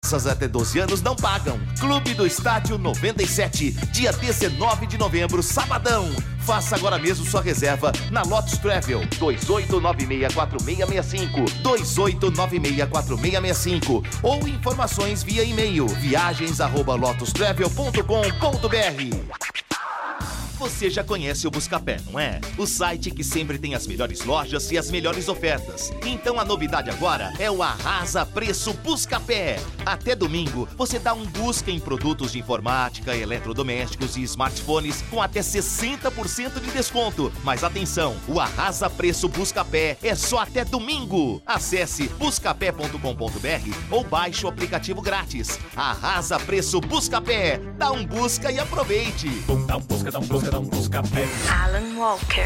Crianças até 12 anos não pagam. Clube do Estádio 97, dia 19 de novembro, sabadão. Faça agora mesmo sua reserva na Lotus Travel 28964665, 28964665 ou informações via e-mail viagens@lotustravel.com.br. Você já conhece o Buscapé, não é? O site que sempre tem as melhores lojas e as melhores ofertas. Então a novidade agora é o Arrasa Preço Buscapé. Até domingo, você dá um busca em produtos de informática, eletrodomésticos e smartphones com até 60% de desconto. Mas atenção, o Arrasa Preço Buscapé é só até domingo. Acesse buscapé.com.br ou baixe o aplicativo grátis. Arrasa Preço Buscapé. Dá um busca e aproveite. Dá um busca, dá um busca. Alan Walker.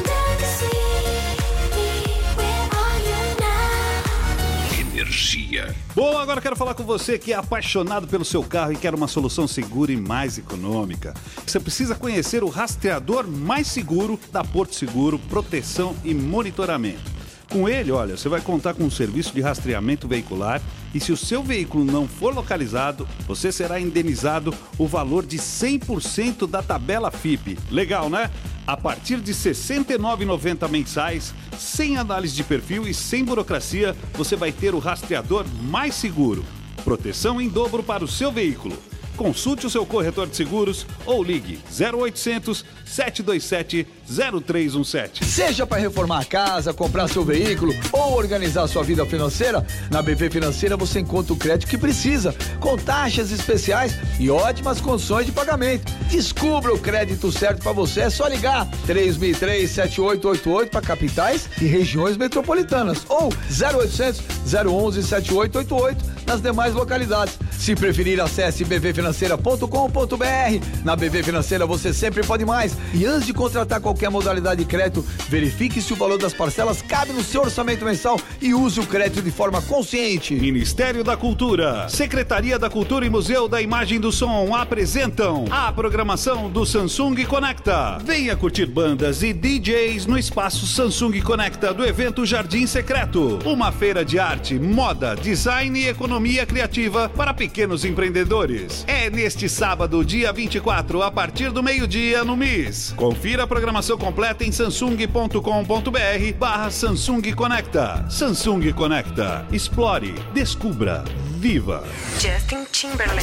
Energia. Bom, agora quero falar com você que é apaixonado pelo seu carro e quer uma solução segura e mais econômica. Você precisa conhecer o rastreador mais seguro da Porto Seguro, proteção e monitoramento. Com ele, olha, você vai contar com um serviço de rastreamento veicular e se o seu veículo não for localizado, você será indenizado o valor de 100% da tabela FIPE. Legal, né? A partir de R$ 69,90 mensais, sem análise de perfil e sem burocracia, você vai ter o rastreador mais seguro. Proteção em dobro para o seu veículo. Consulte o seu corretor de seguros ou ligue 0800 727 0317. Seja para reformar a casa, comprar seu veículo ou organizar sua vida financeira, na BV Financeira você encontra o crédito que precisa, com taxas especiais e ótimas condições de pagamento. Descubra o crédito certo para você, é só ligar 3003-7888 para capitais e regiões metropolitanas ou 0800 011 7888 nas demais localidades. Se preferir, acesse bvfinanceira.com.br. Na BV Financeira você sempre pode mais. E antes de contratar qualquer modalidade de crédito, verifique se o valor das parcelas cabe no seu orçamento mensal e use o crédito de forma consciente. Ministério da Cultura, Secretaria da Cultura e Museu da Imagem e do Som apresentam a programação do Samsung Conecta. Venha curtir bandas e DJs no espaço Samsung Conecta do evento Jardim Secreto. Uma feira de arte, moda, design e economia criativa para pequenos empreendedores. É neste sábado, dia 24, a partir do meio-dia no MIS. Confira a programação completa em samsung.com.br/Samsung Conecta. Samsung Conecta. Explore, descubra, viva. Justin Timberlake.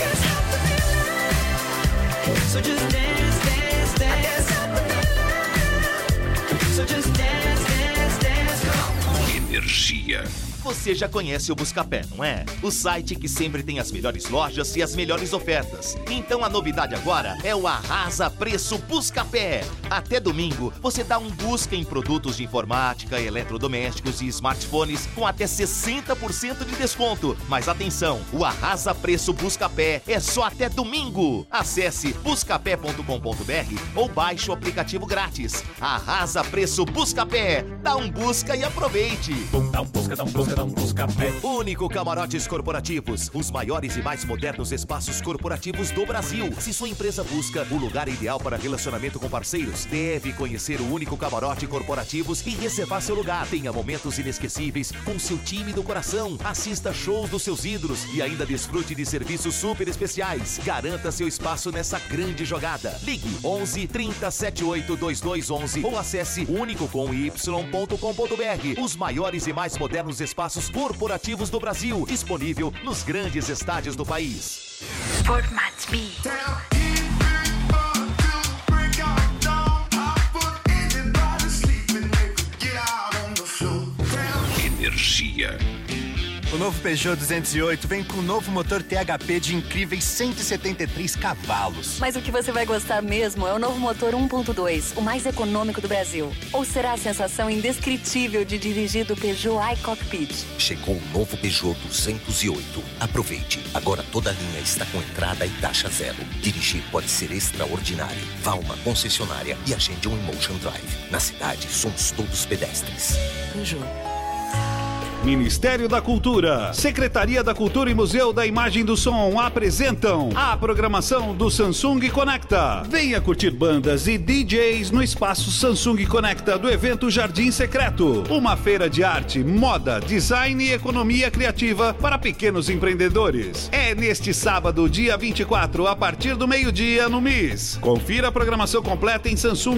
So just dance, dance, dance. So just dance, dance, dance. Energia. Você já conhece o Buscapé, não é? O site que sempre tem as melhores lojas e as melhores ofertas. Então a novidade agora é o Arrasa Preço Buscapé. Até domingo, você dá um busca em produtos de informática, eletrodomésticos e smartphones com até 60% de desconto. Mas atenção, o Arrasa Preço Buscapé é só até domingo. Acesse buscapé.com.br ou baixe o aplicativo grátis. Arrasa Preço Buscapé. Dá um busca e aproveite. Dá um busca, dá um busca. Buscapé. Único Camarotes Corporativos, os maiores e mais modernos espaços corporativos do Brasil. Se sua empresa busca o lugar ideal para relacionamento com parceiros, deve conhecer o Único Camarote Corporativos e reservar seu lugar. Tenha momentos inesquecíveis com seu time do coração. Assista shows dos seus ídolos e ainda desfrute de serviços super especiais. Garanta seu espaço nessa grande jogada. Ligue 11 30 78 2211 ou acesse unicocomy.com.br. Os maiores e mais modernos espaços corporativos do Brasil, disponível nos grandes estádios do país. Format B. Energia. O novo Peugeot 208 vem com o novo motor THP de incríveis 173 cavalos. Mas o que você vai gostar mesmo é o novo motor 1.2, o mais econômico do Brasil. Ou será a sensação indescritível de dirigir do Peugeot iCockpit? Chegou o novo Peugeot 208. Aproveite, agora toda a linha está com entrada e taxa zero. Dirigir pode ser extraordinário. Vá a uma concessionária e agende um Emotion Drive. Na cidade, somos todos pedestres. Peugeot. Ministério da Cultura, Secretaria da Cultura e Museu da Imagem e do Som apresentam a programação do Samsung Conecta. Venha curtir bandas e DJs no espaço Samsung Conecta do evento Jardim Secreto. Uma feira de arte, moda, design e economia criativa para pequenos empreendedores. É neste sábado, dia 24, a partir do meio-dia no MIS. Confira a programação completa em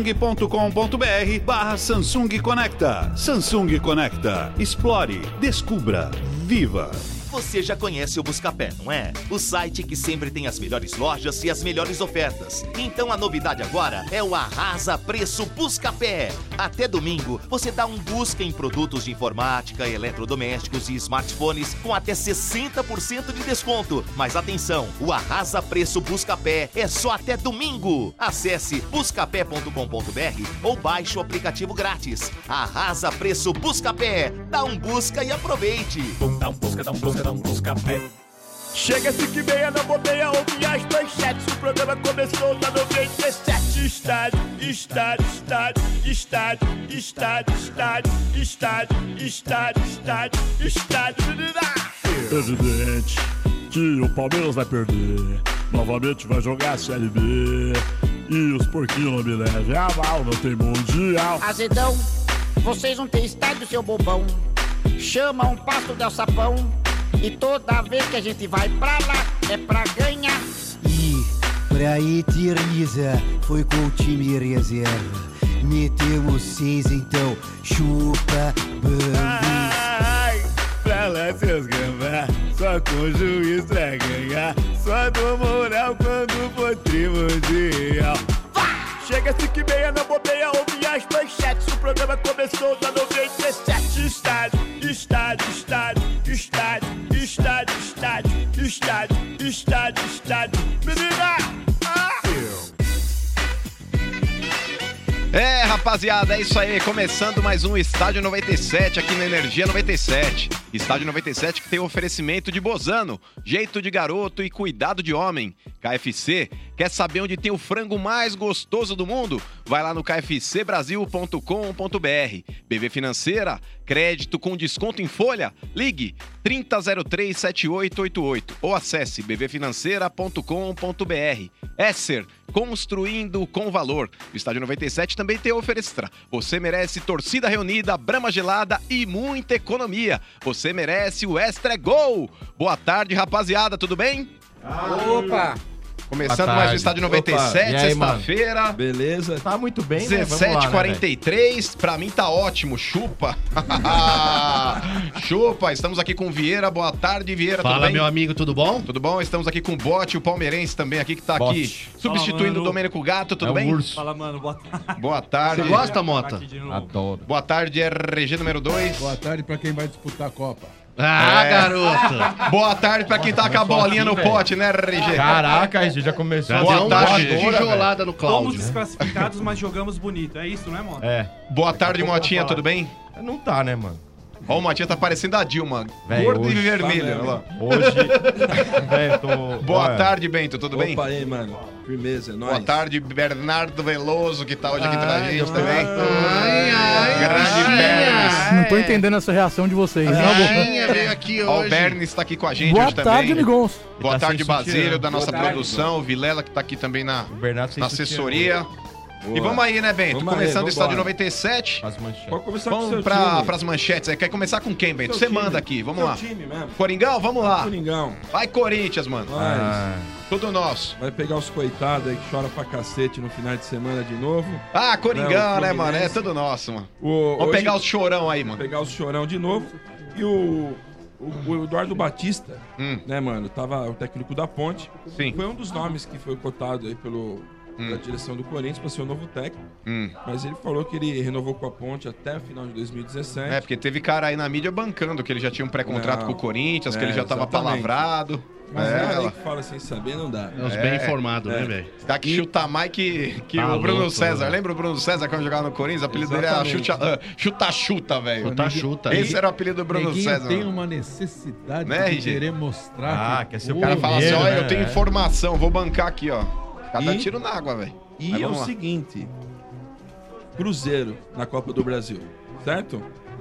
samsung.com.br/Samsung Conecta. Samsung Conecta. Explore, descubra, viva. Você já conhece o Buscapé, não é? O site que sempre tem as melhores lojas e as melhores ofertas. Então a novidade agora é o Arrasa Preço Buscapé. Até domingo, você dá um busca em produtos de informática, eletrodomésticos e smartphones com até 60% de desconto. Mas atenção, o Arrasa Preço Buscapé é só até domingo. Acesse buscapé.com.br ou baixe o aplicativo grátis. Arrasa Preço Buscapé. Dá um busca e aproveite. Dá um busca pé. Chega 5h30 na bobeia, ouve as manchetes. O programa começou na 97. Estádio, estádio, estádio, estádio, estádio, estádio, estádio, estádio, estádio, estádio. Evidente que o Palmeiras vai perder. Novamente vai jogar a Série B. E os porquinhos não me levem a mal, não tem mundial. Azedão, vocês não têm estádio, seu bobão. Chama um pasto del sapão. E toda vez que a gente vai pra lá, é pra ganhar. E pra eternizar, foi com o time reserva. Metemos 6, então chupa, bambi. Ai, pra lá seus gambá, só com o juiz pra ganhar. Só dou moral quando for primordial. Chega 5h30 na bobeia, ouve as manchetes. O programa começou na 97. Estádio, estádio, estádio, estádio, estádio, estádio, estádio, estádio, estádio. Menina! É, rapaziada, é isso aí, começando mais um Estádio 97 aqui na Energia 97. Estádio 97 que tem oferecimento de Bozano, jeito de garoto e cuidado de homem. KFC, quer saber onde tem o frango mais gostoso do mundo? Vai lá no kfcbrasil.com.br. BV Financeira, crédito com desconto em folha? Ligue 3003-7888 ou acesse bvfinanceira.com.br. Esser, construindo com valor. O Estádio 97 também tem oferta extra. Você merece torcida reunida, brama gelada e muita economia. Você merece o Extra Gol. Boa tarde, rapaziada, tudo bem? Opa! Começando mais um Estádio 97, sexta-feira. Beleza. Tá muito bem, 17h43, pra mim tá ótimo, chupa. Chupa, estamos aqui com o Vieira, boa tarde, Vieira, Fala, tudo bem? meu amigo, tudo bom? Tudo bom, estamos aqui com o Bote, o palmeirense também aqui, que tá aqui substituindo o Domênico Gato, tudo bem? Urso. Fala, mano, boa tarde. Boa tarde. Você gosta, Mota? Adoro. Boa tarde, RG número 2. Boa tarde pra quem vai disputar a Copa. Garoto! Boa tarde pra quem tá com a bolinha no pote, né, RG? Caraca, a gente já começou. Boa tarde. Tijolada no Cláudio. Fomos desclassificados, mas jogamos bonito. É isso, né, mano? É. Boa tarde, Motinha, tudo bem? Não tá, né, mano? Ó, o Motinha tá parecendo a Dilma, Véi, gordo hoje e vermelho. tá Olha lá. Hoje. Véi, Boa tarde, Bento, tudo bem? Opa aí, mano. Firmeza, nóis. Boa tarde, Bernardo Veloso, que tá hoje aqui pra gente também. Grande Bernes. Não tô entendendo essa reação de vocês. Veio aqui Ó, o hoje. Bernes tá aqui com a gente Boa hoje tarde, também. amigos. Boa Tá tarde, sem Basílio, sutiã. da nossa Boa tarde, produção. O Vilela, que tá aqui também na Bernardo sem assessoria. Boa. E vamos aí, né, Bento? Vamos aí, Começando o Estádio vambora. 97. As manchetes. Pode começar com o Vamos seu time. pras manchetes aí. Quer começar com quem, Bento? Seu Você time. manda aqui, vamos Seu lá. time mesmo. Coringão, vamos lá. Coringão. Vai, Corinthians, mano. Tudo nosso. Vai pegar os coitados aí que choram pra cacete no final de semana de novo. Ah, Coringão, Não, né, o mano? É Fluminense. tudo nosso, mano. Vamos Vamos pegar os chorão aí, mano. Pegar os chorão de novo. E o Eduardo Batista, né, mano? Tava o técnico da Ponte. Sim. Foi um dos nomes que foi cotado aí pela direção do Corinthians para ser o novo técnico. Mas ele falou que ele renovou com a Ponte até o final de 2017. É, porque teve cara aí na mídia bancando que ele já tinha um pré-contrato Não. com o Corinthians, que É, ele já tava exatamente. palavrado. Mas É, é, ela- que fala sem saber, não dá. É os bem informados, né, velho? Tá que chuta mais que Tá o Bruno louco, César. né? Lembra o Bruno César quando jogava no Corinthians? O apelido dele era Exatamente. Chuta-Chuta, velho. Chuta-chuta. Esse era o apelido do Bruno Ninguém César. tem uma necessidade Né, de RG? querer mostrar. quer ser O cara fala assim, ó, eu tenho né? informação, vou bancar aqui, ó. Cada E- tiro na água, velho. E Mas é o vamos lá. seguinte: Cruzeiro na Copa do Brasil, certo?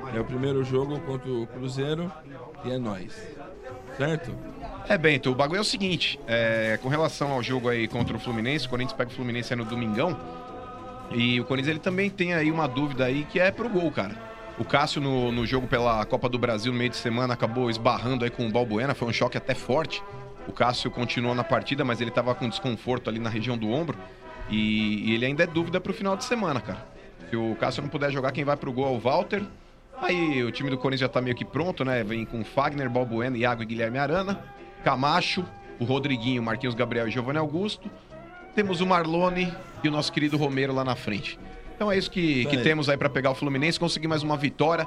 É o primeiro jogo contra o Cruzeiro e é nóis. Certo? Bento, o bagulho é o seguinte, com relação ao jogo aí contra o Fluminense, o Corinthians pega o Fluminense aí no domingão, e o Corinthians ele também tem aí uma dúvida aí que é pro gol, cara. O Cássio no jogo pela Copa do Brasil no meio de semana acabou esbarrando aí com o Balbuena, foi um choque até forte. O Cássio continuou na partida, mas ele tava com desconforto ali na região do ombro, e ele ainda é dúvida pro final de semana, cara. Se o Cássio não puder jogar, quem vai pro gol é o Walter. Aí o time do Corinthians já tá meio que pronto, né? Vem com Fagner, Balbuena, Iago e Guilherme Arana. Camacho, o Rodriguinho, Marquinhos Gabriel e Giovanni Augusto. Temos o Marlone e o nosso querido Romero lá na frente. Então é isso que temos aí pra pegar o Fluminense, conseguir mais uma vitória.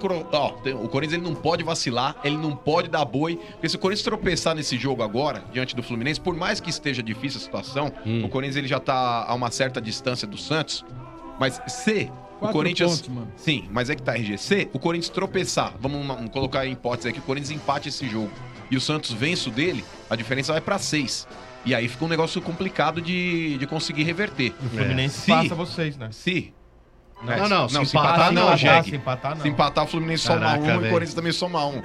O Corinthians ele não pode vacilar, ele não pode dar boi. Porque se o Corinthians tropeçar nesse jogo agora, diante do Fluminense, por mais que esteja difícil a situação, o Corinthians ele já tá a uma certa distância do Santos. Mas se o Corinthians... pontos, mano. Sim, mas é que tá, RG. Se o Corinthians tropeçar, vamos colocar em hipótese aí que o Corinthians empate esse jogo e o Santos vence o dele, a diferença vai pra 6. E aí fica um negócio complicado de conseguir reverter. O Fluminense passa vocês, né? Não, se empatar não, Jack. Se empatar, o Fluminense soma 1 e o Corinthians também soma 1.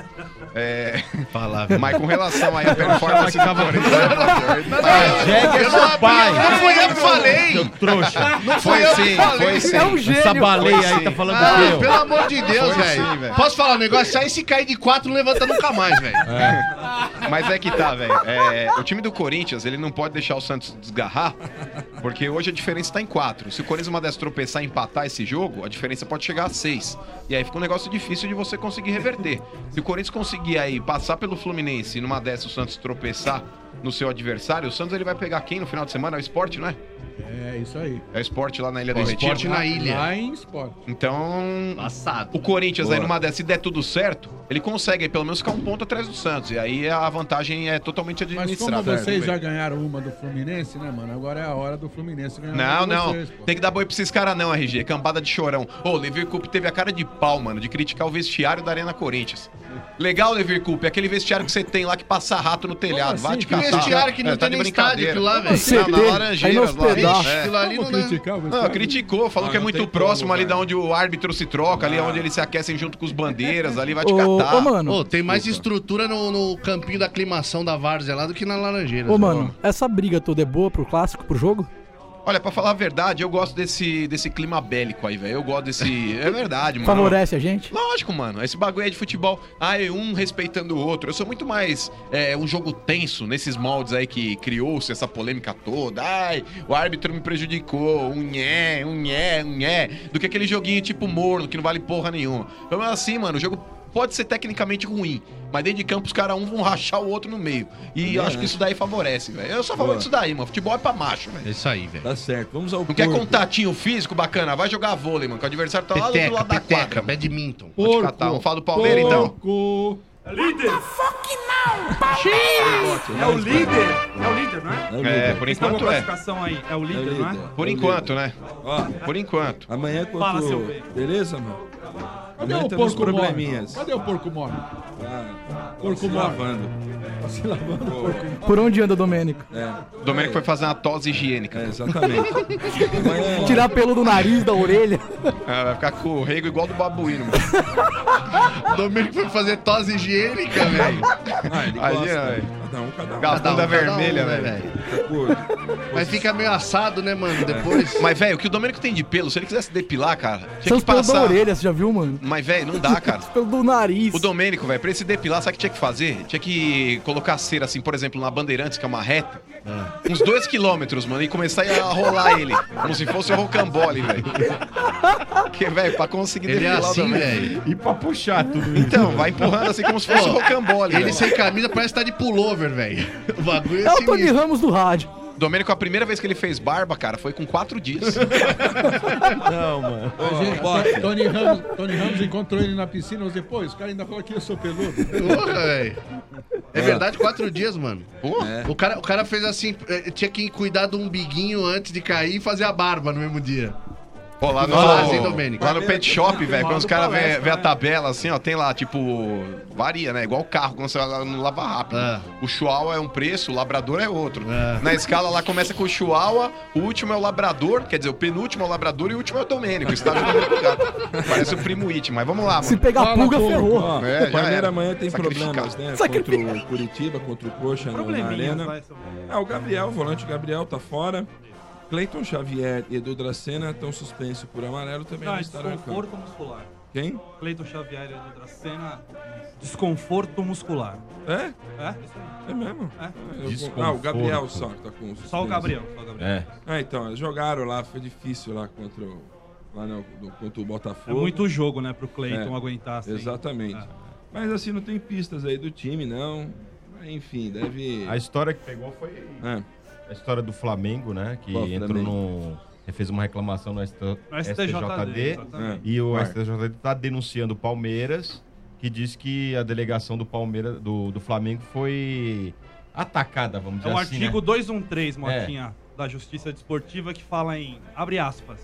Mas com relação aí à performance do Corinthians... Jack é seu pai. Não foi eu que falei. Seu trouxa. Não foi eu que falei. Foi sim. É um gênio. Essa baleia aí tá falando do teu. Pelo amor de Deus, velho. Posso falar um negócio? Aí se cair de 4, não levanta nunca mais, velho. Mas é que tá, velho. O time do Corinthians, ele não pode deixar o Santos desgarrar, porque hoje a diferença tá em 4. Se o Corinthians uma dessas tropeçar e empatar esse jogo, a diferença pode chegar a 6. E aí fica um negócio difícil de você conseguir reverter. Se o Corinthians conseguir aí passar pelo Fluminense e numa dessas o Santos tropeçar no seu adversário, o Santos ele vai pegar quem no final de semana? É o Sport, não é? É isso aí. É o Sport lá na Ilha do Retiro. Sport na ilha. Lá em Sport. Então, Passado. o Corinthians aí numa dessas, se der tudo certo, ele consegue aí pelo menos ficar um ponto atrás do Santos. E aí a vantagem é totalmente Mas administrada. como vocês já ganharam uma do Fluminense, né, mano? Agora é a hora do Fluminense ganhar Não, uma de não. vocês, pô. Tem que dar boi pra esses caras não, RG. Cambada de chorão. O Levir Coupe teve a cara de pau, mano, de criticar o vestiário da Arena Corinthians. Legal, Levir Coupe, aquele vestiário que você tem lá que passa rato no telhado. Vai te Que catar. vestiário que não tem de nem estádio aquilo lá, velho. Não, na Laranjeiras lá. Aquilo ali não dá. Não, criticou, falou que é muito próximo ali da onde o árbitro se troca, ali onde eles se aquecem junto com os bandeiras, ali vai te catar. Ô, tem mais estrutura no campinho da aclimação da Várzea lá do que na Laranjeira. Ô, mano, essa briga toda é boa pro clássico, pro jogo? Olha, pra falar a verdade, eu gosto desse clima bélico aí, velho. Eu gosto desse... É verdade, mano. Favorece a gente? Lógico, mano. Esse bagulho aí de futebol. Um respeitando o outro. Eu sou muito mais um jogo tenso nesses moldes aí que criou-se essa polêmica toda. O árbitro me prejudicou. Do que aquele joguinho tipo morno, que não vale porra nenhuma. Então, assim, mano, o jogo pode ser tecnicamente ruim, mas dentro de campo os caras vão rachar o outro no meio. E eu acho que isso daí favorece, velho. Eu sou a favor disso daí, mano. Futebol é pra macho, velho. É isso aí, velho. Tá certo, vamos ao Não quer contatinho físico bacana? Vai jogar vôlei, mano, que o adversário tá lá do lado da quadra. Badminton. Pode catar. Vamos falar do Palmeiras, então? É líder. É o líder. É o líder, não é? É, por enquanto é. classificação aí. É o líder, não é? Por enquanto, né? Ó, Por enquanto. amanhã Fala, contra seu o... bem. Beleza, mano? Cadê Amanhã o temos porco probleminhas. mole? Cadê o porco mole? Porco se mole. lavando. Tá se lavando, porco mole. Por onde anda o Domênico? O Domênico foi fazer uma tosse higiênica. Exatamente. Amanhã... Tirar pelo do nariz, da orelha. Vai ficar com o rego igual do babuíno, mano. Domênico foi fazer tosse higiênica, velho. Ele Aí, gosta. aí. Cada um. Gabunda vermelha, velho. Mas fica meio assado, né, mano? Depois. Mas, velho, o que o Domênico tem de pelo, se ele quisesse depilar, cara, tinha Seus que pelos da passar... orelha, você já viu, mano? Mas, velho, não dá, cara. Pelo do nariz. O Domênico, velho, pra ele se depilar, sabe o que tinha que fazer? Tinha que colocar cera, assim, por exemplo, na Bandeirantes, que é uma reta, uns 2 quilômetros, mano, e começar a rolar ele, como se fosse o rocambole, velho. Porque, velho, pra conseguir Ele é depilar assim, o Domênico... velho. E pra puxar tudo isso. Então, vai empurrando assim como se fosse o rocambole, Ele velho. sem camisa parece que tá de pullover, velho. O bagulho é É o Tony sinistro. Ramos do rádio. Domênico, a primeira vez que ele fez barba, cara, foi com 4 dias. Não, mano. Gente, Tony Ramos encontrou ele na piscina e falou: pô, esse cara ainda falou que eu sou peludo. Porra, velho. É verdade, 4 dias, mano. É. O cara fez assim, tinha que cuidar do umbiguinho antes de cair e fazer a barba no mesmo dia. Pô, lá no pet shop, velho, quando os caras vê a tabela assim, ó, tem lá, tipo, varia, né? Igual o carro, quando você vai no lava rápido. O Chihuahua é um preço, o Labrador é outro. Na escala lá começa com o Chihuahua, o último é o Labrador, quer dizer, o penúltimo é o Labrador e o último é o Domênico. O estádio do Domênico Gato. Parece o primo It, mas vamos lá, mano. Se pegar pulga, ferrou. O Palmeiras amanhã tem problemas, né? Contra o Curitiba, contra o Coxa na Arena. O Gabriel, o volante Gabriel, tá fora. Cleiton Xavier e Edu Dracena estão suspensos por amarelo, também não estarão em campo. Desconforto muscular. Quem? Cleiton Xavier e Edu Dracena, desconforto muscular. É? É? É mesmo? É. O Gabriel só que tá com suspenso. Só o Gabriel. Então, eles jogaram lá, foi difícil lá contra o Botafogo. É muito jogo, né, pro Cleiton aguentar assim. Exatamente. Mas assim, não tem pistas aí do time, não. Enfim, deve... A história que pegou foi a história do Flamengo, né? Que entrou no... fez uma reclamação no STJD. E o STJD está denunciando o Palmeiras, que diz que a delegação do Palmeiras, do Flamengo foi atacada, vamos dizer assim. É o artigo 213, Motinha, da Justiça Desportiva, que fala em, abre aspas,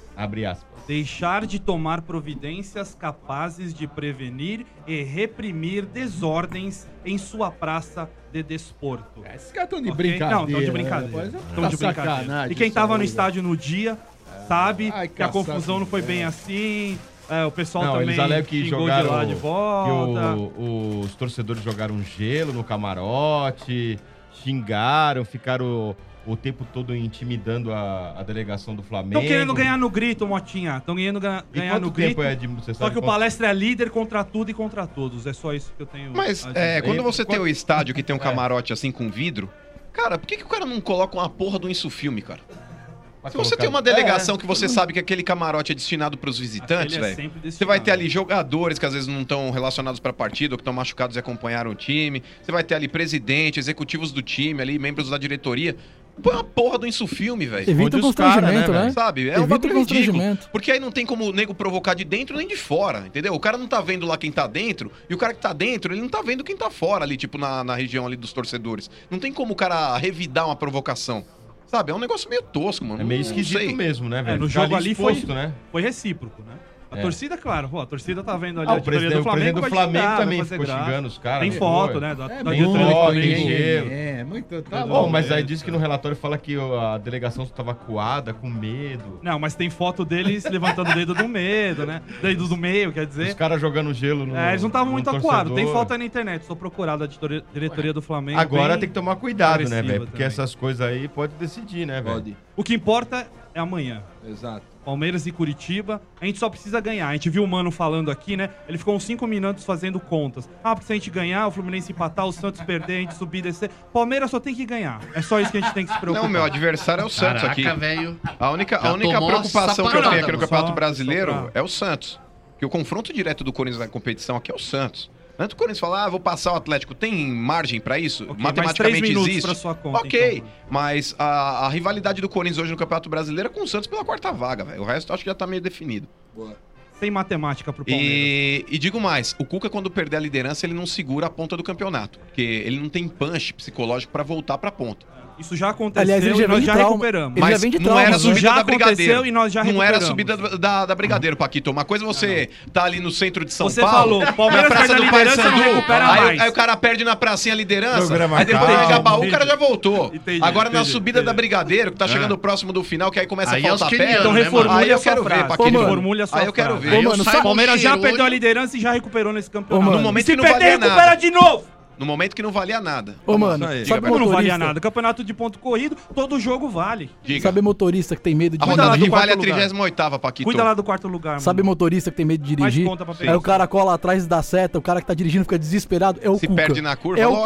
deixar de tomar providências capazes de prevenir e reprimir desordens em sua praça de desporto. Esses caras estão de brincadeira. Não, estão de brincadeira. Estão de brincadeira. E quem tava no estádio no dia sabe que a confusão não foi bem assim. O pessoal também eles alegam que xingou jogaram, de lá de volta. Que os torcedores jogaram gelo no camarote, xingaram, ficaram o tempo todo intimidando a delegação do Flamengo. Estão querendo ganhar no grito, Motinha. Estão querendo ganhar no grito. Só que o Palestra é líder contra tudo e contra todos. É só isso que eu tenho. Mas quando você tem o estádio que tem um camarote assim com vidro, cara, por que o cara não coloca uma porra do insufilme, cara? Se você tem uma delegação que você sabe que aquele camarote é destinado para os visitantes, velho, você vai ter ali jogadores que às vezes não estão relacionados para a partida ou que estão machucados e acompanharam o time. Você vai ter ali presidente, executivos do time ali, membros da diretoria. Põe uma porra do insufilme, velho. Evita o constrangimento, né? Sabe? É um bagulho ridículo. Porque aí não tem como o nego provocar de dentro nem de fora, entendeu? O cara não tá vendo lá quem tá dentro, e o cara que tá dentro, ele não tá vendo quem tá fora ali, tipo, na região ali dos torcedores. Não tem como o cara revidar uma provocação. Sabe? É um negócio meio tosco, mano. É meio esquisito mesmo, né, velho? No jogo ali exposto, foi recíproco, né? A torcida, claro, a torcida tá vendo ali a o presidente do Flamengo também ficou xingando os caras. Tem foto, né? Da diretoria do Flamengo. Muito. Tá bom, mas aí diz que no relatório fala que a delegação estava acuada, com medo. Não, mas tem foto deles levantando o dedo do medo, né? Dedo do meio, quer dizer. Os caras jogando gelo no eles não estavam muito acuados. Tem foto aí na internet. Sou procurado da diretoria do Flamengo. Agora tem que tomar cuidado, né, velho? Porque essas coisas aí pode decidir, né, velho? O que importa é amanhã. Exato. Palmeiras e Curitiba, a gente só precisa ganhar. A gente viu o Mano falando aqui, né? Ele ficou uns 5 minutos fazendo contas. Porque se a gente ganhar, o Fluminense empatar, o Santos perder, a gente subir e descer. Palmeiras só tem que ganhar. É só isso que a gente tem que se preocupar. Não, meu adversário é o Santos aqui. Velho. A única preocupação que eu tenho aqui no Campeonato Brasileiro é o Santos. Porque o confronto direto do Corinthians na competição aqui é o Santos. Antes o Corinthians falar, vou passar o Atlético, tem margem pra isso? Okay, matematicamente mais 3 existe? Pra sua conta, ok, então. Mas a rivalidade do Corinthians hoje no Campeonato Brasileiro é com o Santos pela 4ª vaga, velho. O resto acho que já tá meio definido. Boa. Sem matemática pro Palmeiras. E digo mais, o Cuca quando perder a liderança, ele não segura a ponta do campeonato. Porque ele não tem punch psicológico pra voltar pra ponta. Isso já aconteceu e nós já recuperamos. Mas não era a subida da Brigadeiro. E nós já não era a subida da Brigadeiro, Paquito. Uma coisa você tá ali no centro de São Paulo. Você falou, Palmeiras perde a liderança e não recupera mais. Aí o cara perde na pracinha a liderança, aí depois do Igabaú o cara já voltou. Agora na subida da Brigadeiro, que tá chegando próximo do final, que aí começa a faltar perto. Então reformule a sua frase. Reformule a sua frase. Aí eu quero ver. O Palmeiras já perdeu a liderança e já recuperou nesse campeonato. No momento que não valia nada. recupera de novo. No momento que não valia nada. Ô, mano, sabe como não valia nada? Campeonato de ponto corrido, todo jogo vale. Diga. Sabe motorista que tem medo de dirigir? A rodada que vale a 38ª, Paquito. Cuida lá do 4º lugar, mano. Sabe motorista que tem medo de dirigir? Aí o cara cola atrás da seta, o cara que tá dirigindo fica desesperado. É o Cuca. Se perde na curva, é o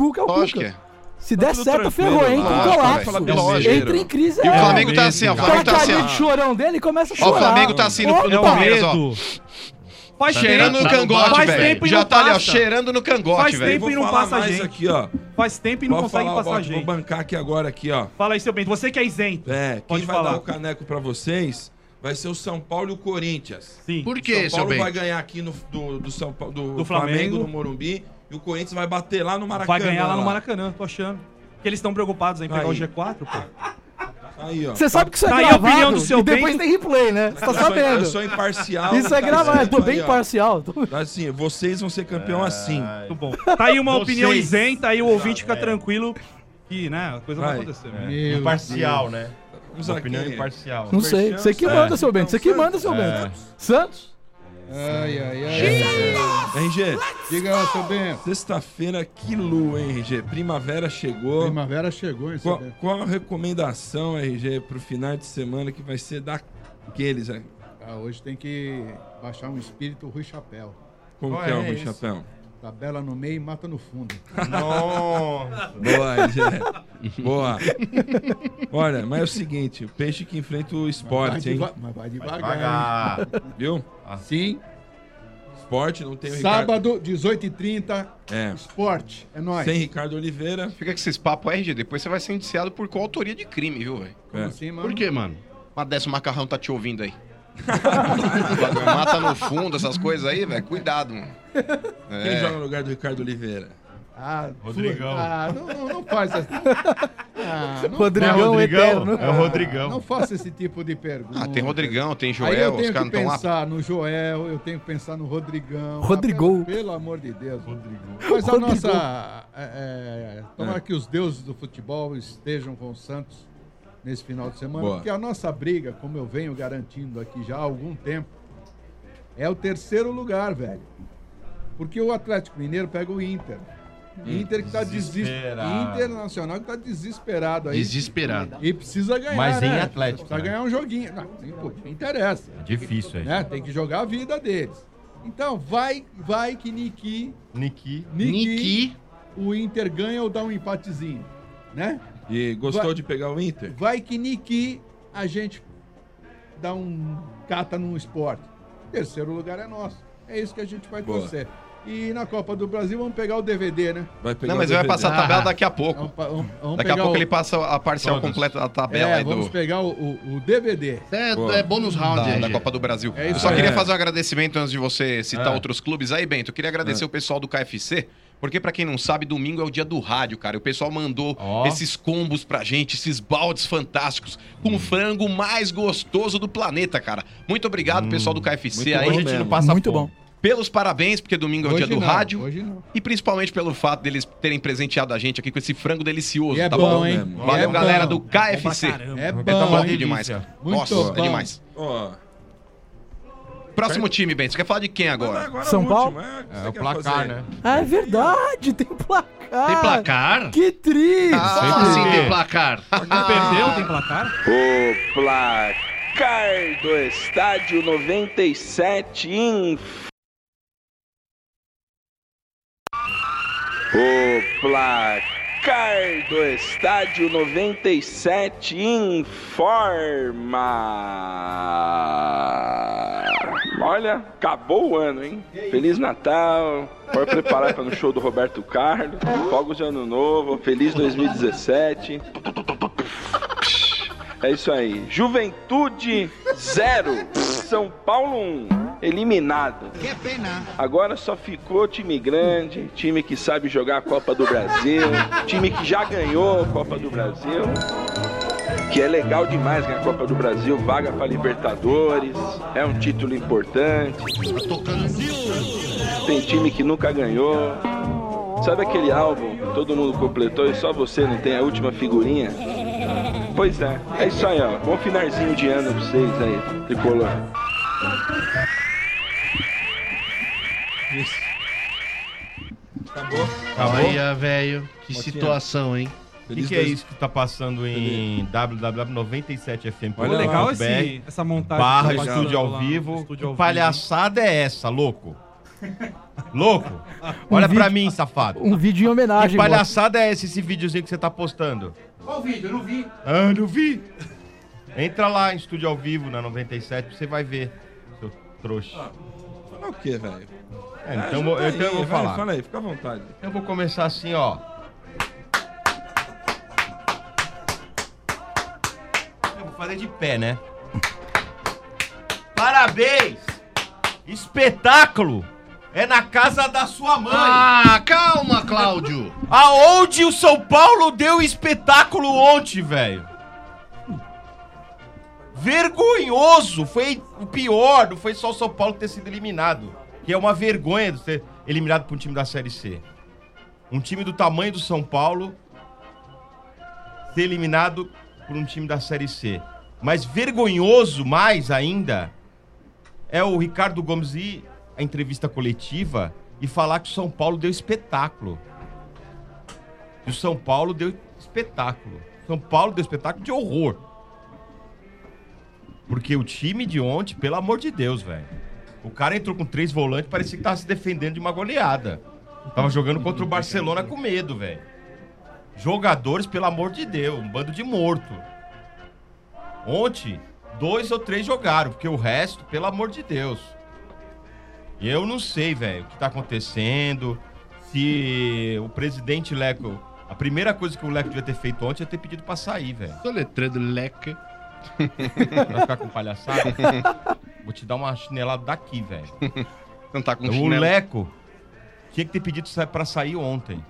Cuca. Se der seta, ferrou, entra em colapso. Entra em crise. E o Flamengo tá assim, ó. O Flamengo tá assim, ó. de chorão dele e começa a chorar. Ó, o Flamengo tá assim no Palmeiras, ó. Cheirando no cangote, velho. Já tá ali, ó, cheirando no cangote, velho. Faz tempo e não passa a gente. Aqui, ó. Faz tempo e não consegue passar a gente. Vou bancar aqui agora, aqui, ó. Fala aí, seu Bento. Você que é isento. Quem vai dar o caneco pra vocês vai ser o São Paulo e o Corinthians. Sim. Por quê, São Paulo vai ganhar aqui do Flamengo, no Morumbi. E o Corinthians vai bater lá no Maracanã. Vai ganhar lá no Maracanã, tô achando. Porque eles estão preocupados em pegar o G4, pô. Aí, ó. Você sabe que isso é Tá aí a gravado opinião do seu e depois Bento? tem replay, né? Você tá sabendo. Eu sou imparcial. Isso é tá gravado, eu escrito tô bem aí, ó. imparcial. Assim, vocês vão ser campeão assim. Muito bom. Tá aí uma opinião Vocês. isenta, aí o ouvinte fica tranquilo que, né, a coisa vai acontecer. Meu Imparcial, Deus. né? Vamos Uma aqui. opinião imparcial. Não sei, você que manda, seu Bento. Você que manda, seu Bento. Santos? Ai. RG, Diga lá, seu Bento. sexta-feira, que lua, hein, RG? Primavera chegou. Primavera chegou, hein, seu Bento? Qual a recomendação, RG, pro final de semana que vai ser daqueles aí? Hoje tem que baixar um espírito Rui Chapéu. Como que é o Rui Chapéu? Tabela no meio e mata no fundo. Nossa. Boa, RG. Boa. Olha, mas é o seguinte, o peixe que enfrenta o esporte, hein? Mas vai devagar. Viu? Assim. Esporte, não tem o Ricardo. Sábado, 18h30. É. Esporte. É nóis. Sem Ricardo Oliveira. Fica com esses papos, RG. Depois você vai ser indiciado por coautoria de crime, viu, velho? Como assim, mano? Por quê, mano? Mas dessa o macarrão tá te ouvindo aí. Mata no fundo, essas coisas aí, velho. Cuidado, mano. Quem joga no lugar do Ricardo Oliveira? Rodrigão. Não faz essa. Rodrigão eterno. É o Rodrigão. Não faça esse tipo de pergunta. Tem Rodrigão, tem Aí Joel, eu os tenho caras que não estão lá. pensar no Joel, eu tenho que pensar no Rodrigão. Rodrigão. Pelo amor de Deus. Mas a nossa... tomara que os deuses do futebol estejam com o Santos nesse final de semana, Boa. porque a nossa briga, como eu venho garantindo aqui já há algum tempo, é o terceiro lugar, velho. Porque o Atlético Mineiro pega o Inter. Inter que tá Desesperado. Internacional que tá desesperado aí. Desesperado. E precisa ganhar, Mas em né? Atlético, Precisa né? ganhar um joguinho. Não interessa. É difícil aí. Né? Tem que jogar a vida deles. Então, vai que Niki, o Inter ganha ou dá um empatezinho, né? E gostou de pegar o Inter? Vai que Niki, a gente dá um cata no esporte. Terceiro lugar é nosso. É isso que a gente vai Boa. torcer. E na Copa do Brasil vamos pegar o DVD, né? Vai pegar Não, mas o ele vai DVD. passar a tabela daqui a pouco. Vamos Daqui a pegar pouco ele passa a parcial Todos. completa da tabela aí vamos do... pegar o DVD. É bônus round, Da RG. Copa do Brasil. É isso Eu só aí. queria fazer um agradecimento antes de você citar outros clubes aí, Bento. Eu queria agradecer o pessoal do KFC, porque pra quem não sabe, domingo é o dia do rádio, cara. O pessoal mandou esses combos pra gente, esses baldes fantásticos, com o frango mais gostoso do planeta, cara. Muito obrigado, pessoal do KFC Muito aí. bom A gente não mesmo. passa Muito fome. bom. Pelos parabéns, porque domingo é o Hoje dia do não, rádio. hoje não. E principalmente pelo fato deles terem presenteado a gente aqui com esse frango delicioso, E é tá bom, bom? hein? mesmo. Valeu, É galera bom. do KFC. É Tá bom, bom hein? demais, cara. Muito Nossa, bom. é demais. Ó, Próximo time, Bento. Você quer falar de quem agora? agora São o Paulo? último, o que É você o quer placar, fazer? né? Ah, é verdade, tem placar. Tem placar? Que triste. Como assim tem placar? Perdeu, tem placar? O placar do estádio 97 O placar do estádio 97 informa. Olha, acabou o ano, hein? Feliz Natal. Pode preparar para no show do Roberto Carlos. Fogos de Ano Novo. Feliz 2017. É isso aí. Juventude 0. São Paulo 1. Eliminado. Que pena. Agora só ficou time grande, time que sabe jogar a Copa do Brasil, time que já ganhou a Copa do Brasil, que é legal demais ganhar a Copa do Brasil, vaga para Libertadores, é um título importante. Tem time que nunca ganhou. Sabe aquele álbum que todo mundo completou e só você não tem a última figurinha? Pois é isso aí, ó. Bom finalzinho de ano pra vocês aí, tricolor. Acabou? Olha, velho, que Motinha. situação, hein? O que é isso que tá passando em www.97fm.com.br? Olha, legal essa montagem. Barra que tá estúdio passando ao lá, vivo. estúdio ao Que palhaçada é essa, louco? Louco? Olha pra mim, safado. Um vídeo em homenagem. Que palhaçada é esse videozinho que você tá postando? Qual vídeo? Eu não vi. Ah, não vi. Entra lá em estúdio ao vivo na 97, você vai ver, seu trouxa. Falar o quê, velho? Então eu vou falar. Fala aí, fica à vontade. Eu vou começar assim, ó. Eu vou fazer de pé, né? Parabéns! Espetáculo! É na casa da sua mãe! Ah, calma, Cláudio! Aonde o São Paulo deu espetáculo ontem, velho? Vergonhoso! Foi o pior, não foi só o São Paulo ter sido eliminado. Que é uma vergonha de ser eliminado por um time da Série C. Um time do tamanho do São Paulo ser eliminado por um time da Série C. Mas vergonhoso mais ainda é o Ricardo Gomes ir à entrevista coletiva e falar que o São Paulo deu espetáculo. E o São Paulo deu espetáculo. São Paulo deu espetáculo de horror. Porque o time de ontem, pelo amor de Deus, velho. O cara entrou com 3 volantes, parecia que tava se defendendo de uma goleada. Tava jogando contra o Barcelona com medo, velho. Jogadores, pelo amor de Deus, um bando de morto. Ontem, 2 ou 3 jogaram, porque o resto, pelo amor de Deus. Eu não sei, velho, o que tá acontecendo. Se o presidente Leco... A primeira coisa que o Leco devia ter feito ontem é ter pedido pra sair, velho. Tô letrando Leco. Vai ficar com palhaçada? Vou te dar uma chinelada daqui, velho. Não tá com O chinelo. Leco tinha que ter pedido pra sair ontem.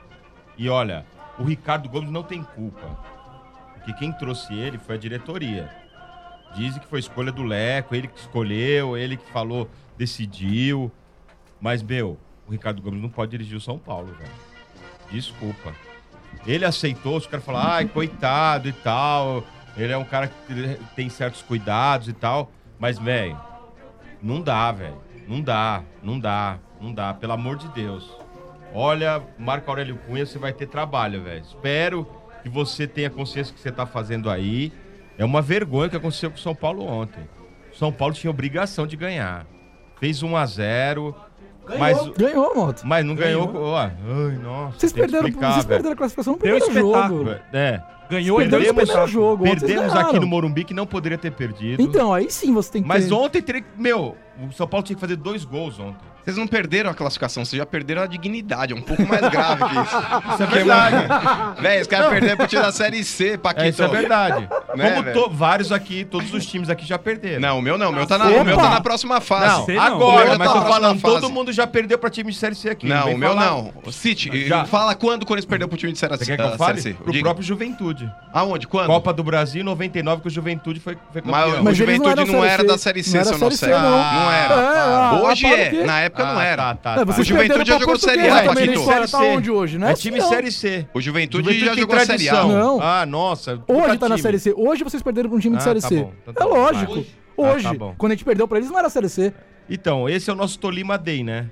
E olha, o Ricardo Gomes não tem culpa. Porque quem trouxe ele foi a diretoria. Dizem que foi escolha do Leco, ele que escolheu, ele que falou, decidiu. Mas, meu, o Ricardo Gomes não pode dirigir o São Paulo, velho. Desculpa. Ele aceitou, os caras falaram, ai, coitado e tal. Ele é um cara que tem certos cuidados e tal. Mas, velho, não dá, velho. Não dá. Pelo amor de Deus. Olha, Marco Aurélio Cunha, você vai ter trabalho, velho. Espero que você tenha consciência do que você tá fazendo aí. É uma vergonha que aconteceu com o São Paulo ontem. O São Paulo tinha obrigação de ganhar. Fez 1-0. Ganhou, Moto. Mas não ganhou. Ó, ai, nossa. Vocês perderam a classificação no primeiro jogo. Ganhou e deu o jogo. Perdemos aqui no Morumbi, que não poderia ter perdido. Então, aí sim você tem que Mas ontem teria que... Meu, o São Paulo tinha que fazer 2 gols ontem. Vocês não perderam a classificação, vocês já perderam a dignidade. É um pouco mais grave que isso. Isso é verdade. Velho, os caras perderam pro time da Série C, Paquito. Isso é verdade. Né, como vários aqui, todos os times aqui já perderam. Não, o meu não. O meu tá na próxima fase. Não, agora, mas tô falando, todo mundo já perdeu pra time de Série C aqui. Não, o meu não. City, fala quando o Corinthians perdeu pro time de Série C. Você quer que eu fale? Pro próprio Juventude. Aonde? Quando? Copa do Brasil, 99, que o Juventude foi campeão. Mas o Juventude não era da Série C, seu nosso. Não era. Hoje é. Na época não era. O Juventude já jogou Série A, Paquito. Tá onde hoje, né? É time Série C. O Juventude já jogou Série A. Não. Ah, nossa. Hoje tá na Série C. Hoje vocês perderam pra um time de Série C. É lógico. Hoje. Quando a gente perdeu pra eles, não era Série C. Então, esse é o nosso Tolima Day, né?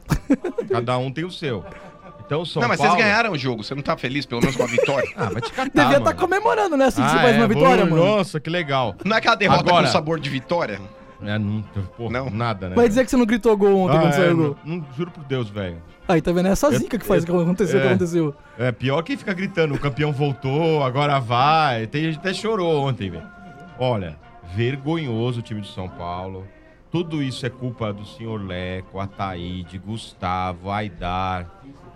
Cada um tem o seu. Então, São Não, mas Paulo... vocês ganharam o jogo. Você não tá feliz, pelo menos, com a vitória? Vai te catar, Devia estar comemorando, né? Assim que você faz uma vitória, mano. Nossa, que legal. Não é aquela derrota com sabor de vitória? Não, nada, né? Vai dizer que você não gritou gol ontem quando saiu o gol. Não, juro por Deus, velho. Aí, tá vendo? É essa zica que faz o que aconteceu. É pior que fica gritando, o campeão voltou, agora vai. Tem gente que até chorou ontem, velho. Olha, vergonhoso o time de São Paulo. Tudo isso é culpa do senhor Leco, Ataíde, Gustavo, Aidar,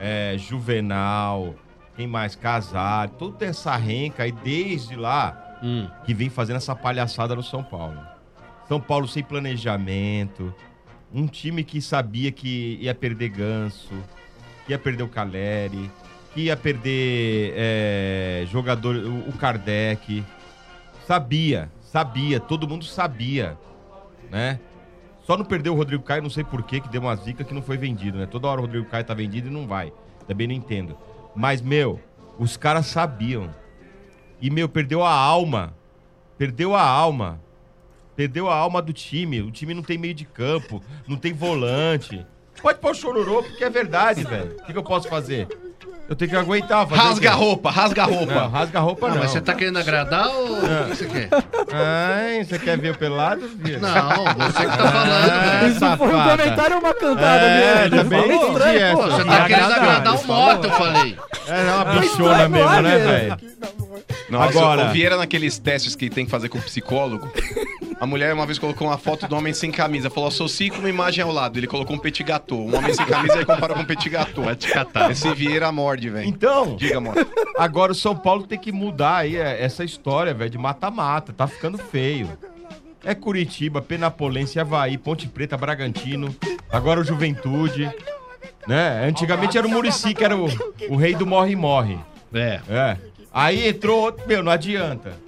Juvenal, quem mais? Casar, toda essa renca aí desde lá que vem fazendo essa palhaçada no São Paulo. São Paulo sem planejamento, um time que sabia que ia perder Ganso, que ia perder o Caleri, que ia perder jogador, o Kardec. Sabia, todo mundo sabia, né? Só não perdeu o Rodrigo Caio, não sei porquê, que deu uma zica que não foi vendido, né? Toda hora o Rodrigo Caio tá vendido e não vai. Também não entendo. Mas, meu, os caras sabiam. E, meu, perdeu a alma do time. O time não tem meio de campo, não tem volante. Pode pôr o chororô, porque é verdade, velho. O que eu posso fazer? Eu tenho que aguentar. Rasga a roupa. Não, rasga a roupa não. Mas você tá querendo agradar ou o que você quer? Ai, você quer ver o pelado, filho? Não, você que tá falando, velho. Isso foi um comentário ou uma cantada mesmo? Você tá querendo agradar o Mota, eu falei. É uma bichona mesmo, né, velho? Nossa, agora... o Vieira naqueles testes que tem que fazer com o psicólogo, a mulher uma vez colocou uma foto do homem sem camisa, falou, associe com uma imagem ao lado, ele colocou um petit gâteau, um homem sem camisa, ele comparou com um petit gâteau. Vai te catar. Esse Vieira morde, velho. Então, diga, amor. Agora o São Paulo tem que mudar aí essa história, velho, de mata-mata, tá ficando feio. É Curitiba, Penapolense, Avaí, Ponte Preta, Bragantino, agora o Juventude, né? Antigamente era o Muricy, que era o rei do morre-morre. É. Aí entrou outro, meu, não adianta.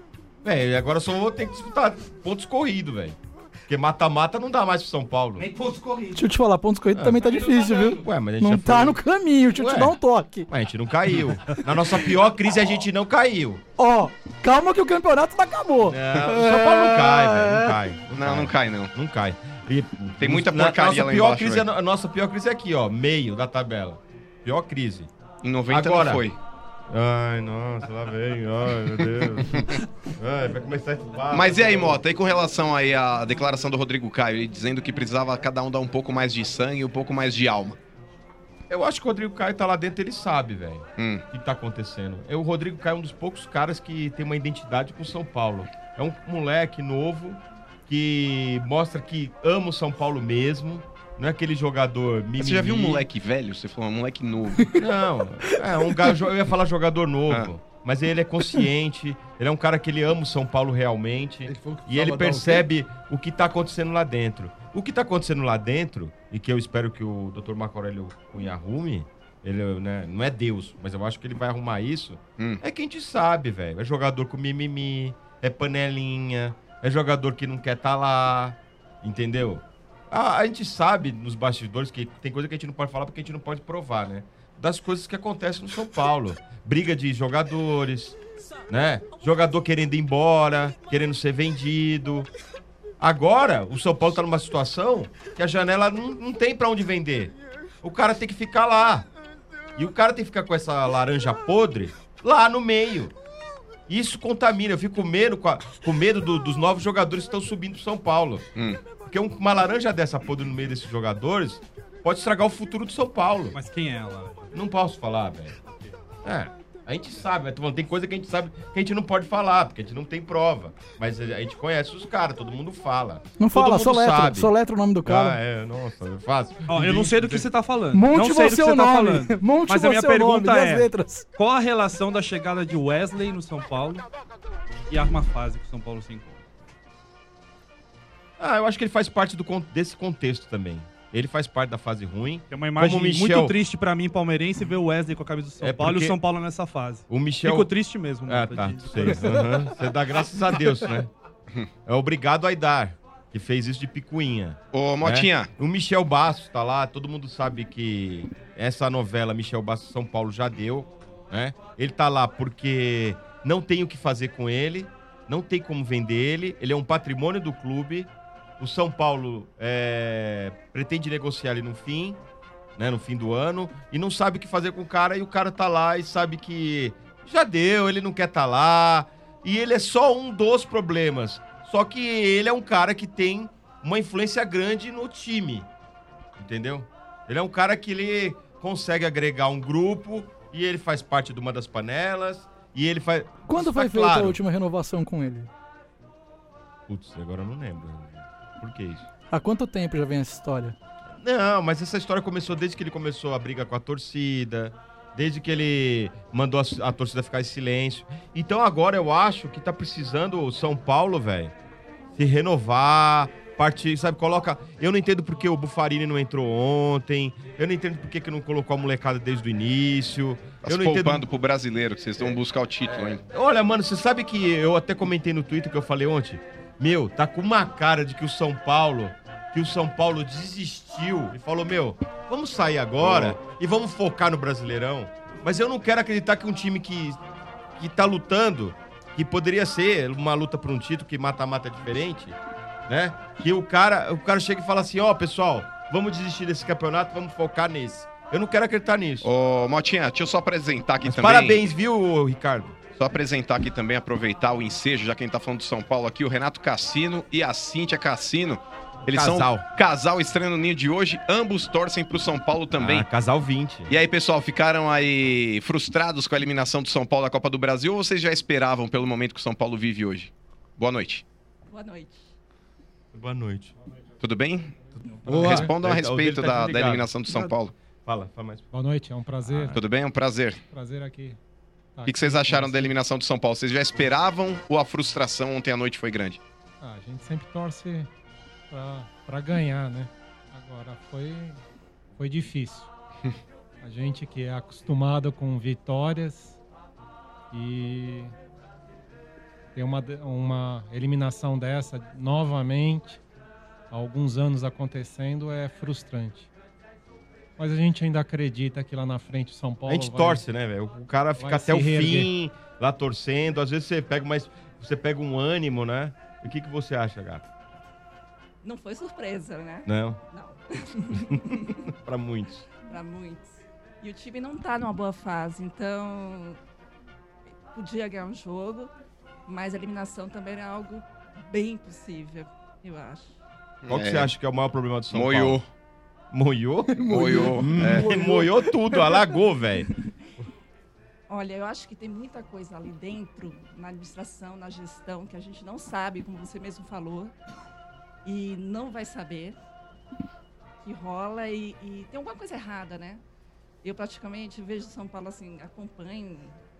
Velho, agora só vou ter que disputar pontos corridos, velho. Porque mata-mata não dá mais pro São Paulo. Nem pontos corridos. Deixa eu te falar, pontos corridos também tá difícil, viu? Ué, mas a gente não tá no caminho, deixa eu te dar um toque. Mas a gente não caiu. Na nossa pior crise a gente não caiu. Ó, calma que o campeonato não acabou. Não, o São Paulo não cai, velho. Não cai. Não cai, não. Não cai. E tem muita porcaria lá embaixo, crise, a nossa pior crise é aqui, ó. Meio da tabela. Pior crise. Em 90 agora, não foi. Ai, nossa, lá vem. Ai, meu Deus. Ai, vai começar esse papo. Mas e aí, Mota? E com relação aí à declaração do Rodrigo Caio, ele dizendo que precisava cada um dar um pouco mais de sangue e um pouco mais de alma. Eu acho que o Rodrigo Caio tá lá dentro, ele sabe, velho, o que tá acontecendo. O Rodrigo Caio é um dos poucos caras que tem uma identidade com o São Paulo. É um moleque novo que mostra que ama o São Paulo mesmo. Não é aquele jogador mimimi. Você já viu um moleque velho? Você falou um moleque novo. Não, eu ia falar jogador novo. Mas ele é consciente, ele é um cara que ele ama o São Paulo realmente. E ele percebe o que tá acontecendo lá dentro. O que tá acontecendo lá dentro, e que eu espero que o Dr. Marco Aurélio Cunha arrume, ele, né, não é Deus, mas eu acho que ele vai arrumar isso, é que a gente sabe, velho. É jogador com mimimi, é panelinha, é jogador que não quer estar lá, entendeu? A gente sabe nos bastidores que tem coisa que a gente não pode falar porque a gente não pode provar, né? Das coisas que acontecem no São Paulo. Briga de jogadores, né? Jogador querendo ir embora, querendo ser vendido. Agora, o São Paulo tá numa situação que a janela não tem pra onde vender. O cara tem que ficar lá. E o cara tem que ficar com essa laranja podre lá no meio. Isso contamina. Eu fico com medo dos novos jogadores que estão subindo pro São Paulo. Porque uma laranja dessa podre no meio desses jogadores pode estragar o futuro do São Paulo. Mas quem é ela? Não posso falar, velho. A gente sabe, tem coisa que a gente sabe que a gente não pode falar, porque a gente não tem prova. Mas a gente conhece os caras, todo mundo fala. Não fala, soletra o nome do cara. Nossa, é fácil. Eu não sei do que você tá falando. Monte não sei você o nome. Mas a minha pergunta é, qual a relação da chegada de Wesley no São Paulo e a má fase que o São Paulo se encontra? Eu acho que ele faz parte desse contexto também. Ele faz parte da fase ruim. É uma imagem muito triste pra mim, palmeirense, ver o Wesley com a camisa do São Paulo e o São Paulo nessa fase. O Michel... Fico triste mesmo. Sei. Você dá graças a Deus, né? É obrigado a Aidar, que fez isso de picuinha. Ô, Motinha. Né? O Michel Bastos tá lá, todo mundo sabe que essa novela Michel Bastos São Paulo já deu, né? Ele tá lá porque não tem o que fazer com ele, não tem como vender ele é um patrimônio do clube. O São Paulo pretende negociar ele no fim do ano, e não sabe o que fazer com o cara, e o cara tá lá e sabe que já deu, ele não quer tá lá, e ele é só um dos problemas. Só que ele é um cara que tem uma influência grande no time, entendeu? Ele é um cara que ele consegue agregar um grupo, e ele faz parte de uma das panelas, e ele faz... Quando foi feita a última renovação com ele? Putz, agora eu não lembro. Por que isso? Há quanto tempo já vem essa história? Não, mas essa história começou desde que ele começou a briga com a torcida, desde que ele mandou a torcida ficar em silêncio. Então agora eu acho que tá precisando o São Paulo, velho, se renovar, partir, sabe, coloca... Eu não entendo porque o Buffarini não entrou ontem, eu não entendo porque que não colocou a molecada desde o início. Tá se poupando pro brasileiro, que vocês vão buscar o título, hein? Olha, mano, você sabe que eu até comentei no Twitter que eu falei ontem? Meu, tá com uma cara de que o São Paulo desistiu e falou, vamos sair agora e vamos focar no Brasileirão. Mas eu não quero acreditar que um time que tá lutando, que poderia ser uma luta por um título, que mata-mata é diferente, né? Que o cara chega e fala assim, pessoal, vamos desistir desse campeonato, vamos focar nesse. Eu não quero acreditar nisso. Ô, Motinha, deixa eu só apresentar aqui também. Parabéns, viu, Ricardo? Só apresentar aqui também, aproveitar o ensejo, já que a gente tá falando do São Paulo aqui, o Renato Cassino e a Cíntia Cassino. Eles são casal estreia no Ninho de hoje, ambos torcem pro São Paulo também. Casal 20. E aí, pessoal, ficaram aí frustrados com a eliminação do São Paulo da Copa do Brasil ou vocês já esperavam pelo momento que o São Paulo vive hoje? Boa noite. Boa noite. Boa noite. Tudo bem? Boa. Respondam a respeito da eliminação do São Paulo. Fala mais. Boa noite, é um prazer. Tudo bem? É um prazer. Prazer aqui. O que vocês acharam da eliminação do São Paulo? Vocês já esperavam ou a frustração ontem à noite foi grande? A gente sempre torce pra ganhar, né? Agora foi difícil. A gente que é acostumado com vitórias e ter uma eliminação dessa novamente, há alguns anos acontecendo, é frustrante. Mas a gente ainda acredita que lá na frente o São Paulo A gente torce, né, velho? O cara fica até o fim lá torcendo. Às vezes você pega um ânimo, né? O que você acha, Gato? Não foi surpresa, né? Não? Não. Pra muitos. Pra muitos. E o time não tá numa boa fase, então podia ganhar um jogo, mas a eliminação também é algo bem possível, eu acho. Qual que você acha que é o maior problema do São Moiou. Paulo? Moiou? Moiou. Moiou tudo, alagou, velho. Olha, eu acho que tem muita coisa ali dentro, na administração, na gestão, que a gente não sabe, como você mesmo falou, e não vai saber que rola e tem alguma coisa errada, né? Eu praticamente vejo São Paulo assim, acompanho,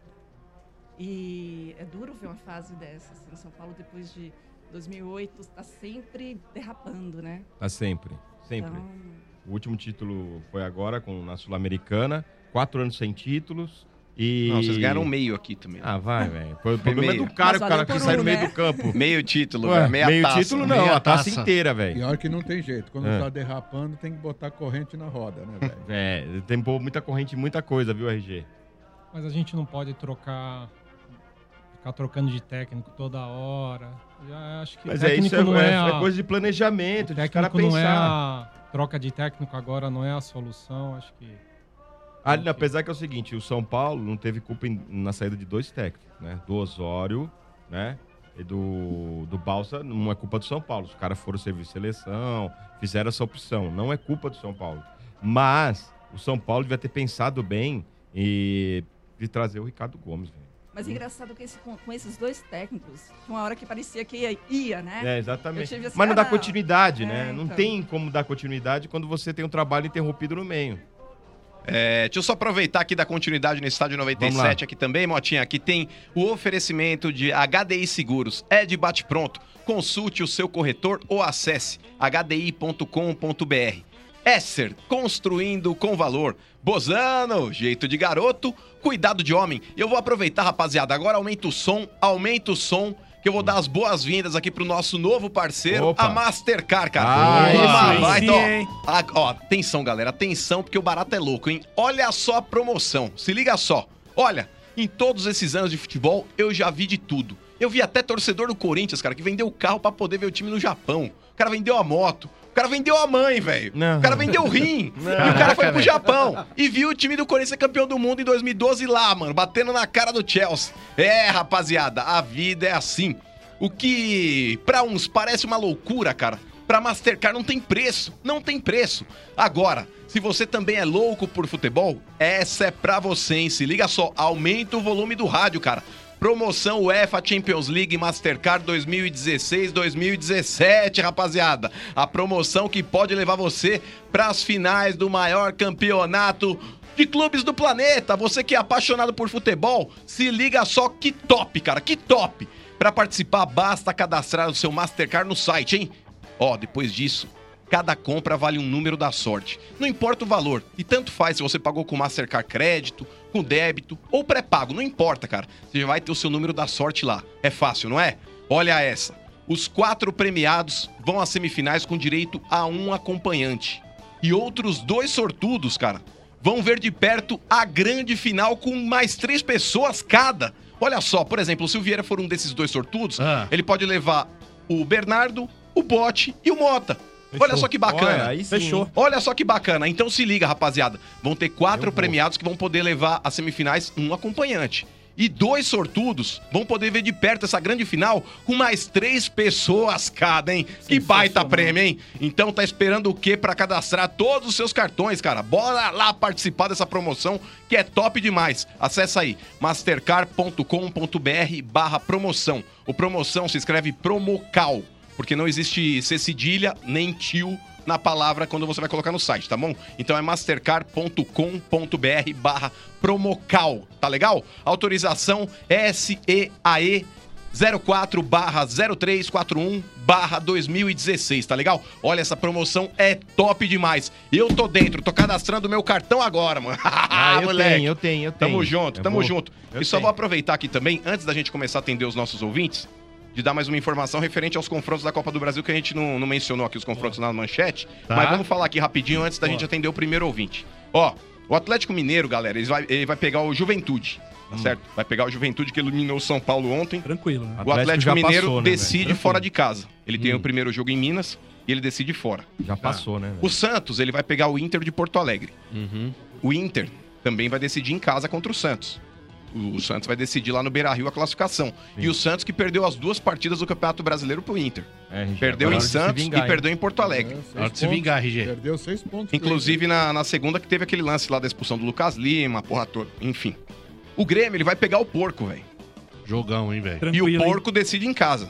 e é duro ver uma fase dessa, assim, São Paulo depois de 2008 está sempre derrapando, né? Tá sempre. Então... O último título foi agora na Sul-Americana, 4 anos sem títulos e... Não, vocês ganharam meio aqui também. Ah, vai, velho. O problema é do cara, o cara que sai no meio do campo. Meio título, Ué, meia meio taça. título não, a taça inteira, velho. Pior que não tem jeito. Quando tá derrapando, tem que botar corrente na roda, né, velho? Tem muita corrente, muita coisa, viu, RG? Mas a gente não pode ficar trocando de técnico toda hora. Já acho que mas isso é coisa de planejamento, de cara pensar. Não é a troca de técnico agora, não é a solução, acho que... Apesar que é o seguinte, o São Paulo não teve culpa na saída de 2 técnicos, né? Do Osório, né? E do Balsa, não é culpa do São Paulo. Os caras foram servir seleção, fizeram essa opção. Não é culpa do São Paulo. Mas o São Paulo devia ter pensado bem de trazer o Ricardo Gomes, velho. Mas engraçado que com esses 2 técnicos, uma hora que parecia que ia, né? Exatamente. Assim, mas não dá continuidade, né? Então. Não tem como dar continuidade quando você tem um trabalho interrompido no meio. Deixa eu só aproveitar aqui da continuidade no Estádio 97 aqui também, Motinha. Aqui tem o oferecimento de HDI Seguros. É de bate-pronto. Consulte o seu corretor ou acesse hdi.com.br. Esser, construindo com valor. Bozano, jeito de garoto, cuidado de homem. Eu vou aproveitar, rapaziada, agora aumenta o som, que eu vou dar as boas-vindas aqui pro nosso novo parceiro, a Mastercard, cara. Atenção, galera, atenção, porque o barato é louco, hein? Olha só a promoção, se liga só. Olha, em todos esses anos de futebol, eu já vi de tudo. Eu vi até torcedor do Corinthians, cara, que vendeu o carro pra poder ver o time no Japão. O cara vendeu a moto. O cara vendeu a mãe, velho. O cara vendeu o rim. E o cara foi pro Japão. E viu o time do Corinthians ser campeão do mundo em 2012 lá, mano. Batendo na cara do Chelsea. Rapaziada, a vida é assim. O que pra uns parece uma loucura, cara, pra Mastercard não tem preço. Não tem preço. Agora, se você também é louco por futebol, essa é pra você, hein? Se liga só, aumenta o volume do rádio, cara. Promoção UEFA Champions League Mastercard 2016-2017, rapaziada. A promoção que pode levar você para as finais do maior campeonato de clubes do planeta. Você que é apaixonado por futebol, se liga só, que top, cara, que top. Para participar, basta cadastrar o seu Mastercard no site, hein? Depois disso, cada compra vale um número da sorte. Não importa o valor, e tanto faz se você pagou com Mastercard crédito, com débito ou pré-pago, não importa, cara. Você já vai ter o seu número da sorte lá. É fácil, não é? Olha essa. Os 4 premiados vão às semifinais com direito a um acompanhante. E outros 2 sortudos, cara, vão ver de perto a grande final com mais 3 pessoas cada. Olha só, por exemplo, se o Vieira for um desses 2 sortudos, ele pode levar o Bernardo, o Bote e o Mota. Fechou. Olha só que bacana. Fechou. Olha só que bacana. Então se liga, rapaziada. Vão ter 4 premiados que vão poder levar às semifinais um acompanhante. E 2 sortudos vão poder ver de perto essa grande final com mais 3 pessoas cada, hein? Que baita prêmio, hein? Então tá esperando o quê pra cadastrar todos os seus cartões, cara? Bora lá participar dessa promoção que é top demais. Acessa aí, mastercard.com.br/promoção. O promoção se escreve Promocal, porque não existe C cedilha nem tio na palavra quando você vai colocar no site, tá bom? Então é mastercard.com.br/promocal, tá legal? Autorização SEAE 04/0341/2016, tá legal? Olha, essa promoção é top demais. Eu tô dentro, tô cadastrando o meu cartão agora, mano. Eu tenho. Tamo junto. E só vou aproveitar aqui também, antes da gente começar a atender os nossos ouvintes, de dar mais uma informação referente aos confrontos da Copa do Brasil, que a gente não mencionou aqui os confrontos na manchete, mas vamos falar aqui rapidinho antes da gente atender o primeiro ouvinte. Ó, o Atlético Mineiro, galera, ele vai pegar o Juventude. Tá certo? Vai pegar o Juventude, que eliminou o São Paulo ontem. Tranquilo, né? O Atlético Mineiro passou, decide fora de casa. Ele tem o primeiro jogo em Minas e ele decide fora. Já passou, né? O Santos, ele vai pegar o Inter de Porto Alegre. O Inter também vai decidir em casa contra o Santos. O Santos vai decidir lá no Beira-Rio a classificação. E o Santos que perdeu as 2 partidas do Campeonato Brasileiro pro Inter. Perdeu em Santos e perdeu em Porto Alegre. Hora de se vingar, RG. Perdeu 6 pontos. Inclusive na segunda que teve aquele lance lá da expulsão do Lucas Lima, porra toda. Enfim. O Grêmio, ele vai pegar o Porco, velho. Jogão, hein, velho. E o Porco decide em casa.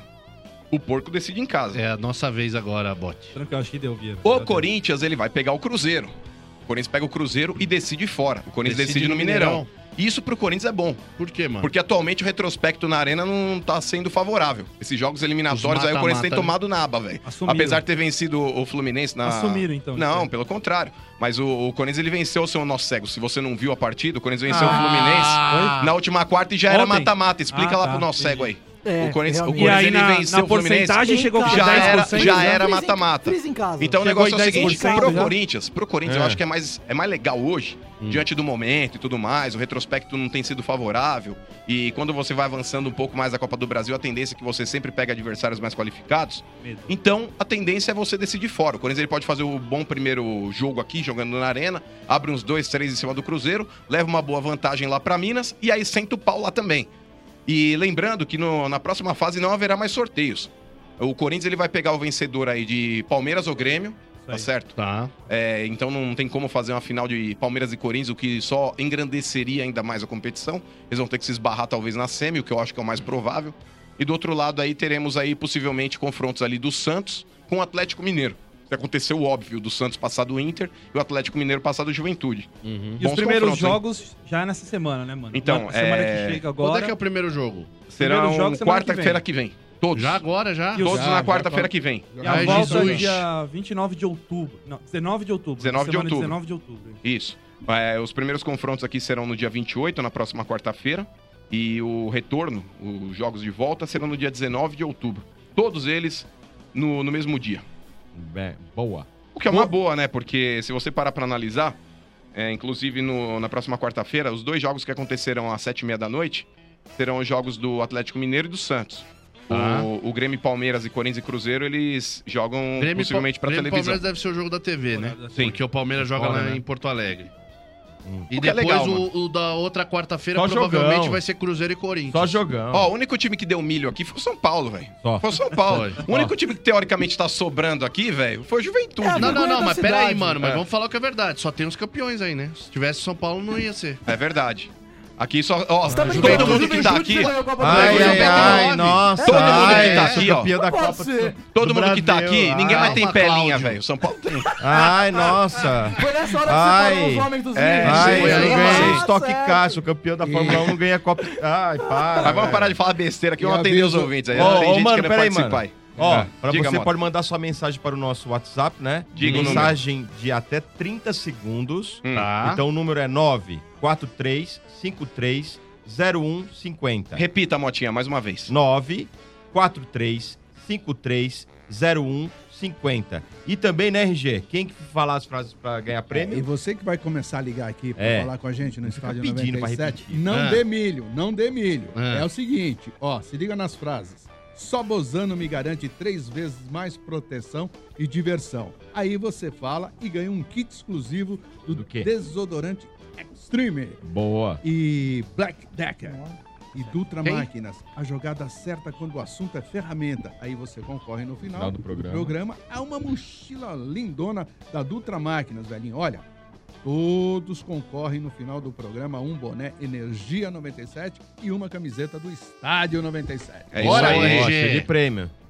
É a nossa vez agora, Bote. Tranquilo, acho que deu, Vieira. O Corinthians, ele vai pegar o Cruzeiro. O Corinthians pega o Cruzeiro e decide fora. O Corinthians decide no Mineirão. Isso pro Corinthians é bom. Por quê, mano? Porque atualmente o retrospecto na Arena não tá sendo favorável. Esses jogos eliminatórios aí o Corinthians tem tomado naba, velho. Apesar de ter vencido o Fluminense na... Assumiram, então. Não, pelo contrário. Mas o Corinthians, ele venceu o seu nosso cego. Se você não viu a partida, o Corinthians venceu o Fluminense na última quarta e já era mata-mata. Explica lá pro nosso cego aí. O Corinthians, e aí, ele venceu o Fluminense, chegou com já era mata-mata. Então o negócio é o seguinte, pro Corinthians eu acho que é mais legal hoje, diante do momento e tudo mais, o retrospecto não tem sido favorável, e quando você vai avançando um pouco mais na Copa do Brasil, a tendência é que você sempre pega adversários mais qualificados, então a tendência é você decidir fora. O Corinthians ele pode fazer o bom primeiro jogo aqui, jogando na Arena, abre uns 2, 3 em cima do Cruzeiro, leva uma boa vantagem lá pra Minas, e aí senta o pau lá também. E lembrando que na próxima fase não haverá mais sorteios. O Corinthians ele vai pegar o vencedor aí de Palmeiras ou Grêmio, tá certo? Tá. Então não tem como fazer uma final de Palmeiras e Corinthians, o que só engrandeceria ainda mais a competição. Eles vão ter que se esbarrar talvez na semi, o que eu acho que é o mais provável. E do outro lado aí teremos aí possivelmente confrontos ali do Santos com o Atlético Mineiro. Aconteceu o óbvio do Santos passar do Inter e o Atlético Mineiro passar do Juventude. E os primeiros jogos já é nessa semana, né, mano? Então, semana que chega agora. Quando é que é o primeiro jogo? Será quarta-feira que vem. Todos. Já agora, já? Todos na quarta-feira que vem. E a volta é dia 29 de outubro. Não, 19 de outubro. 19 de outubro. 19 de outubro. Isso. Os primeiros confrontos aqui serão no dia 28, na próxima quarta-feira. E o retorno, os jogos de volta, serão no dia 19 de outubro. Todos eles no mesmo dia. Boa. O que é uma boa, né? Porque se você parar pra analisar, inclusive na próxima quarta-feira, os 2 jogos que acontecerão às 7h30 da noite serão os jogos do Atlético Mineiro e do Santos. O Grêmio, Palmeiras e Corinthians e Cruzeiro, eles jogam possivelmente pra televisão. O Palmeiras deve ser o jogo da TV, né? Sim. Porque o Palmeiras joga lá em Porto Alegre. E depois legal, o da outra quarta-feira provavelmente vai ser Cruzeiro e Corinthians. Só jogão. O único time que deu milho aqui foi o São Paulo, velho. Foi o São Paulo. O único time que teoricamente tá sobrando aqui, velho, foi o Juventude. Não, mas pera aí, mano. Mas vamos falar o que é verdade. Só tem os campeões aí, né? Se tivesse São Paulo, não ia ser. É verdade. Aqui só, todo mundo que tá aqui. Nossa. Todo mundo que tá aqui, ó. Todo mundo que tá aqui, ninguém mais tem pelinha, velho. São Paulo tem. Ai, nossa. Foi nessa hora que você falou os homens dos não ganhei Stock Car, o campeão da Fórmula 1 não ganha Copa. Ai, para. Mas vamos parar de falar besteira aqui, vamos atender os ouvintes aí. Tem gente querendo participar. Pra você pode mandar sua mensagem para o nosso WhatsApp, né? Diga mensagem de até 30 segundos. Então o número é 943530150. Repita, Motinha, mais uma vez. 943530150. E também, né, RG? Quem que falar as frases para ganhar prêmio? E você que vai começar a ligar aqui para falar com a gente no Estádio pedindo 97, não dê milho, não dê milho. É o seguinte, se liga nas frases. Só Bozano me garante 3 vezes mais proteção e diversão. Aí você fala e ganha um kit exclusivo do desodorante Extreme. Boa. E Black Decker. E Dutra Máquinas. A jogada certa quando o assunto é ferramenta. Aí você concorre no final do programa a uma mochila lindona da Dutra Máquinas, velhinho. Olha, todos concorrem no final do programa a um boné Energia 97 e uma camiseta do Estádio 97. É isso aí, RG. De prêmio.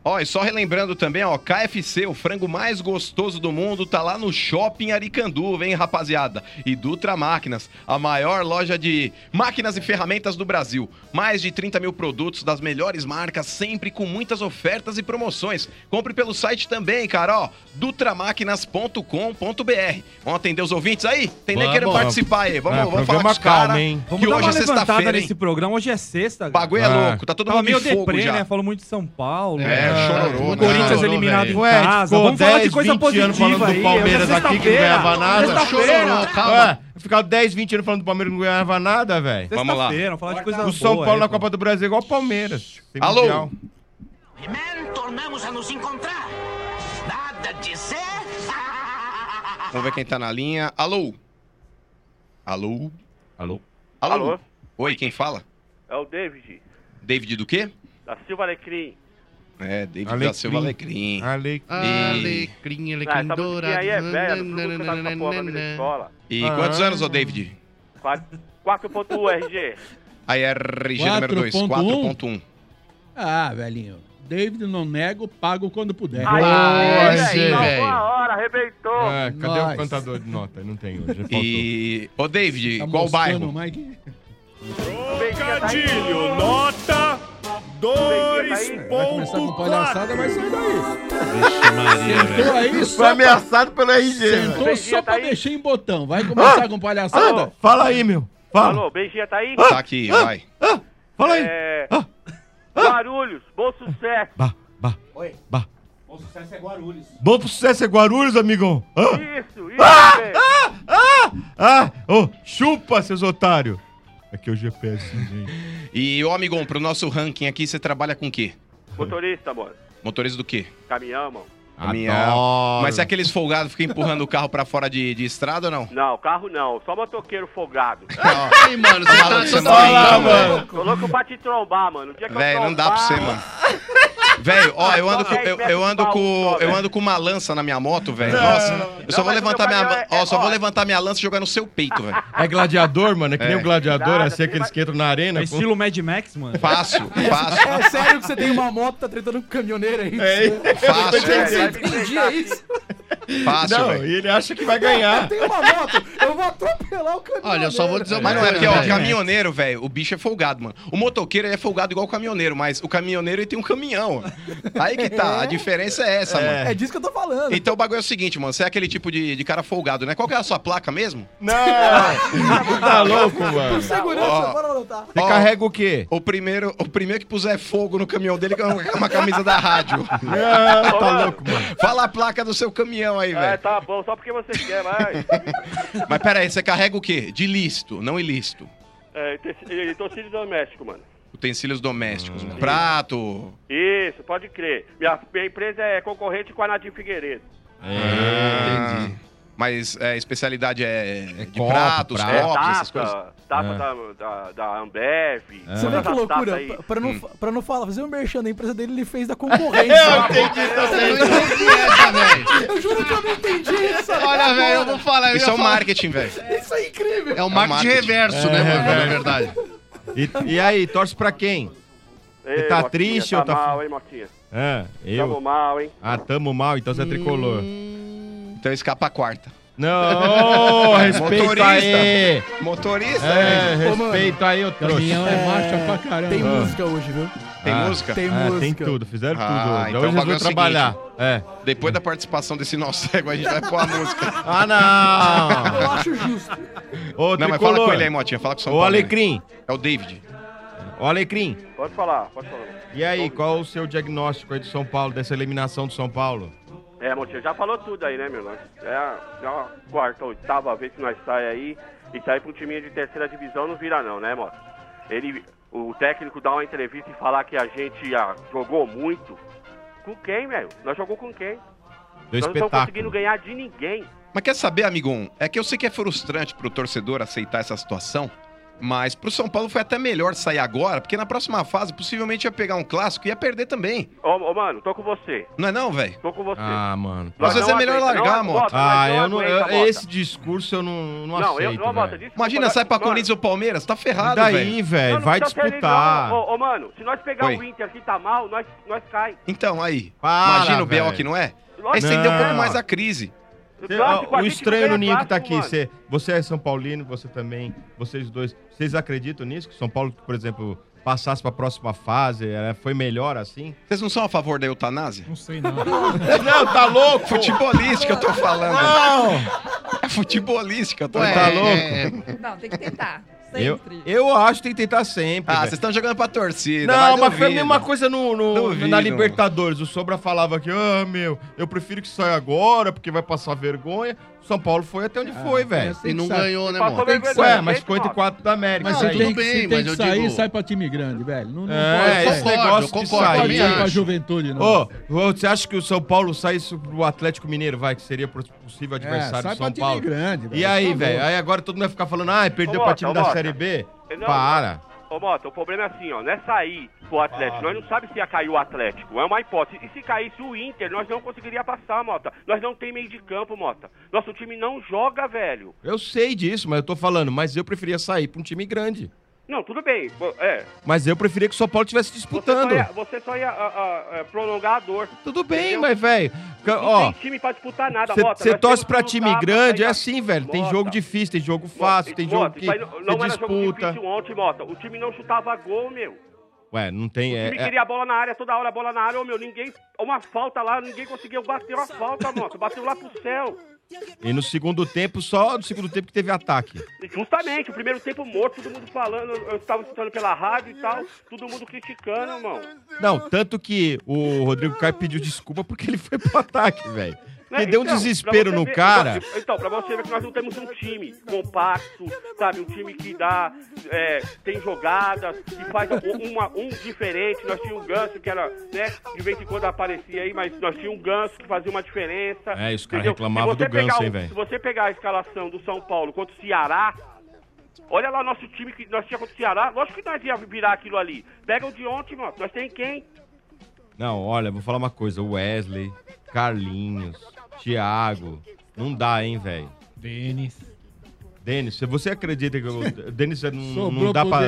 Ó, e só relembrando também, ó, KFC, o frango mais gostoso do mundo, tá lá no Shopping Aricanduva, hein, rapaziada? E Dutra Máquinas, a maior loja de máquinas e ferramentas do Brasil. Mais de 30 mil produtos das melhores marcas, sempre com muitas ofertas e promoções. Compre pelo site também, cara, ó, dutramáquinas.com.br. Vamos atender os ouvintes aí? Tem nem querendo participar aí. Vamos falar com os caras. Que hoje é sexta-feira nesse programa. Hoje é sexta. O bagulho é louco, tá todo mundo meio de fogo deprê, já. né? Falou muito de São Paulo. Chororô. O Corinthians eliminado em casa. Vamos falar de coisa positiva falando aí. do Palmeiras aqui que não ganhava nada. Chororô, calma. Ficar 10, 20 anos falando do Palmeiras que não ganhava nada, velho. Vamos lá. Vamos falar de coisa boa. O São Paulo na Copa do Brasil é igual o Palmeiras. Alô? Tornamos a nos encontrar. Nada de ser. Vamos ver quem tá na linha. Alô? Alô? Alô? Alô? Oi, quem fala? É o David. David do quê? Da Silva Alecrim. É, David da Silva Alecrim. Alecrim dourado. Aí é velho, não tá essa porra na minha escola. E quantos anos, ô David? 4.1 RG. Aí é RG número 2, 4.1. Ah, velhinho. David, não nego, pago quando puder. Salvou a hora, arrebentou. Cadê o contador de nota? Não tem hoje. E... Ô, David, qual bairro? Trocadilho, nota 2.4. Vai começar com palhaçada, mas sai daí. Vixe Maria, velho. Foi ameaçado pelo RG. Sentou só pra mexer em botão. Vai começar com palhaçada? Fala aí, meu. Fala. Alô, Beijinha tá aí? Tá aqui, vai. Fala aí. Guarulhos, bom sucesso. Oi. Bom sucesso é Guarulhos. Bom sucesso é Guarulhos, amigão. Isso, Chupa, seus otários. Aqui é o GPS, gente. E, ô, amigão, pro nosso ranking aqui, você trabalha com o quê? Motorista, mano. Motorista do quê? Caminhão, mano. Caminhão. Mas é aqueles folgados que ficam empurrando o carro pra fora de estrada ou não? Não, carro não. Só motoqueiro folgado. Aí, mano, você tá mano. Tô louco pra te trombar, mano. Velho, não dá pra você, mano. Velho, ó, eu ando com uma lança na minha moto, velho. Nossa, eu só vou levantar minha lança e jogar no seu peito, velho. É gladiador, mano? É que nem o gladiador, assim, aqueles que entram na arena. É estilo Mad Max, mano. Fácil. É sério que você tem uma moto, tá tretando com o caminhoneiro aí? Fácil. Entendi, é isso? Fácil, não, velho. E ele acha que vai ganhar. Eu tenho uma moto, eu vou atropelar o caminhoneiro. Olha, eu só vou dizer uma Mas não é coisa, porque, ó, o velho. caminhoneiro, velho, o bicho é folgado, mano. O motoqueiro, ele é folgado igual o caminhoneiro, mas o caminhoneiro, ele tem um caminhão. Aí que tá, a diferença é essa, mano. É disso que eu tô falando. Então o bagulho é o seguinte, mano, você é aquele tipo de cara folgado, né? Qual que é a sua placa mesmo? Não! Tá louco, mano. Por segurança, bora anotar. Você carrega o quê? O primeiro que puser fogo no caminhão dele é uma camisa da rádio. Tá louco, mano. Fala a placa do seu caminhão aí, velho. Tá bom, só porque você quer, vai. Mas pera aí, você carrega o quê? De lícito, não ilícito. Utensílio doméstico, mano. Utensílios domésticos. Prato. Isso, pode crer. Minha empresa é concorrente com a Nadim Figueiredo. Entendi. Mas a especialidade é de pratos, copos, essas coisas? Taça da Ambev. Você vê que loucura? Pra não falar, fazer um merchan da empresa dele, ele fez da concorrência. Eu entendi também. Eu juro que eu não entendi isso. Olha, velho, eu vou falar. Isso é o marketing, velho. Isso é incrível. É o marketing reverso, né, mano? Na verdade. E aí, torce pra quem? Você tá Motinha, triste ou tá... mal, hein, Motinha? Eu? Tamo mal, hein? Tamo mal, então você é tricolor. Então escapa a quarta. Não, respeita aí. Motorista? Respeita aí, ô trouxa. Caminhão é marcha pra caramba. Tem música hoje, viu? Tem música? Tem música. Tem tudo, fizeram tudo. Então Hoje o eles bagulho vão é o trabalhar. Depois da participação desse nó cego, a gente vai pôr a música. Não! Eu acho justo. Ô, não, mas fala com ele aí, Motinha. Fala com o São Paulo. Ô, Alecrim. É o David. Ô, Alecrim. Pode falar. E aí, qual o seu diagnóstico aí do São Paulo, dessa eliminação do São Paulo? Motinha, já falou tudo aí, né, meu? É a quarta, oitava vez que nós sai aí. E sair pra um timinho de terceira divisão não vira não, né, Moto? O técnico dá uma entrevista e falar que a gente jogou muito. Com quem, velho? Nós jogou com quem? Nós não estamos conseguindo ganhar de ninguém. Mas quer saber, amigão? É que eu sei que é frustrante pro torcedor aceitar essa situação. Mas pro São Paulo foi até melhor sair agora, porque na próxima fase possivelmente ia pegar um clássico e ia perder também. Ô, mano, tô com você. Não é não, velho? Tô com você. Ah, mano. Às vezes é melhor largar, Mota. Esse discurso eu não aceito, velho. Imagina, sai pra Corinthians ou Palmeiras, tá ferrado, velho. Daí, velho, vai disputar. Ô, mano, se nós pegar o Inter que tá mal, nós cai. Então, aí. Imagina o Biel que não é? Aí estendeu um pouco mais a crise. O estranho no Ninho que tá aqui, você é São Paulino, você também, vocês dois, vocês acreditam nisso? Que São Paulo, por exemplo, passasse pra próxima fase, foi melhor assim? Vocês não são a favor da eutanásia? Não sei, não. Não, tá louco? Futebolística, eu tô falando. Não! É futebolística, eu tô falando. Tá louco? Não, tem que tentar. Eu acho que tem que tentar sempre. Vocês estão jogando pra torcida. Não, mas foi a mesma coisa na Libertadores. O Sobra falava que, eu prefiro que saia agora, porque vai passar vergonha. São Paulo foi até onde foi, velho. E não ganhou, né, mano? Mas ficou entre 4 da América. Mas tudo tem bem, mas eu sair, sai pra time grande, velho. Não pode. Esse negócio de sair pra juventude, não. Você acha que o São Paulo saísse pro Atlético Mineiro, que seria possível adversário do São Paulo? Grande, e aí, velho? Aí agora todo mundo vai ficar falando, perdeu pra time da Série B? Para. Ô, Mota, o problema é assim, ó, não é sair pro Atlético. Nós não sabemos se ia cair o Atlético, é uma hipótese. E se caísse o Inter, nós não conseguiríamos passar, Mota. Nós não tem meio de campo, Mota. Nosso time não joga, velho. Eu sei disso, mas eu tô falando, mas eu preferia sair pra um time grande. Não, tudo bem, Mas eu preferia que o São Paulo estivesse disputando. Você só ia prolongar a dor. Tudo bem, mas, velho... Não tem time pra disputar nada, Mota. Você torce pra time grande, é assim, velho. Tem jogo difícil, tem jogo fácil, tem jogo que não era disputa. Jogo difícil ontem, Mota. O time não chutava gol, meu. Ué, não tem... O time queria a bola na área, toda hora a bola na área. Uma falta lá, ninguém conseguiu bater uma falta, Mota. Bateu lá pro céu. E no segundo tempo, só no segundo tempo que teve ataque. Justamente, o primeiro tempo morto, todo mundo falando, eu estava escutando pela rádio e tal, todo mundo criticando, irmão. Não, tanto que o Rodrigo Caio pediu desculpa porque ele foi pro ataque, velho. Porque deu um desespero no cara. Então, pra você ver que nós não temos um time compacto, sabe? Um time que tem jogadas, que faz um diferente. Nós tínhamos um Ganso que era, né? De vez em quando aparecia aí, mas nós tínhamos um Ganso que fazia uma diferença. Os caras reclamavam do Ganso, hein, velho? Se você pegar a escalação do São Paulo contra o Ceará, olha lá nosso time que nós tínhamos contra o Ceará, lógico que nós ia virar aquilo ali. Pega o de ontem, mano. Nós tem quem? Não, olha, vou falar uma coisa. Wesley, Carlinhos, Thiago, não dá, hein, velho. Denis, se você acredita que o Denis não dá pra...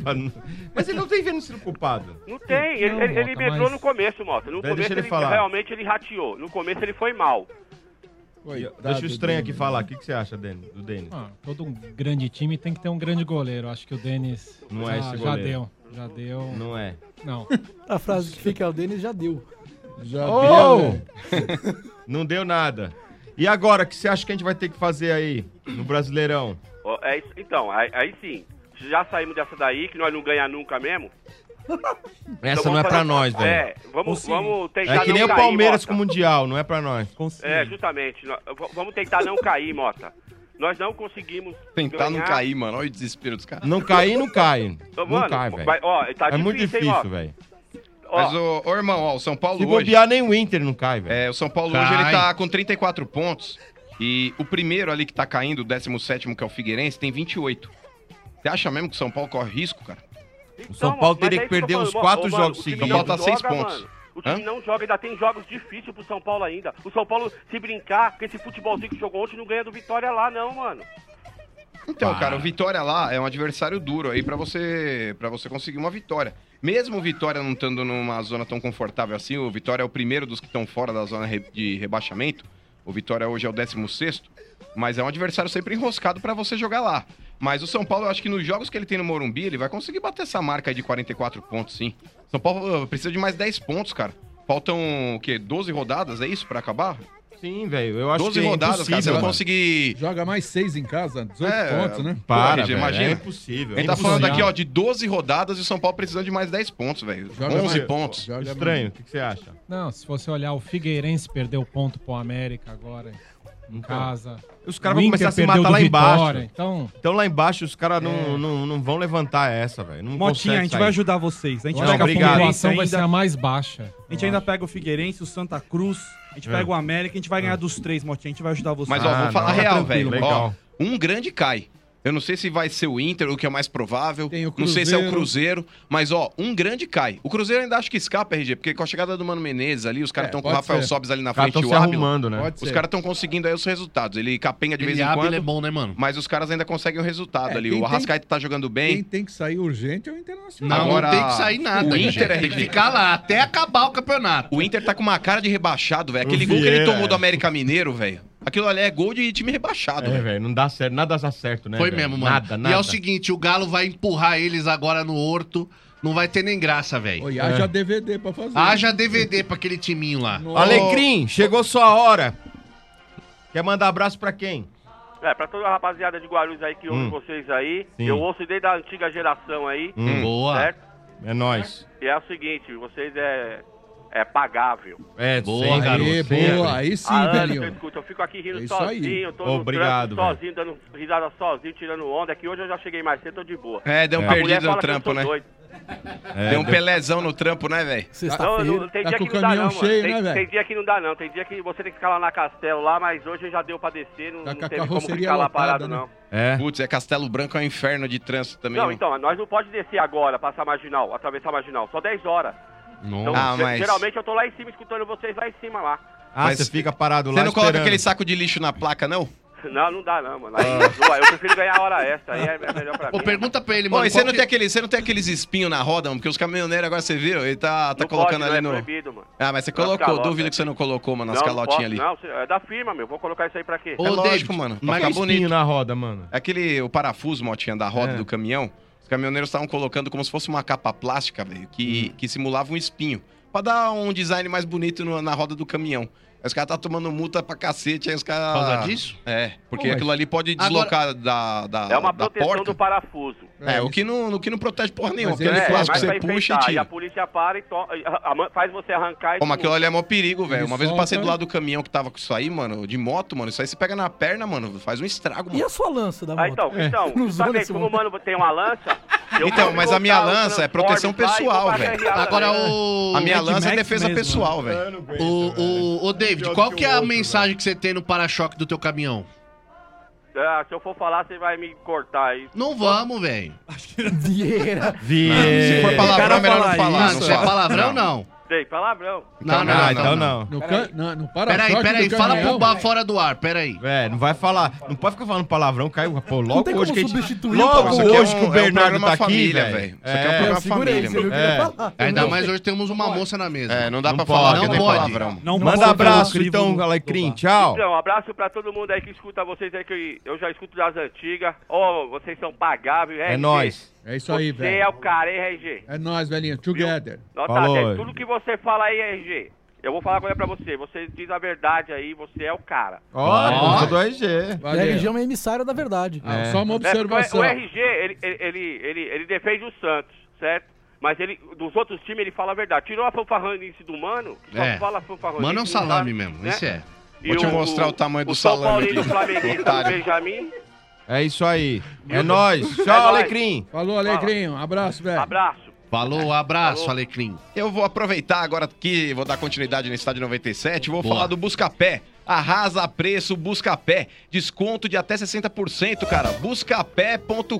Mas ele não tem vendo ser culpado. Não tem, ele medrou no começo, Mota. No começo ele realmente ele rateou. No começo ele foi mal. Deixa o estranho aqui falar. O que você acha, do Denis? Todo um grande time tem que ter um grande goleiro. Acho que o Denis não é esse goleiro. Já deu. Não é. Não. A frase que fica é o Denis já deu. Deu. Não deu nada. E agora, o que você acha que a gente vai ter que fazer aí, no Brasileirão? Então, aí sim. Já saímos dessa daí, que nós não ganhamos nunca mesmo. Essa então não é pra nós, velho. Vamos tentar não cair, É que nem o Palmeiras Mota. com o Mundial, não é pra nós. Justamente. Vamos tentar não cair, Mota. Nós não conseguimos tentar não cair, mano. Olha o desespero dos caras. Não cair, não cai. Não cai, velho. Tá é muito difícil, velho. Mas, ô irmão, o São Paulo se hoje... Se bobear, nem o Inter não cai, velho. O São Paulo hoje, ele tá com 34 pontos. E o primeiro ali que tá caindo, o 17º, que é o Figueirense, tem 28. Você acha mesmo que o São Paulo corre risco, cara? O São Paulo teria que perder uns 4 jogos seguidos. O São Paulo tá 6 pontos. Mano. O time não joga, ainda tem jogos difíceis pro São Paulo ainda. O São Paulo, se brincar, com esse futebolzinho que jogou ontem, não ganha do Vitória lá, não, mano. Então, cara, o Vitória lá é um adversário duro aí pra você conseguir uma vitória. Mesmo o Vitória não estando numa zona tão confortável assim, o Vitória é o primeiro dos que estão fora da zona de rebaixamento. O Vitória hoje é o 16º, mas é um adversário sempre enroscado pra você jogar lá. Mas o São Paulo, eu acho que nos jogos que ele tem no Morumbi, ele vai conseguir bater essa marca aí de 44 pontos, sim. São Paulo precisa de mais 10 pontos, cara. Faltam, o quê? 12 rodadas, é isso, pra acabar? Sim, velho. Eu acho 12 que é rodadas, cara. Você vai conseguir... Joga mais 6 em casa, 18 pontos, né? Imagina. É impossível. A gente tá falando aqui, ó, de 12 rodadas e o São Paulo precisando de mais 10 pontos, velho. 11 pontos. Estranho. O que você acha? Não, se você olhar, o Figueirense perdeu ponto pro América agora, em casa. Os caras vão começar a se matar lá embaixo. Então lá embaixo os caras não vão levantar essa, velho. Motinha, a gente vai ajudar vocês. A gente pega a pontuação, vai ser a mais baixa. A gente ainda pega o Figueirense, o Santa Cruz, a gente pega o América, a gente vai ganhar dos 3, Motinha. A gente vai ajudar vocês. Mas, ó, vou falar real, velho. Um grande cai. Eu não sei se vai ser o Inter, o que é o mais provável. Não sei se é o Cruzeiro. Mas, ó, um grande cai. O Cruzeiro ainda acho que escapa, RG, porque com a chegada do Mano Menezes ali, os caras estão com o Rafael Sobis ali na frente e o Ábila. Né? Os caras estão conseguindo aí os resultados. Ele capenga de vez em quando. é bom, né, mano? Mas os caras ainda conseguem o resultado ali. O Arrascaeta tá jogando bem. Quem tem que sair urgente é o Internacional. Agora, não tem que sair nada. O Inter tem que ficar lá até acabar o campeonato. O Inter tá com uma cara de rebaixado, velho. Aquele gol que ele tomou do América Mineiro, velho. Aquilo ali é gol de time rebaixado, velho. Não dá certo, nada dá certo, né? Foi véio? mesmo, mano. Nada. E é o seguinte, o Galo vai empurrar eles agora no Horto. Não vai ter nem graça, velho. Haja DVD pra fazer. Haja DVD pra aquele timinho lá. Alecrim, chegou sua hora. Quer mandar abraço pra quem? Pra toda a rapaziada de Guarulhos aí que ouve vocês aí. Sim. Eu ouço desde a antiga geração aí. Boa. Certo? É nóis. E é o seguinte, vocês é pagável. Boa, garoto. Boa, aí sim, velhinho. Eu fico aqui rindo sozinho, tô Obrigado, no trampo sozinho, dando risada sozinho, tirando onda. Que hoje eu já cheguei mais cedo, tô de boa. Deu um perdido no trampo, né? Deu um pelézão no trampo, né, velho? Não, tem dia que não dá não, mano. Tem dia que não dá não. Tem dia que você tem que ficar lá na Castelo lá, mas hoje já deu pra descer, não teve como ficar lá parado, não. Putz, Castelo Branco é um inferno de trânsito também. Não, então, nós não pode descer agora, passar marginal, atravessar marginal. Só 10 horas. Então, mas... geralmente eu tô lá em cima, escutando vocês lá em cima lá. Mas você fica parado lá Você não esperando. coloca aquele saco de lixo na placa, não? Não dá não, mano. Aí, eu prefiro ganhar a hora extra, aí é melhor pra mim. Pergunta pra ele, mano. E você não tem aqueles espinhos na roda, mano? Porque os caminhoneiros agora, você viu? Ele tá colocando ali no... proibido, mano. Mas você colocou, duvido que você não colocou, mano, nas calotinhas ali. Não, é da firma, meu. Vou colocar isso aí pra quê? É lógico, mano. Pra ficar bonito. Na roda, mano. O parafuso, Motinha, da roda do caminhão, os caminhoneiros estavam colocando como se fosse uma capa plástica, velho, que simulava um espinho. Pra dar um design mais bonito na roda do caminhão. Aí os caras tá tomando multa pra cacete, aí os caras... Por causa disso? Porque aquilo ali pode deslocar da É uma proteção porta. do parafuso. O que não protege porra nenhuma. Mas Aquele plástico que você pra puxa e enfeitar, tira. E a polícia para e faz você arrancar e... Mas aquilo ali é mó perigo, velho. Uma vez eu passei do solta. lado do caminhão que tava com isso aí, mano, de moto, mano. Isso aí você pega na perna, mano, faz um estrago, mano. E a sua lança da moto? Então, sabe como o mano tem uma lança... Então, mas a minha lança é proteção pessoal, velho. Agora A minha lança é defesa pessoal, velho. Ô, David, qual que é a mensagem que você tem no para-choque do teu caminhão? Se eu for falar, você vai me cortar aí. Não vamos, velho. Vieira. Se for palavrão, melhor não falar. Não, se é palavrão, não. Tem palavrão. Não. No para-choque Peraí, do fala caminhão. pro bar fora do ar, peraí. Não vai falar. Não pode ficar falando palavrão, caiu. Pô, logo tem hoje como que a gente... substituir Logo o hoje que o Bernardo tá aqui, família, velho. Isso aqui é um programa família, mano. Ainda mais hoje temos uma moça na mesa. Não dá pra falar, não porque tem pode. palavrão. Manda abraço, então, Alecrim. Tchau. Então, um abraço pra todo mundo aí que escuta vocês aí, que eu já escuto das antigas. Vocês são pagáveis, É nóis. É isso aí, Você velho. é o cara, hein, RG? É nóis, velhinho. Together. Nota 10. Tudo que você fala aí, RG, eu vou falar uma coisa pra você. Você diz a verdade aí, você é o cara. Ó, do RG. O RG é um emissário da verdade. Só uma observação. O RG, ele defende o Santos, certo? Mas dos outros times ele fala a verdade. Tirou a fanfarronice do Mano, só fala fanfarronice. Mano é um salame mesmo, esse é. Vou te mostrar o tamanho do São salame Paulino, aqui. Flamenguista, Benjamin. É isso aí. É nóis. Tchau, Alecrim. Falou, Alecrim. Um abraço, velho. Abraço. Falou, abraço, Alecrim. Eu vou aproveitar agora que vou dar continuidade no Estádio 97, vou falar do Buscapé. Arrasa preço Buscapé. Desconto de até 60%, cara. Buscapé.com.br,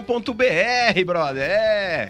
brother.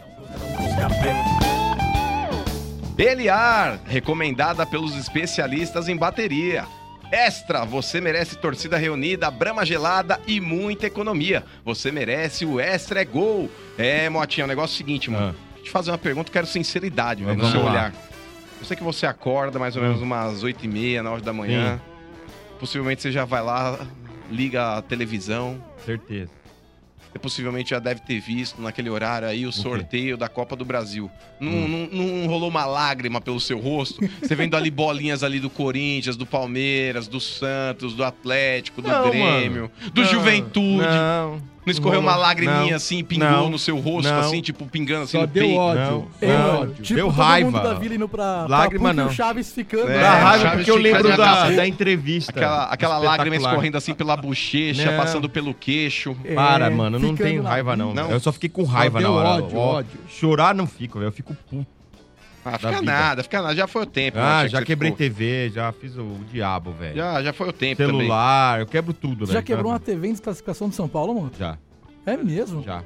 Beliar, recomendada pelos especialistas em bateria. Extra, você merece torcida reunida, brama gelada e muita economia. Você merece o Extra é Gol. Motinha, o negócio é o seguinte, mano. Deixa eu te fazer uma pergunta, quero sinceridade, velho, no seu olhar. Eu sei que você acorda mais ou menos umas 8h30, 9 da manhã. Possivelmente você já vai lá, liga a televisão. Certeza. Você possivelmente já deve ter visto naquele horário aí o sorteio da Copa do Brasil. Não rolou uma lágrima pelo seu rosto? Você vendo ali bolinhas ali do Corinthians, do Palmeiras, do Santos, do Atlético, do Grêmio, do Juventude. Não escorreu uma lagriminha assim, pingou no seu rosto, assim, tipo, pingando assim Só no deu peito? ódio. Tipo, deu todo raiva. mundo da vila indo pra Lágrima PUC, não. o Chaves ficando. Dá raiva porque eu lembro da da entrevista. Aquela lágrima escorrendo assim pela bochecha, passando pelo queixo. Para, mano, não tenho lá. raiva não. Eu só fiquei com raiva na hora. ódio. Chorar não fico, velho. Eu fico puto. Fica nada. Já foi o tempo. Já quebrei TV, já fiz o diabo, velho. Já foi o tempo Celular, eu quebro tudo, velho. Já quebrou uma TV em desclassificação de São Paulo, mano? Já. É mesmo? Já.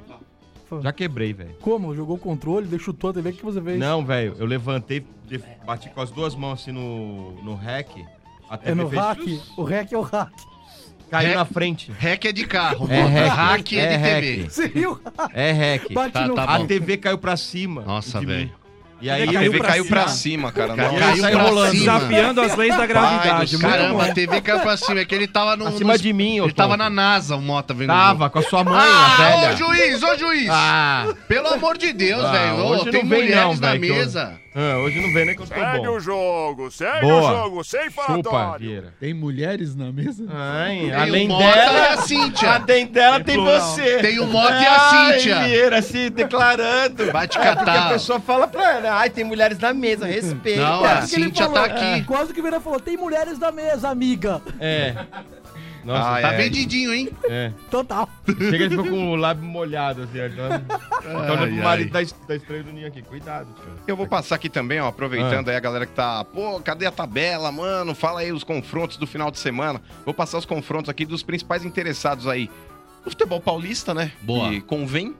Já quebrei, velho. Como? Jogou o controle, chutou a TV, o que você fez? Não, velho, eu levantei, bati com as duas mãos assim no REC. É no hack? O REC é o hack. Caiu na frente. REC é de carro, hack é de TV. Você viu? É REC. A TV caiu pra cima. Nossa, velho. E aí a TV caiu pra cima, cara. Caiu pra cima. Desafiando as leis da gravidade. Caramba, a TV caiu pra cima. É que ele tava no... Acima de mim, Ele tava na NASA, o Mota vendo. Tava, com a sua mãe, a velha. Ô juiz! Pelo amor de Deus, velho. Hoje Tem não vem mulheres não, na velho, mesa. Hoje não vem nem que eu tô bom. Segue o jogo, sem Chupa, falatório. Vieira. Tem mulheres na mesa? Ai, Tem além o Mota dela, e a Cíntia. além dela tem você. Tem o Mota e a Cíntia. Vieira se declarando. Vai te Porque a catar. pessoa fala pra ela, ai, tem mulheres na mesa, respeita. Não, a Cíntia tá aqui. Quase que o Vieira falou, tem mulheres na mesa, amiga. É. Nossa, Tá vendidinho, hein? É. Total. Chega e ficou com o lábio molhado, assim, então olha pro marido da estreia do ninho aqui. Cuidado, tio. Eu vou passar aqui também, ó, aproveitando aí a galera que tá... Pô, cadê a tabela, mano? Fala aí os confrontos do final de semana. Vou passar os confrontos aqui dos principais interessados aí. O futebol paulista, né? Boa. Que convém.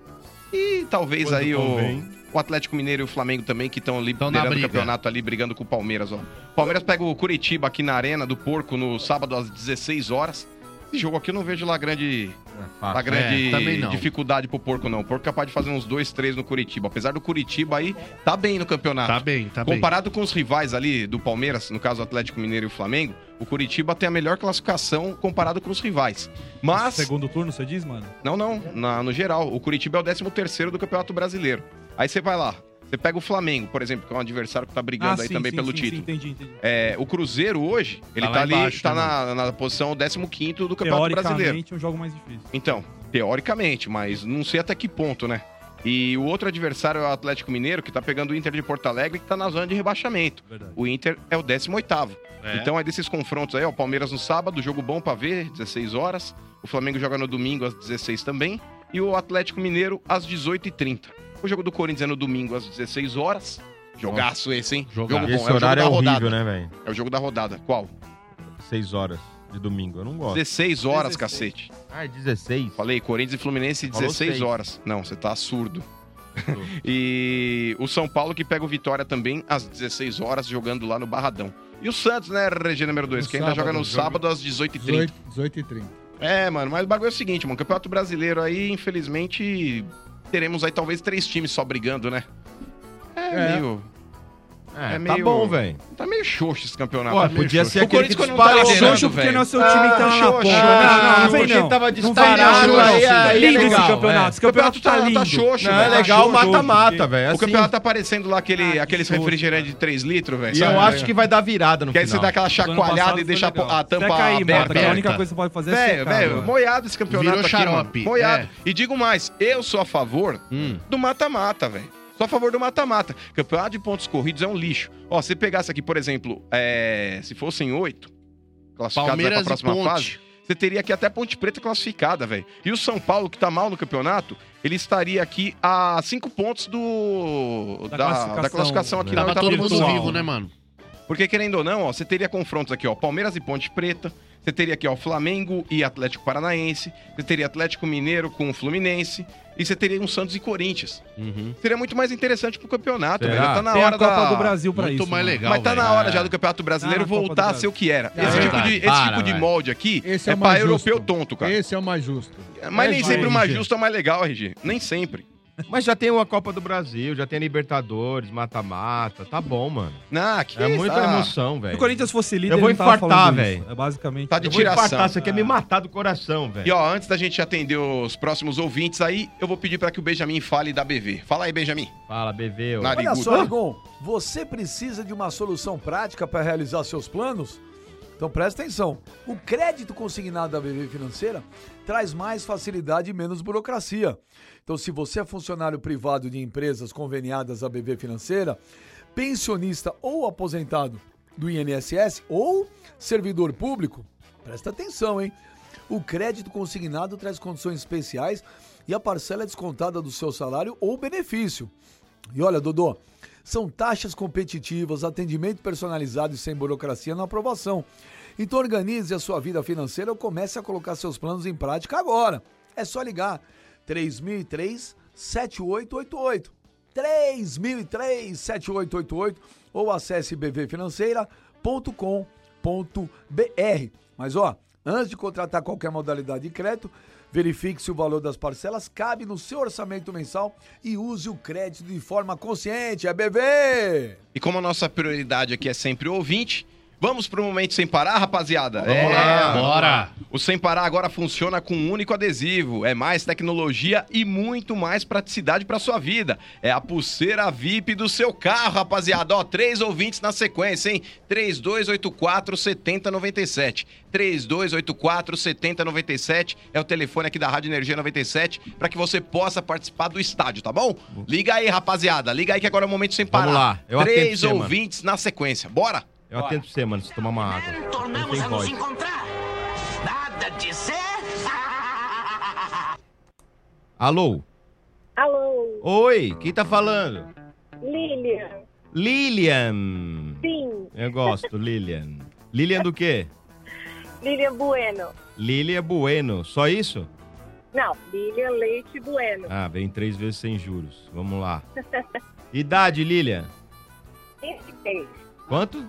E talvez Quando aí convém. o Atlético Mineiro e o Flamengo também, que estão ali Tão na liderando o briga. campeonato ali, brigando com o Palmeiras, ó. O Palmeiras pega o Curitiba aqui na Arena do Porco no sábado às 16 horas. Esse jogo aqui eu não vejo lá grande também não. dificuldade pro Porco, não. O Porco é capaz de fazer uns 2, 3 no Curitiba. Apesar do Curitiba aí, tá bem no campeonato. Tá bem. Comparado com os rivais ali do Palmeiras, no caso o Atlético Mineiro e o Flamengo, o Curitiba tem a melhor classificação comparado com os rivais. Mas... Segundo turno, você diz, mano? Não, no geral. O Curitiba é o 13º do Campeonato Brasileiro. Aí você vai lá. Você pega o Flamengo, por exemplo, que é um adversário que tá brigando aí também pelo título. Entendi. O Cruzeiro hoje, ele tá ali, embaixo, tá na posição 15º do Campeonato Brasileiro. Teoricamente, é um jogo mais difícil. Então, teoricamente, mas não sei até que ponto, né? E o outro adversário é o Atlético Mineiro, que tá pegando o Inter de Porto Alegre, que tá na zona de rebaixamento. Verdade. O Inter é o 18º. Então, aí desses confrontos aí, ó, o Palmeiras no sábado, jogo bom pra ver, 16 horas. O Flamengo joga no domingo às 16 também. E o Atlético Mineiro às 18h30. O jogo do Corinthians é no domingo às 16 horas. Jogaço esse, hein? Jogo bom. Esse horário é jogo da horrível, rodada. né, velho? É o jogo da rodada. Qual? 6 horas de domingo, eu não gosto. 16 horas, cacete. Ah, é 16? Falei, Corinthians e Fluminense, Falou 16 6. horas. Não, você tá surdo. E o São Paulo que pega o Vitória também às 16 horas, jogando lá no Barradão. E o Santos, né, RG número 2, que ainda joga no sábado às 18h30. 18h30. É, mano, mas o bagulho é o seguinte, mano, Campeonato Brasileiro aí, infelizmente, teremos aí talvez 3 times só brigando, né? Meio... tá bom, velho. Tá meio xoxo esse campeonato. Pô, tá meio podia xoxo. ser O aquele que Corinthians quando disparou, tá liderando, Xoxo porque velho. não é o seu time que tá lá na ponta. Não, vem porque não. tava Não disparado, vai, aí é é lindo legal, esse campeonato. Esse campeonato tá lindo. Tá xoxo, Não, velho. é legal Tá xoxo, mata-mata, velho. O assim. campeonato tá aparecendo lá aqueles refrigerantes de 3 litros, velho. E eu acho que vai dar virada no Que aí final. você dá aquela chacoalhada e deixa a tampa Seca aí, Mota, aberta. que a única coisa que você pode fazer é secar. Velho, mano. moiado esse campeonato Virou aqui, xarope. mano. Moiado. É. E digo mais, eu sou a favor do mata-mata, velho. Sou a favor do mata-mata. Campeonato de pontos corridos é um lixo. Ó, se pegasse aqui, por exemplo, se fossem 8 classificados aí pra Palmeiras e próxima Ponte. fase, você teria aqui até Ponte Preta classificada, velho. E o São Paulo, que tá mal no campeonato, ele estaria aqui a 5 pontos da classificação aqui na Tava oitava todo mundo posição. vivo, né, mano? Porque, querendo ou não, ó, você teria confrontos aqui, ó, Palmeiras e Ponte Preta, você teria aqui, ó, Flamengo e Atlético Paranaense, você teria Atlético Mineiro com o Fluminense, e você teria um Santos e Corinthians. Seria muito mais interessante pro campeonato, velho. Tá na Tem hora a Copa da... do Brasil pra Muito isso. mais mano. legal, Mas tá na velho. hora já do Campeonato Brasileiro Ah, Copa do voltar a Brasil. ser o que era. É Esse verdade. tipo de molde aqui Esse é é o pra mais europeu justo. tonto, cara. Esse é o mais justo. Mas nem sempre o mais RG. justo é o mais legal, RG. Nem sempre. Mas já tem uma Copa do Brasil, já tem a Libertadores, mata-mata. Tá bom, mano. Não, que É muita tá. emoção, Se velho. o Corinthians fosse líder, Eu vou ele não tava infartar, falando isso. velho. É basicamente. Tá de Eu vou tiração. infartar, você quer me matar do coração, velho. E ó, antes da gente atender os próximos ouvintes aí, eu vou pedir pra que o Benjamin fale da BV. Fala aí, Benjamin. Fala, BV. Na- Olha Narigudo. só, Rigon, você precisa de uma solução prática para realizar seus planos? Então presta atenção. O crédito consignado da BV Financeira traz mais facilidade e menos burocracia. Então, se você é funcionário privado de empresas conveniadas à BV Financeira, pensionista ou aposentado do INSS ou servidor público, presta atenção, hein? O crédito consignado traz condições especiais e a parcela é descontada do seu salário ou benefício. E olha, Dodô, são taxas competitivas, atendimento personalizado e sem burocracia na aprovação. Então organize a sua vida financeira ou comece a colocar seus planos em prática agora. É só ligar 3003-7888. 3003-7888 ou acesse bvfinanceira.com.br. Mas, antes de contratar qualquer modalidade de crédito, verifique se o valor das parcelas cabe no seu orçamento mensal e use o crédito de forma consciente. É BV! E como a nossa prioridade aqui é sempre o ouvinte, vamos pro Momento Sem Parar, rapaziada? Bora! O Sem Parar agora funciona com um único adesivo. É mais tecnologia e muito mais praticidade pra sua vida. É a pulseira VIP do seu carro, rapaziada. 3 ouvintes na sequência, hein? 3284-7097. 3284-7097 é o telefone aqui da Rádio Energia 97 pra que você possa participar do estádio, tá bom? Liga aí, rapaziada. Liga aí que agora é o Momento Sem Parar. Vamos lá. Eu 3 atento, ouvintes na sequência. Bora? Eu atento pra você, mano, se tomar uma água. Tornamos a nos encontrar. Nada de ser. Alô? Alô? Oi, quem tá falando? Lilian. Lilian. Sim. Eu gosto, Lilian. Lilian do quê? Lilian Bueno. Lilian Bueno. Só isso? Não, Lilian Leite Bueno. Ah, vem 3 vezes sem juros. Vamos lá. Idade, Lilian? 26. Quanto?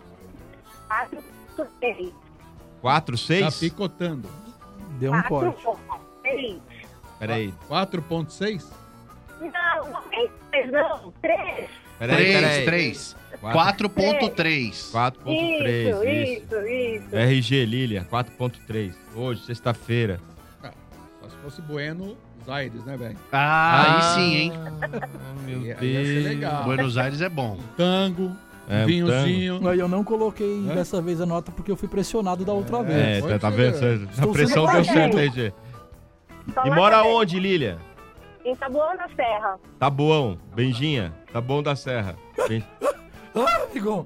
4,6. 4,6? Tá picotando. Deu um corte. 4,6. Peraí. 4,6? Não, não tem 3, não. 3. Peraí. 3. 4.3. 4.3. Isso. RG, Lilian, 4.3. Hoje, sexta-feira. Só se fosse Buenos Aires, né, velho? Aí sim, hein? Meu Ia ser legal. Buenos Aires é bom. Tango. É, vinhozinho. Eu não coloquei dessa vez a nota porque eu fui pressionado da outra vez. Tá vendo? A pressão deu certo aí, Gê. E mora onde, Lilian? Em Taboão da Serra. Taboão, Benjinha, Taboão da Serra. Rigon.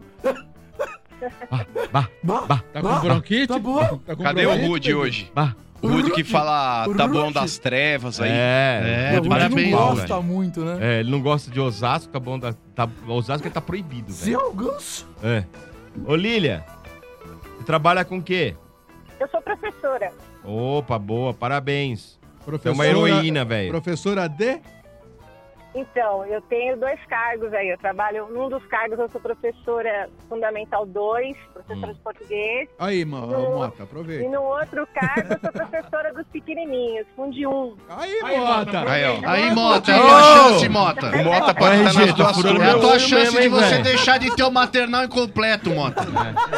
Tá com bronquite? Tá bom. Cadê o Rude hoje? O Rude que fala Taboão das Trevas aí. Parabéns. Ele não gosta muito, né? Ele não gosta de Osasco, Taboão da... Osasco ele tá proibido, velho. Seu Ganso. Ô, Lilian, você trabalha com o quê? Eu sou professora. Opa, boa, parabéns. Você é uma Professora- heroína, velho. Professora de? Então, eu tenho 2 cargos aí. Eu trabalho, num dos cargos eu sou professora Fundamental 2, professora de português. Aí, Mota, E aproveita. no outro cargo eu sou professora dos pequenininhos, Fundi 1. Aí, Mota. Aí, Mota, aí a chance, Mota. O Mota pode estar nas duas É a turmas. tua chance de você deixar de ter o maternal incompleto, Mota.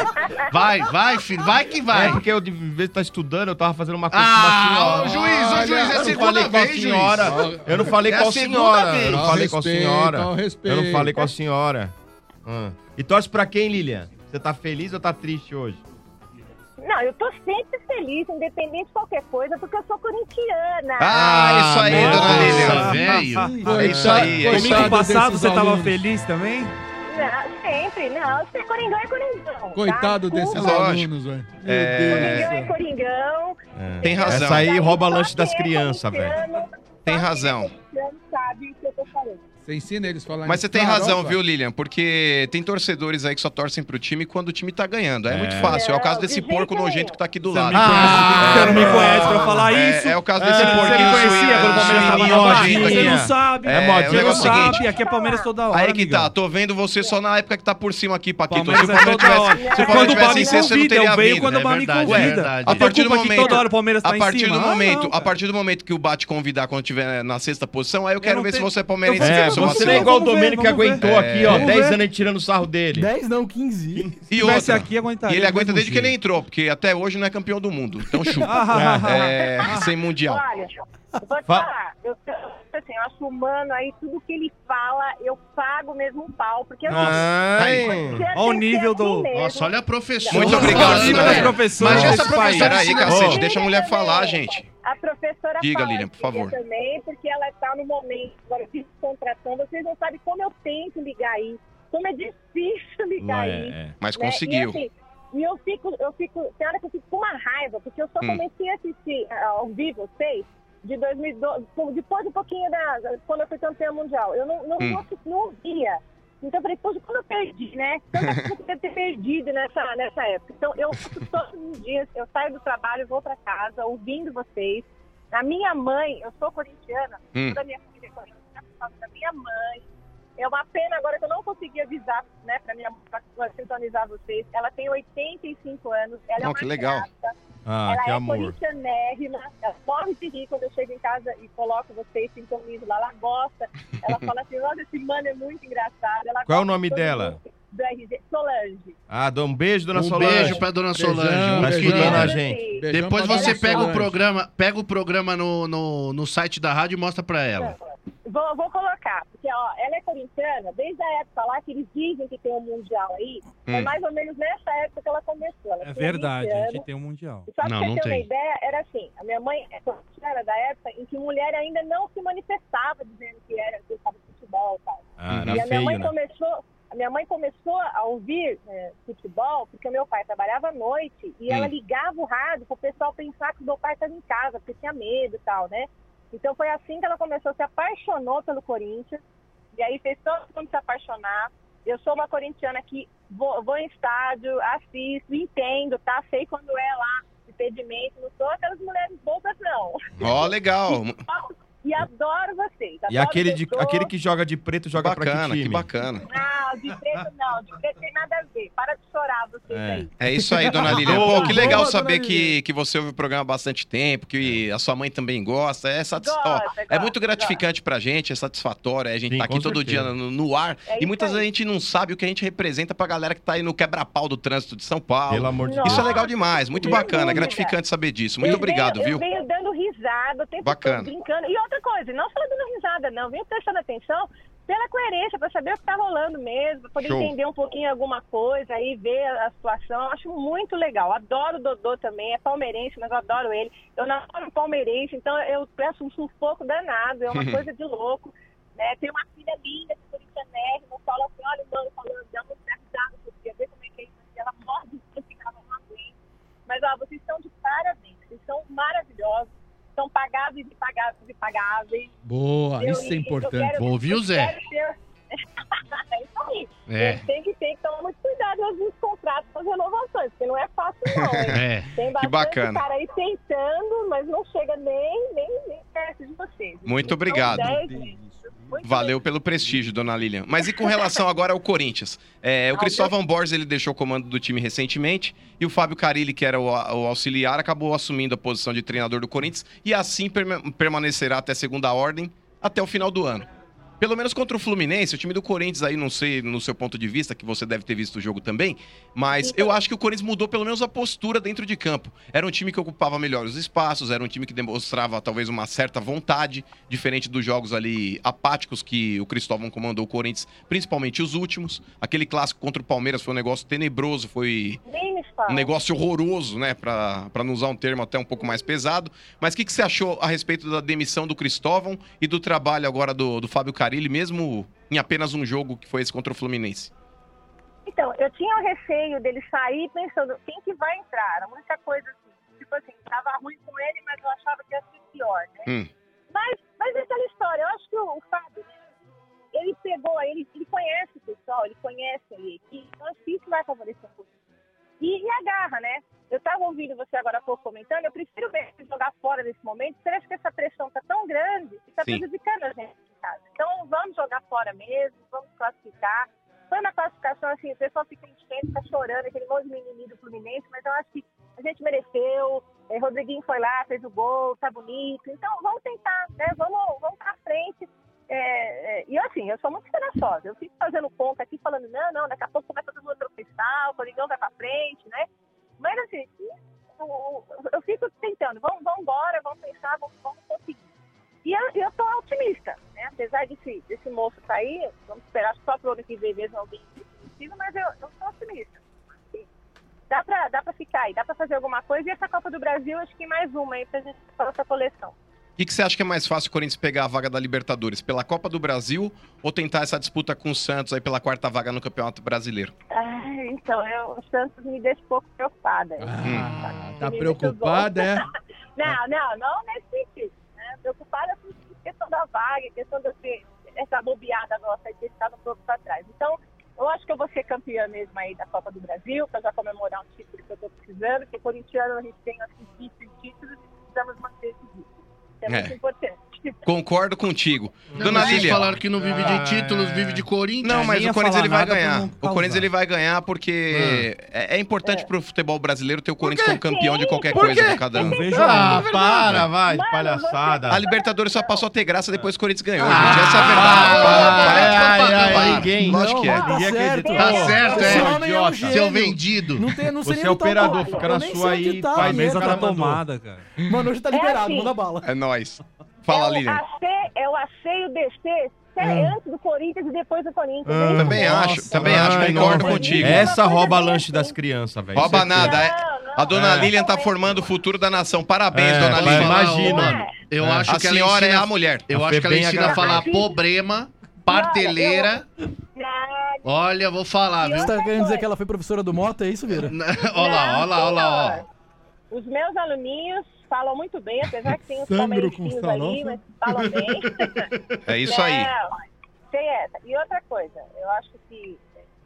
Vai, filho, vai que vai. É porque eu, de vez de estar estudando, eu tava fazendo uma coisa Ah, com o uma juiz, senhora. é a Eu não segunda falei com a vez, senhora. juiz. Eu não falei É com a a segunda senhora. vez. Eu não falei com a senhora. Ao respeito. Eu não falei com a senhora. E torce pra quem, Lilian? Você tá feliz ou tá triste hoje? Não, eu tô sempre feliz, independente de qualquer coisa, porque eu sou corintiana. Isso aí, dona Lilian. Velho. É isso aí. Domingo passado desses você tava alunos. feliz também? Não, sempre, não. Se é coringão, é coringão. Coitado tá? desses Desculpa. alunos, velho. Coringão é coringão. Tem razão. Essa aí rouba lanche das Quem é crianças, velho. corintiano, Tem razão. corintiano sabe o que eu tô falando. Você ensina eles a falar Mas em você tem razão, farofa? viu, Lilian? Porque tem torcedores aí que só torcem pro time quando o time tá ganhando. É muito fácil. É o caso desse porco nojento que tá aqui do lado. Você não me conhece pra falar isso? É o caso desse Você porquinho me conhecia quando o Palmeiras tava na base? Você não sabe. É, o Você não negócio é o seguinte. sabe. Aqui é Palmeiras toda hora, Aí que amigão. tá, tô vendo você só na época que tá por cima aqui, Paquito. Se o Palmeiras é Palmeiras toda hora. tivesse, se o Quando Palmeiras o Baba tivesse em me sexta, você não convida, teria eu venho vindo. quando o Baba me convida. Ué, A culpa que toda hora o Palmeiras tá a em partir cima. do Ah, momento, não, a partir do momento que o Bate convidar quando tiver na sexta posição, aí eu quero não ver se tenho- você é palmeirense. Você não é igual o Domênico que aguentou aqui, ó, 10 anos a gente tirando o sarro dele. 10 não, 15. E tivesse outra, aqui, aguentaria e ele do aguenta mesmo desde que ele jeito. entrou, porque até hoje não é campeão do mundo. Então chupa. Sem mundial. Olha, eu vou te falar, eu acho humano aí, tudo que ele fala, eu pago mesmo um pau, porque assim, Olha o nível do... Nossa, olha a professora. Muito obrigado, Acima das professoras. Mas essa desse país. professora Peraí, ensina- cacete, deixa a mulher falar, gente. A professora Diga, fala Lilian, por favor. também, porque ela está no momento agora de contratação. Vocês não sabem como eu tento ligar aí, como é difícil ligar aí. Mas né? conseguiu. E, assim, e eu fico, tem hora que eu fico com uma raiva, porque eu só comecei a assistir ao vivo vocês de 2012, depois um pouquinho quando eu fui campeã mundial. Eu não via. Então eu falei, poxa, como eu perdi, né? Eu podia ter perdido nessa época. Então eu todos os dias, eu saio do trabalho, vou pra casa, ouvindo vocês, A minha mãe, eu sou corintiana, toda a minha família é corintiana, por causa da minha mãe. É uma pena agora que eu não consegui avisar, né, pra minha mãe, pra sintonizar vocês. Ela tem 85 anos, ela é uma que legal. grata. Ah, ela que é amor. corintianérrima, ela morre de rir quando eu chego em casa e coloco vocês, sintonizo lá, ela gosta. Ela fala assim, nossa, esse mano é muito engraçado. Ela Qual é o gosta nome de todo dela? mundo, do RG, Solange. Ah, dá um beijo, dona Solange. Um beijo pra dona Solange. Tá Muito escutando querida. a gente. Beijão. Depois você pega o programa no site da rádio e mostra pra ela. Vou colocar, porque ó, ela é corintiana, desde a época lá que eles dizem que tem um Mundial aí, é mais ou menos nessa época que ela começou. Ela É tinha verdade, 20 a anos. gente tem um Mundial. Só que você ter uma ideia, era assim, a minha mãe é corintiana da época em que mulher ainda não se manifestava dizendo que gostava de futebol e tal. E a minha mãe começou a ouvir futebol porque o meu pai trabalhava à noite e ela ligava o rádio para o pessoal pensar que o meu pai estava em casa, porque tinha medo e tal, né? Então foi assim que ela começou, se apaixonou pelo Corinthians, e aí fez todo mundo se apaixonar. Eu sou uma corintiana que vou em estádio, assisto, entendo, tá? Sei quando é lá, impedimento, não sou aquelas mulheres bobas, não. Ó, legal. E adoro vocês. E aquele que joga de preto, joga pra que time? Que bacana. Não, de preto não. De preto tem nada a ver. Para de chorar vocês aí. É isso aí, dona Lilian. Pô, que legal saber que você ouve o programa há bastante tempo, que a sua mãe também gosta. É muito gratificante pra gente, é satisfatório. A gente tá aqui todo dia no ar. E muitas vezes a gente não sabe o que a gente representa pra galera que tá aí no quebra-pau do trânsito de São Paulo. Pelo amor de Deus. Isso é legal demais, muito bacana. É gratificante saber disso. Muito obrigado, viu? Eu venho dando risada, o tempo bacana. todo brincando. E outra coisa, não só dando risada, não. Venho prestando atenção pela coerência, para saber o que tá rolando mesmo, para poder entender um pouquinho alguma coisa, aí ver a situação. Eu acho muito legal. Adoro o Dodô também, é palmeirense, mas eu adoro ele. Eu namoro palmeirense, então eu peço um sufoco danado, é uma coisa de louco. Né? Tem uma filha linda de corintianérrima, eu falo assim, olha o mano falando, dá uma risada por dia, vê como é que é isso. Ela morre de que ficava uma aguenta. Mas ó, vocês estão de parabéns, vocês são maravilhosos. São pagáveis e pagáveis e pagáveis. Boa, isso é importante. Vou ouvir o Zé. É isso aí. Tem que tomar muito cuidado nos contratos, com as renovações, porque não é fácil não, hein? Tem bastante cara aí tentando, mas não chega nem perto de vocês. Muito obrigado. Valeu pelo prestígio, dona Lilian. Mas e com relação agora ao Corinthians? O Cristóvão Borges, ele deixou o comando do time recentemente e o Fábio Carilli, que era o auxiliar, acabou assumindo a posição de treinador do Corinthians e assim permanecerá até segunda ordem até o final do ano. Pelo menos contra o Fluminense, o time do Corinthians aí, não sei no seu ponto de vista, que você deve ter visto o jogo também, mas eu acho que o Corinthians mudou pelo menos a postura dentro de campo. Era um time que ocupava melhor os espaços, era um time que demonstrava talvez uma certa vontade, diferente dos jogos ali apáticos que o Cristóvão comandou o Corinthians, principalmente os últimos. Aquele clássico contra o Palmeiras foi um negócio tenebroso, foi um negócio horroroso, né, pra não usar um termo até um pouco mais pesado. Mas o que você achou a respeito da demissão do Cristóvão e do trabalho agora do Fábio Carilli, mesmo em apenas um jogo que foi esse contra o Fluminense? Então, eu tinha o receio dele sair pensando, quem que vai entrar? Era muita coisa assim, tipo assim, tava ruim com ele, mas eu achava que ia ser pior, né? Mas é aquela história, eu acho que o Fábio, ele pegou, ele conhece o pessoal, ele conhece a equipe, então acho que isso vai favorecer um pouquinho. E a garra, né? Eu estava ouvindo você agora há pouco comentando, eu prefiro ver jogar fora nesse momento, porque eu acho que essa pressão está tão grande que está prejudicando a gente em casa. Então vamos jogar fora mesmo, vamos classificar. Foi uma classificação assim, o pessoal fica enchendo, fica chorando, aquele monte de mimimi do Fluminense, mas eu acho que a gente mereceu. Rodriguinho foi lá, fez o gol, tá bonito. Então vamos tentar, né? Vamos pra frente. E assim, eu sou muito esperançosa. Eu fico fazendo conta aqui, falando, não, daqui a pouco começa todo mundo a tropeçar, o Coringão vai pra frente, né? Mas assim, eu fico tentando, vamos embora, vamos pensar, vamos conseguir. E eu tô otimista, né? Apesar desse moço sair, vamos esperar só pro ano que vem mesmo alguém definitivo, mas eu tô otimista. Dá pra ficar aí, dá pra fazer alguma coisa. E essa Copa do Brasil, acho que mais uma aí pra gente fazer essa coleção. O que você acha que é mais fácil o Corinthians pegar a vaga da Libertadores? Pela Copa do Brasil ou tentar essa disputa com o Santos aí pela quarta vaga no Campeonato Brasileiro? Então, o Santos me deixa um pouco preocupada. Tá preocupada, é? Não nesse sentido. Né? Preocupada com a questão da vaga, a questão de ter essa bobeada nossa de ter ficado um pouco para trás. Então, eu acho que eu vou ser campeã mesmo aí da Copa do Brasil, para já comemorar um título que eu estou precisando, porque corintiano a gente tem assim, títulos e precisamos manter esse título. é muito importante. Concordo contigo. Não, Dona vocês Lília. falaram que não vive de títulos, vive de Corinthians. Não, mas Nem o Corinthians ia ele vai falar nada ganhar. pra não O Corinthians causar. ele vai ganhar porque é importante pro futebol brasileiro ter o Corinthians como campeão de qualquer Por coisa quê? de cada ano. Vai, de palhaçada. A Libertadores só passou a ter graça depois que o Corinthians ganhou, gente. Essa é a verdade. Ninguém. Lógico que é. Ninguém acredita. Tá certo, Esse homem é um idiota. gênio. Seu vendido. Não sei Você nem é onde tá operador, o- fica eu na nem sua sei onde aí, tá, faz a mesa mesa tá tomada, cara. Mano, hoje tá liberado, assim. manda bala. É nóis. Fala, Lilian. Eu achei o DC antes do Corinthians e depois do Corinthians. hein? Também acho, concordo contigo. Essa rouba lanche das crianças, velho. Rouba Certeza. nada. A dona Lilian tá formando o futuro da nação. Parabéns, dona Lilian. Imagina. Eu acho a que ela senhora ensina- é a mulher. Eu acho que ela ensina a falar problema, parteleira. Olha, vou falar, viu? Você tá querendo dizer que ela foi professora do Mota, é isso, Vira? Olha lá, ó. Os meus aluninhos falam muito bem, apesar que tem os Sandro com palmeirentinhos farofa. ali, mas falam bem. É isso aí. Tem essa. E outra coisa, eu acho que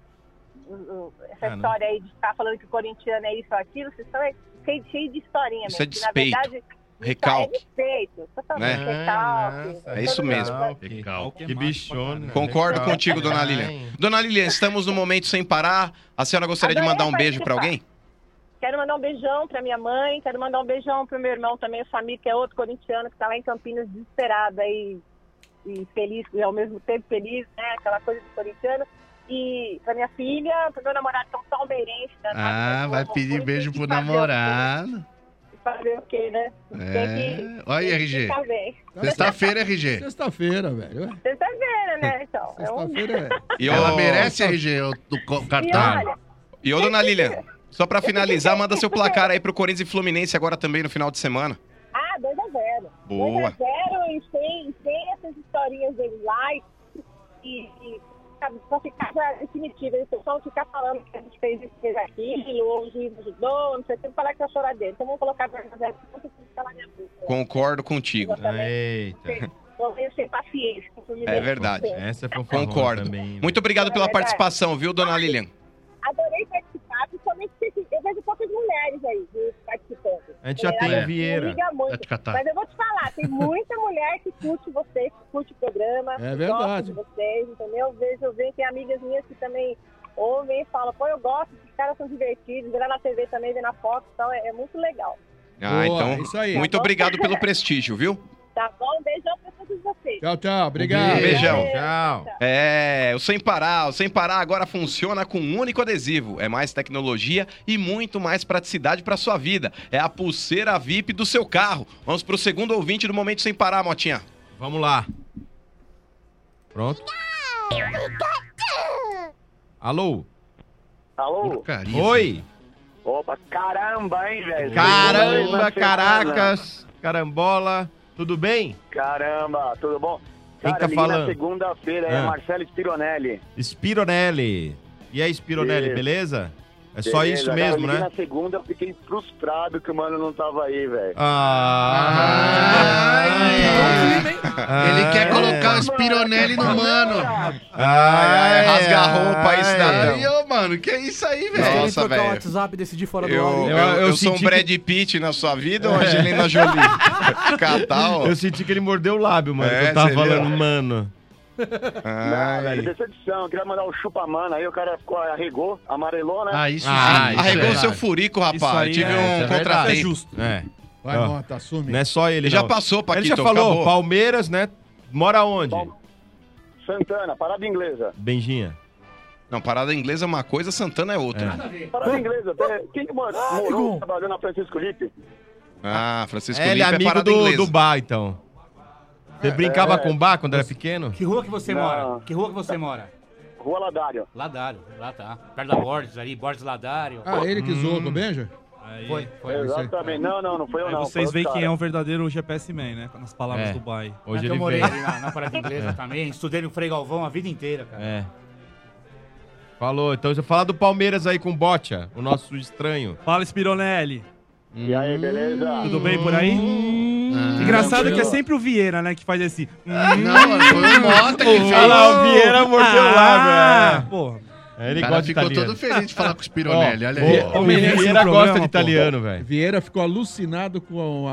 essa história aí de ficar falando que o corintiano é isso ou aquilo, vocês estão cheio de historinha Isso é mesmo. que, na despeito. verdade, Recalque. É despeito, totalmente Né? recalque. É isso mesmo. Que bichona. Concordo contigo, dona Lilian. Dona Lilian, estamos no momento sem parar. A senhora gostaria de mandar um beijo pra alguém? Quero mandar um beijão pra minha mãe, quero mandar um beijão pro meu irmão também, o Samir, que é outro corintiano, que tá lá em Campinas desesperado aí, e feliz, e ao mesmo tempo feliz, né, aquela coisa de corintiano. E pra minha filha, pro meu namorado, que é um palmeirense. Né, Vai pedir beijo pro namorado. Fazer o quê, né? Olha aí, RG. Sexta-feira, RG. Sexta-feira, velho. Sexta-feira, né? Então, Sexta-feira E ela ô- merece, RG, o cartão. E ô, dona Lilian, só pra finalizar, manda seu placar aí pro Corinthians e Fluminense agora também no final de semana. 2-0. Boa. 2-0 e sem essas historinhas dele lá e pra ficar já definitivo. Eles só ficar falando que a gente fez isso, fez aquilo, ou o juiz ajudou, não sei o que, falar que é choradeira. Então vamos colocar 2-0, porque tem que falar minha boca. Concordo contigo. Eita. Vou ver sem paciência. com o Fluminense. É verdade. Essa foi Concordo. também. Muito obrigado pela É verdade. participação, viu, dona Lilian? Adorei participar, principalmente porque eu vejo poucas mulheres aí participando. A gente já tem o Vieira. Liga muito. Mas eu vou te falar, tem muita mulher que curte vocês, que curte o programa. É que verdade. gosta de vocês, entendeu? Eu vejo, tem amigas minhas que também ouvem e falam, pô, eu gosto, esses caras são divertidos, vê lá na TV também, vê na foto, então é muito legal. Ah, Boa, então, isso aí. muito obrigado pelo prestígio, viu? Tá bom? Um beijão pra todos vocês. Tchau, obrigado. Beijão. Tchau. O Sem Parar agora funciona com um único adesivo. É mais tecnologia e muito mais praticidade para sua vida. É a pulseira VIP do seu carro. Vamos pro segundo ouvinte do Momento Sem Parar, Motinha. Vamos lá. Pronto? Alô? Alô? Oi? Opa, caramba, hein, velho? Caramba, caracas, carambola. Tudo bem? Caramba, tudo bom? Quem Cara, tá falando? na segunda-feira é Marcelo Spironelli. Spironelli. E aí, Spironelli, Isso. beleza? É só Beleza, isso cara, mesmo, eu liguei né? Na segunda eu fiquei frustrado que o mano não tava aí, velho. Ele quer colocar o Spironelli no mano. Rasga a roupa aí, cidadão. Aí, ô, mano, que é isso aí, velho? Nossa, trocar o velho. WhatsApp e decidir fora do ar. Eu sou um Brad Pitt na sua vida ou Angelina Jolie? Catal. Eu senti que ele mordeu o lábio, mano. É, eu tava você falando, viu? mano. Não, velho, decepção. Eu queria mandar o chupa-mano aí, o cara ficou, arregou, amarelou, né? Arregou o seu furico, rapaz. Eu tive um contratempo. É. Vai, Ó, Mota, assume. Não é só ele, Já não. passou, Paquito, Ele já falou, acabou. Palmeiras, né? Mora onde? Santana, parada inglesa. Benjinha. Não, parada inglesa é uma coisa, Santana é outra. Parada inglesa. Quem que morou trabalhando na Francisco Lippe? Ah, Francisco Ele é Lippe amigo parada inglesa. do bar, então. Você brincava com bar quando era pequeno? Que rua que você Não. mora? Que rua que você mora? Rua Ladário. Ladário, lá tá. Perto da Borges ali, Borges Ladário. Ah, ele que zoou com o Benja? Foi. Exatamente. Não foi eu Aí não. vocês foi veem outro quem é cara. um verdadeiro GPS Man, né? Nas palavras do Bai. Hoje eu ele morei veio. ali na parada inglesa também, estudei no Frei Galvão a vida inteira, cara. É. Falou, então você fala do Palmeiras aí com o Botia, o nosso estranho. Fala, Spironelli. E aí, beleza? Tudo bem por aí? Engraçado que é sempre o Vieira, né, que faz esse... Não, foi o Mota que fez. Olha lá, o Vieira mordeu o lábio. Porra. Ele cara ficou todo feliz de falar com o Spironelli, olha aí. O Vieira gosta de italiano, velho. Vieira ficou alucinado com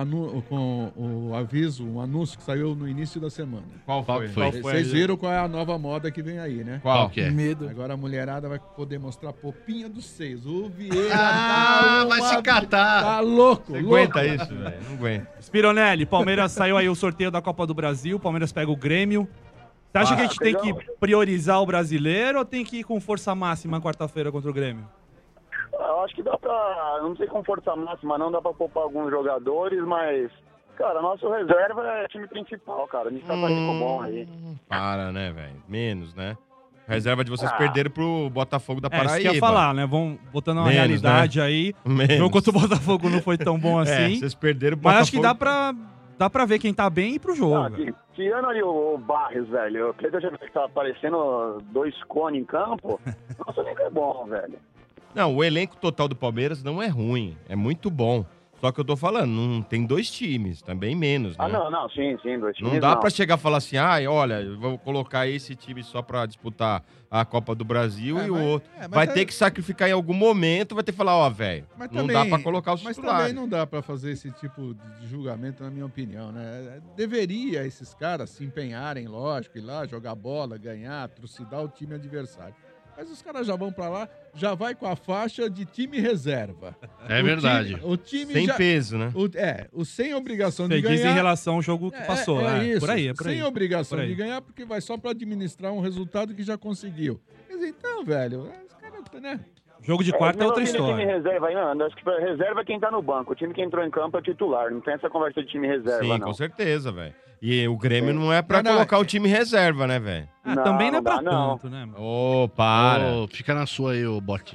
o aviso, um anúncio que saiu no início da semana. Qual foi? Vocês viram qual é a nova moda que vem aí, né? Qual que é? Medo. Agora a mulherada vai poder mostrar a popinha dos seios. O Vieira vai se catar. Tá louco, Não aguenta isso, velho. Não aguenta. Spironelli, Palmeiras saiu aí o sorteio da Copa do Brasil, Palmeiras pega o Grêmio. Você acha que a gente tem que priorizar o brasileiro ou tem que ir com força máxima quarta-feira contra o Grêmio? Eu acho que dá pra... Não sei com força máxima, não dá pra poupar alguns jogadores, mas... Cara, nosso reserva é time principal, cara. A gente tá com rico bom aí. Para, né, velho? Menos, né? Reserva de vocês perderam pro Botafogo da Paraíba. Isso que eu ia falar, né? Vão botando uma realidade, né? Aí. Menos. O jogo contra o Botafogo não foi tão bom assim. Vocês perderam o Botafogo. Mas acho que dá pra ver quem tá bem e ir pro jogo. Tirando ali o Barres, velho. O Cleiton já tá aparecendo 2 cones em campo. Nossa, nem é bom, velho. Não, o elenco total do Palmeiras não é ruim. É muito bom. Só que eu tô falando, não tem 2 times, também menos, né? Não, sim, 2 times. Não dá pra chegar e falar assim, olha, eu vou colocar esse time só pra disputar a Copa do Brasil e o outro. Vai ter que sacrificar em algum momento, vai ter que falar, velho, não dá pra colocar os titulares. Mas também não dá pra fazer esse tipo de julgamento, na minha opinião, né? Deveria esses caras se empenharem, lógico, ir lá, jogar bola, ganhar, trucidar o time adversário. Mas os caras já vão pra lá, já vai com a faixa de time reserva. É verdade. O time sem peso, né? O sem obrigação de ganhar. Você diz em relação ao jogo que passou, né? Isso. Por aí. Sem obrigação de ganhar, porque vai só pra administrar um resultado que já conseguiu. Mas então, velho, os caras, né? Jogo de quarta é outra história. Time reserva aí, não. Acho que reserva é quem tá no banco. O time que entrou em campo é titular. Não tem essa conversa de time reserva, não. Sim, com certeza, velho. E o Grêmio não é pra colocar o time reserva, né, velho? Também não é pra tanto, né? Para. Fica na sua aí, ô Bote.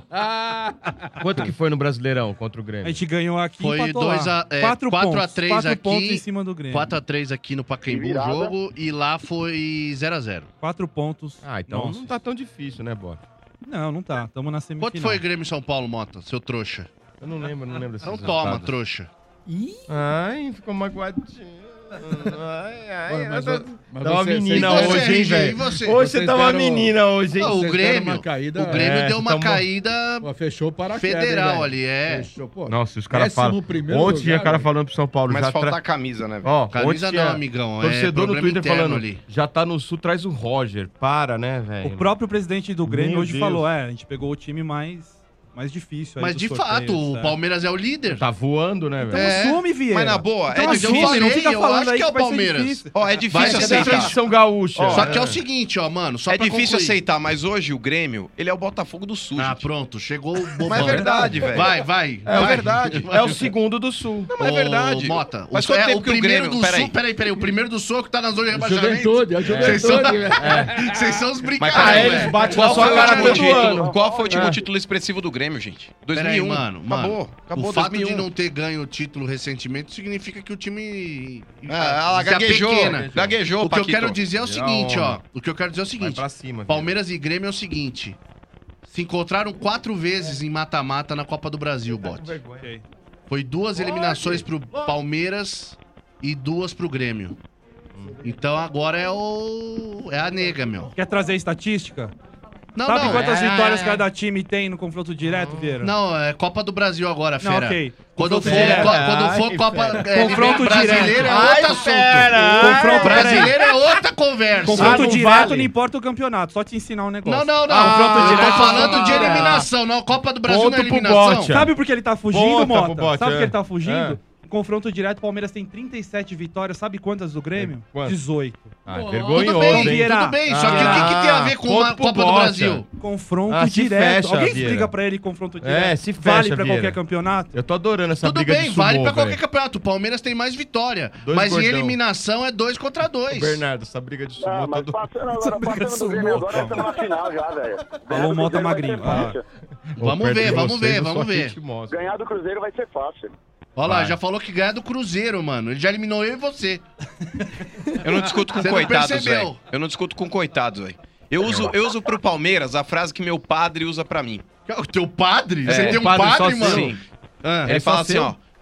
Quanto que foi no Brasileirão contra o Grêmio? A gente ganhou aqui foi 4x3 aqui. 4 pontos em cima do Grêmio. 4x3 aqui no Pacaembu o jogo e lá foi 0x0. 4 pontos. Então não tá tão difícil, né, Bote? Não tá. Tamo na semifinal. Quanto foi Grêmio São Paulo, Mota, seu trouxa? Eu não lembro desse Então toma, trouxa. Ai, ficou magoadinho. Mas tá uma menina hoje, hein, velho? Hoje você tá uma menina hoje, hein? O Grêmio deu uma caída fechou para federal ali, Fechou, pô. Nossa, os caras falam. Ontem tinha cara falando pro São Paulo. Mas falta a camisa, né, velho? Ó, camisa não, amigão. Torcedor no Twitter falando ali. Já tá no Sul, traz o Roger. Para, né, velho? O próprio presidente do Grêmio hoje falou, a gente pegou o time mais difícil. Aí mas de fato, o Palmeiras é o líder. Tá voando, né, velho? Então assume, Vieira. Mas na boa, então assume, não fica falando aí que é o Palmeiras. Ó, é difícil aceitar. São Gaúcha. Só que é o seguinte, ó, mano, só é pra difícil concluir. aceitar, mas hoje o Grêmio, ele é o Botafogo do Sul. Ah, pronto, chegou o bobão. Mas é verdade, velho. Vai. É verdade. É o segundo do Sul. Não, mas é verdade. Mota, mas quanto tempo o que o primeiro Grêmio... do Sul... Peraí, o primeiro do Sul que tá na zona de rebaixamento. Juventude, Vocês são os Mas brincados, eles batem na sua cara todo ano. Qual foi o último título expressivo do Grêmio, gente? 2001. Mano, acabou o fato 2001. de não ter ganho o título recentemente significa que o time gaguejou. O que eu quero dizer é o seguinte, ó. Pra cima, Palmeiras e Grêmio é o seguinte. Se encontraram 4 vezes em mata-mata na Copa do Brasil, Bote. Foi 2 eliminações pro Palmeiras e 2 pro Grêmio. Então agora é a nega, meu. Quer trazer estatística? Sabe quantas vitórias cada time tem no confronto direto, Vieira? Não, é Copa do Brasil agora, fera. Não, ok. Quando for Copa confronto brasileiro direto. é outro assunto. Confronto brasileiro é outra conversa. Confronto direto não importa o campeonato, só te ensinar um negócio. Não. Confronto direto. Eu tô falando de eliminação, não. Copa do Brasil não é eliminação. Sabe por que ele tá fugindo, Mota? Sabe por que ele tá fugindo? Confronto direto, o Palmeiras tem 37 vitórias. Sabe quantas do Grêmio? 18. Vergonhoso, tudo bem. Só que o que tem a ver com a Copa do Brasil? Confronto direto. Fecha, Alguém Vieira. explica pra ele confronto direto? Se fecha, vale pra Vieira. qualquer campeonato? Eu tô adorando essa Tudo briga bem, de sumô, vale pra qualquer velho. campeonato. O Palmeiras tem mais vitória. Dois mas gordão. em eliminação é 2 contra 2. Bernardo, essa briga de sumô mas todo... passando do Grêmio agora, estamos na final já, velho. Falou o Mota magrinho. Vamos ver. Ganhar do Cruzeiro vai ser fácil. Olha lá, já falou que ganha do Cruzeiro, mano. Ele já eliminou eu e você. Eu não discuto com Você não coitados, percebeu. velho. Eu não discuto com coitados, velho. Eu uso pro Palmeiras a frase que meu padre usa pra mim. O teu padre? É. Você tem um Padre só padre, mano? Sim. Ah, Ele fala assim, ó.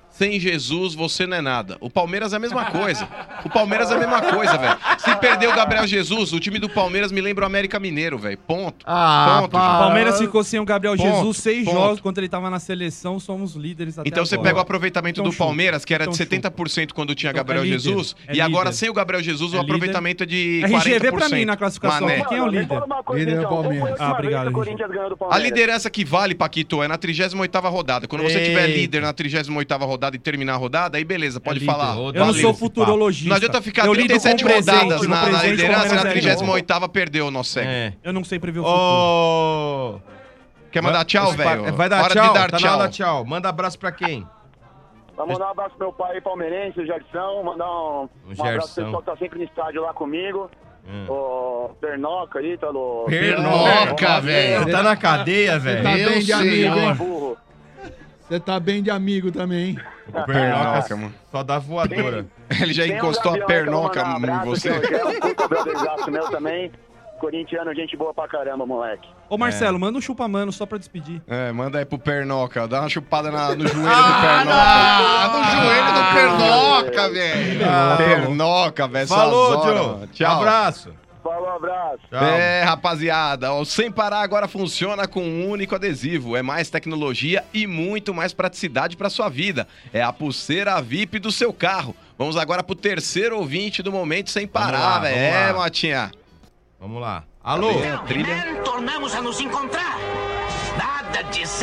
Sem Jesus, você não é nada. O Palmeiras é a mesma coisa. Velho. Se perder o Gabriel Jesus, o time do Palmeiras me lembra o América Mineiro, velho. Ponto. O Palmeiras ficou sem o Gabriel Jesus 6 jogos. Quando ele tava na seleção, somos líderes até Então você agora. pega o aproveitamento do Palmeiras, que era de 70% quando tinha Gabriel Jesus, e agora sem o Gabriel Jesus, o aproveitamento é de 40%. RGV pra mim na classificação. Quem é o líder? Líder é o Palmeiras. Obrigado. A liderança que vale, Paquito, é na 38ª rodada. Quando você tiver líder na 38ª rodada e terminar a rodada, aí beleza, pode falar. Eu não sou futurologista. Não adianta ficar 37 rodadas na liderança e na 38ª perdeu o nosso cego. Eu não sei prever o futuro. Quer mandar tchau, velho? Vai dar hora tchau, de dar tá tchau. na hora de tchau. Manda abraço pra quem? Vou mandar um abraço pro meu pai palmeirense, o Gerson. Mandar um abraço pro pessoal que tá sempre no estádio lá comigo. O Pernoca aí, tá no... Pernoca, velho. Tá na cadeia, velho. Tá bem de amigo, hein? Você tá bem de amigo também, hein? O Pernoca, mano. Só dá voadora. Ele já encostou a pernoca em você. Puta brotherzaço meu também. Corintiano, gente boa pra caramba, moleque. Ô, Marcelo, manda um chupa-mano só pra despedir. Manda aí pro Pernoca. Dá uma chupada no joelho do Pernoca. No joelho do Pernoca, velho. Pernoca, velho. Falou, Joe. Tchau. Abraço. Falou, abraço. Rapaziada, o Sem Parar agora funciona com um único adesivo. É mais tecnologia e muito mais praticidade pra sua vida. É a pulseira VIP do seu carro. Vamos agora pro terceiro ouvinte do Momento Sem Parar, velho. Motinha. Vamos lá. Alô? Tornamos a nos encontrar. Nada de ser.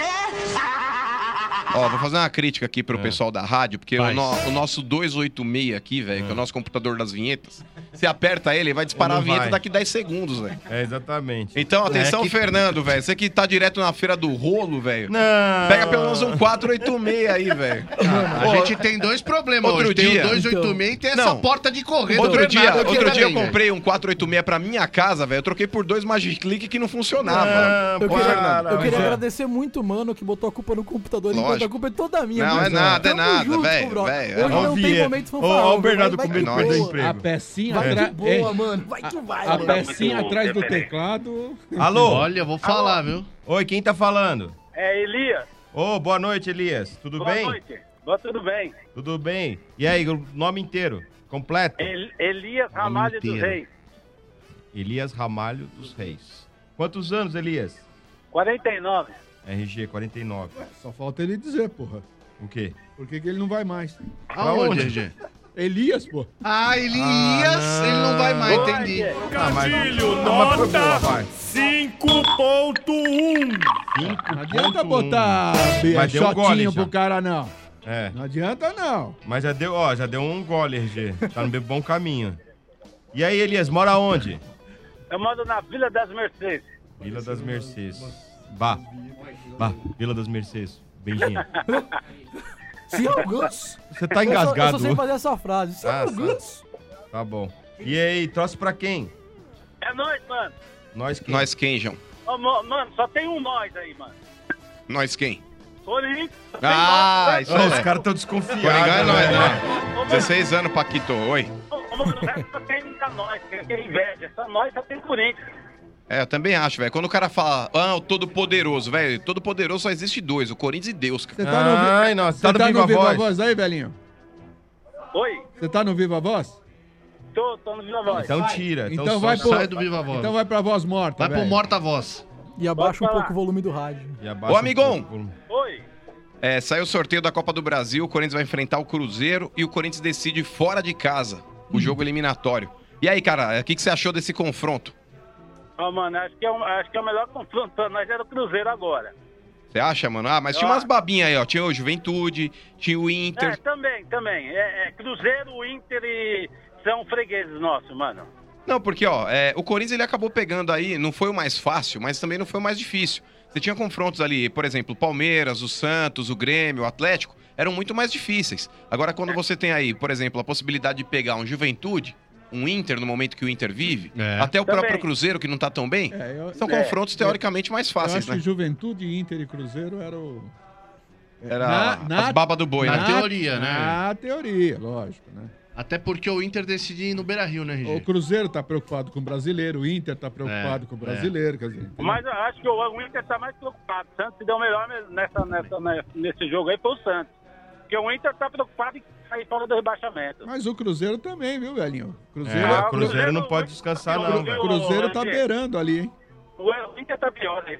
Ó, vou fazer uma crítica aqui pro pessoal da rádio, porque o nosso 286 aqui, velho, que é o nosso computador das vinhetas, você aperta ele vai disparar a vinheta daqui 10 segundos, velho. Exatamente. Então, atenção, Fernando, velho. Você que tá direto na feira do rolo, velho. Não. Pega pelo menos um 486 aí, velho. A gente tem dois problemas hoje. Tem o 286 e tem essa porta de correr. Outro dia eu comprei um 486 pra minha casa, velho. Eu troquei por 2 Magic Click que não funcionava. Eu queria agradecer muito o mano que botou a culpa no computador. Enquanto a culpa é toda minha. Não, é nada, velho. Hoje não tem momento fanfarrão. Ó o Bernardo com medo de perder emprego. A pecinha vai boa, mano. Vai que vai, a pecinha atrás do teclado. Alô? Olha, eu vou falar, viu? Oi, quem tá falando? É Elias. Ô, boa noite, Elias. Tudo bem? Boa noite. Tudo bem. Tudo bem. E aí, o nome inteiro? Completo? Elias Ramalho dos Reis. Elias Ramalho dos Reis. Quantos anos, Elias? 49. RG 49. Só falta ele dizer, porra. O quê? Por que ele não vai mais? Aonde, RG? Elias, pô. Elias, ele não vai mais, entendi. Gatilho, nota 5.1. Não adianta botar shotinho pro cara, não. Não adianta, não. Mas já deu um gole, RG. Tá no bom caminho. E aí, Elias, mora onde? Eu moro na Vila das Mercedes. Vila das Mercedes. Vá, Vila das Mercedes. Beijinho. Você tá engasgado. Eu só sei fazer essa frase. Tá bom. E aí, torce pra quem? É nós, mano. Nós quem? Nós quem, João? Mano, só tem um nós aí, mano. Nós quem? Corinthians. Isso aí. Os caras tão desconfiados. É nós, né? 16 anos, Paquito. Oi. Mano, só tem nós, que é inveja. Só nós só tem Corinthians. Eu também acho, velho. Quando o cara fala, o Todo-Poderoso, velho, Todo-Poderoso só existe dois, o Corinthians e Deus, cara. Você tá no Viva Voz aí, velhinho? Oi? Você tá no Viva Voz? Tô no Viva Voz. Então tira. Então sai do Viva Voz. Então vai pra voz morta, Vai pro Morta Voz. E abaixa um pouco o volume do rádio. Ô, amigão! Oi. Saiu o sorteio da Copa do Brasil, o Corinthians vai enfrentar o Cruzeiro e o Corinthians decide fora de casa o jogo eliminatório. E aí, cara, o que você achou desse confronto? Mano, acho que é o melhor confronto pra nós era o Cruzeiro agora. Você acha, mano? Mas tinha umas babinhas aí, ó. Tinha o Juventude, tinha o Inter. Também. Cruzeiro, Inter e são fregueses nossos, mano. Não, porque, o Corinthians ele acabou pegando aí, não foi o mais fácil, mas também não foi o mais difícil. Você tinha confrontos ali, por exemplo, o Palmeiras, o Santos, o Grêmio, o Atlético, eram muito mais difíceis. Agora, quando você tem aí, por exemplo, a possibilidade de pegar um Juventude, um Inter no momento que o Inter vive, até o próprio Cruzeiro, que não tá tão bem, são confrontos teoricamente mais fáceis, eu acho que Juventude, Inter e Cruzeiro era as babas do boi, na né? teoria, né? Na teoria, lógico, né? Até porque o Inter decidiu ir no Beira-Rio, né, RG? O Cruzeiro tá preocupado com o brasileiro, o Inter tá preocupado com o brasileiro, quer dizer... Mas eu acho que o Inter tá mais preocupado. O Santos se deu melhor nesse jogo aí foi o Santos. Porque o Inter tá preocupado em sair fora do rebaixamento. Mas o Cruzeiro também, viu, velhinho? O Cruzeiro não pode descansar, não. O Cruzeiro tá beirando ali, hein? O Inter tá pior, né?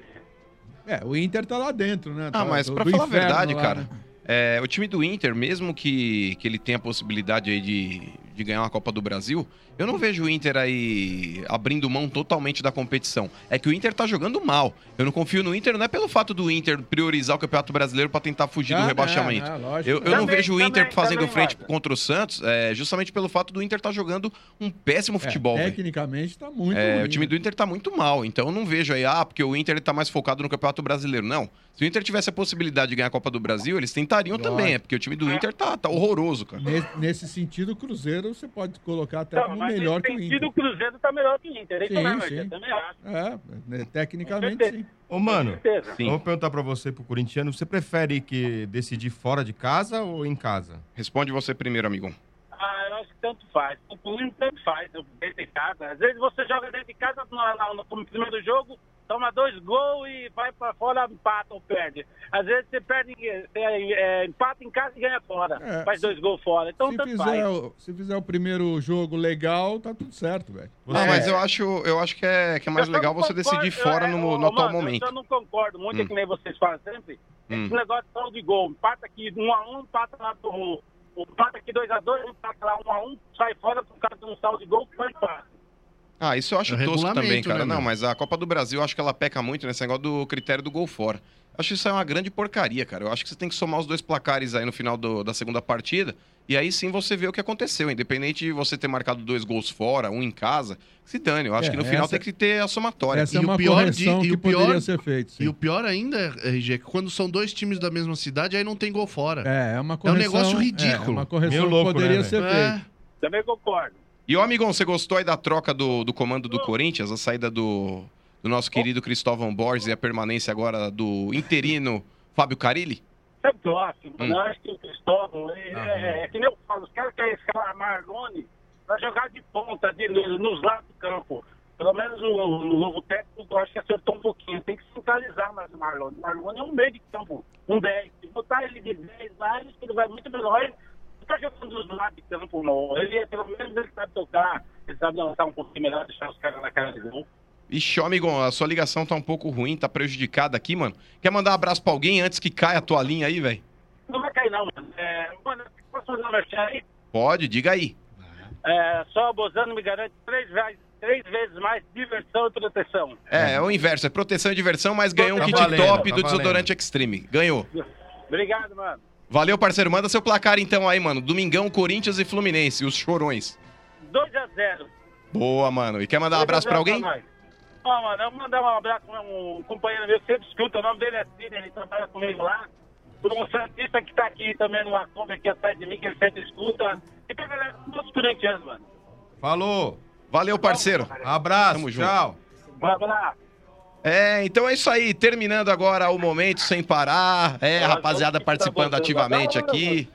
O Inter tá lá dentro, né? Mas pra falar a verdade, cara, o time do Inter, mesmo que ele tenha a possibilidade aí de ganhar uma Copa do Brasil, eu não vejo o Inter aí abrindo mão totalmente da competição. É que o Inter tá jogando mal. Eu não confio no Inter, não é pelo fato do Inter priorizar o Campeonato Brasileiro pra tentar fugir do rebaixamento. Eu não vejo o Inter fazendo frente contra o Santos, justamente pelo fato do Inter tá jogando um péssimo futebol. Tecnicamente tá muito ruim. O time do Inter tá muito mal, então eu não vejo aí, porque o Inter tá mais focado no Campeonato Brasileiro. Não. Se o Inter tivesse a possibilidade de ganhar a Copa do Brasil, eles tentariam também, porque o time do Inter tá horroroso, cara. Nesse sentido, o Cruzeiro você pode colocar até como melhor que o Inter. Nesse sentido, o Cruzeiro tá melhor que o Inter. Isso mesmo, eu também acho. Tecnicamente, sim. Ô, mano, vou perguntar pra você, pro corintiano, você prefere que decidir fora de casa ou em casa? Responde você primeiro, amigão. Eu acho que tanto faz. O Corinthians tanto faz, dentro de casa. Às vezes você joga dentro de casa no primeiro jogo, toma 2 gols e vai pra fora, empata ou perde. Às vezes você perde, empata em casa e ganha fora. Faz 2 gols fora. Então se fizer o primeiro jogo legal, tá tudo certo, velho. Mas eu acho que é mais legal você decidir fora no atual momento. Eu não concordo muito, que nem vocês falam sempre. Esse negócio de gol. Empata aqui 1-1, empata lá do... Empata aqui 2-2, empata lá 1-1, sai fora por causa de um saldo de gol que foi empate. Isso eu acho tosco também, cara. Não, mas a Copa do Brasil, eu acho que ela peca muito nesse negócio do critério do gol fora. Acho que isso é uma grande porcaria, cara. Eu acho que você tem que somar os 2 placares aí no final da segunda partida, e aí sim você vê o que aconteceu. Independente de você ter marcado 2 gols fora, 1 em casa, se dane. Eu acho que no final tem que ter a somatória. Essa é uma correção que poderia ser feita. E o pior ainda, RG, é que quando são 2 times da mesma cidade, aí não tem gol fora. É uma correção. É um negócio ridículo. É uma correção que poderia ser feita. Também concordo. E, amigão, você gostou aí da troca do comando do Corinthians, a saída do nosso querido Cristóvão Borges e a permanência agora do interino Fábio Carilli? É próximo, eu acho que o Cristóvão, que nem eu falo, os caras querem escalar Marlone pra jogar de ponta, nos lados do campo. Pelo menos o novo técnico, eu acho que acertou um pouquinho. Tem que centralizar mais o Marlone. O Marlone é um meio de campo, um 10. Se botar ele de 10 lá, ele vai muito melhor. Ele não tá jogando dos lados de campo, não. Pelo menos ele sabe tocar, ele sabe lançar um pouquinho melhor, deixar os caras na cara de gol. Ixi, amigão, a sua ligação tá um pouco ruim, tá prejudicada aqui, mano. Quer mandar um abraço pra alguém antes que caia a tua linha aí, velho? Não vai cair, não, mano. Mano, posso fazer uma merchan aí? Pode, diga aí. Só o Bozano me garante 3 vezes mais diversão e proteção. É o inverso, é proteção e diversão, mas ganhou um kit top do desodorante Extreme. Ganhou. Obrigado, mano. Valeu, parceiro. Manda seu placar então aí, mano. Domingão, Corinthians e Fluminense, os chorões. 2-0. Boa, mano. E quer mandar um abraço pra alguém? Mano, eu vou mandar um abraço pra um companheiro meu que sempre escuta, o nome dele é Cid, ele trabalha comigo lá. Por um santista que tá aqui também numa Kombi aqui atrás de mim, que ele sempre escuta. E pra galera, todos os corintianos, mano. Falou. Valeu, parceiro. Abraço, tamo junto. Tchau. Um abraço. Então é isso aí. Terminando agora o Momento Sem Parar. A rapaziada participando ativamente aqui.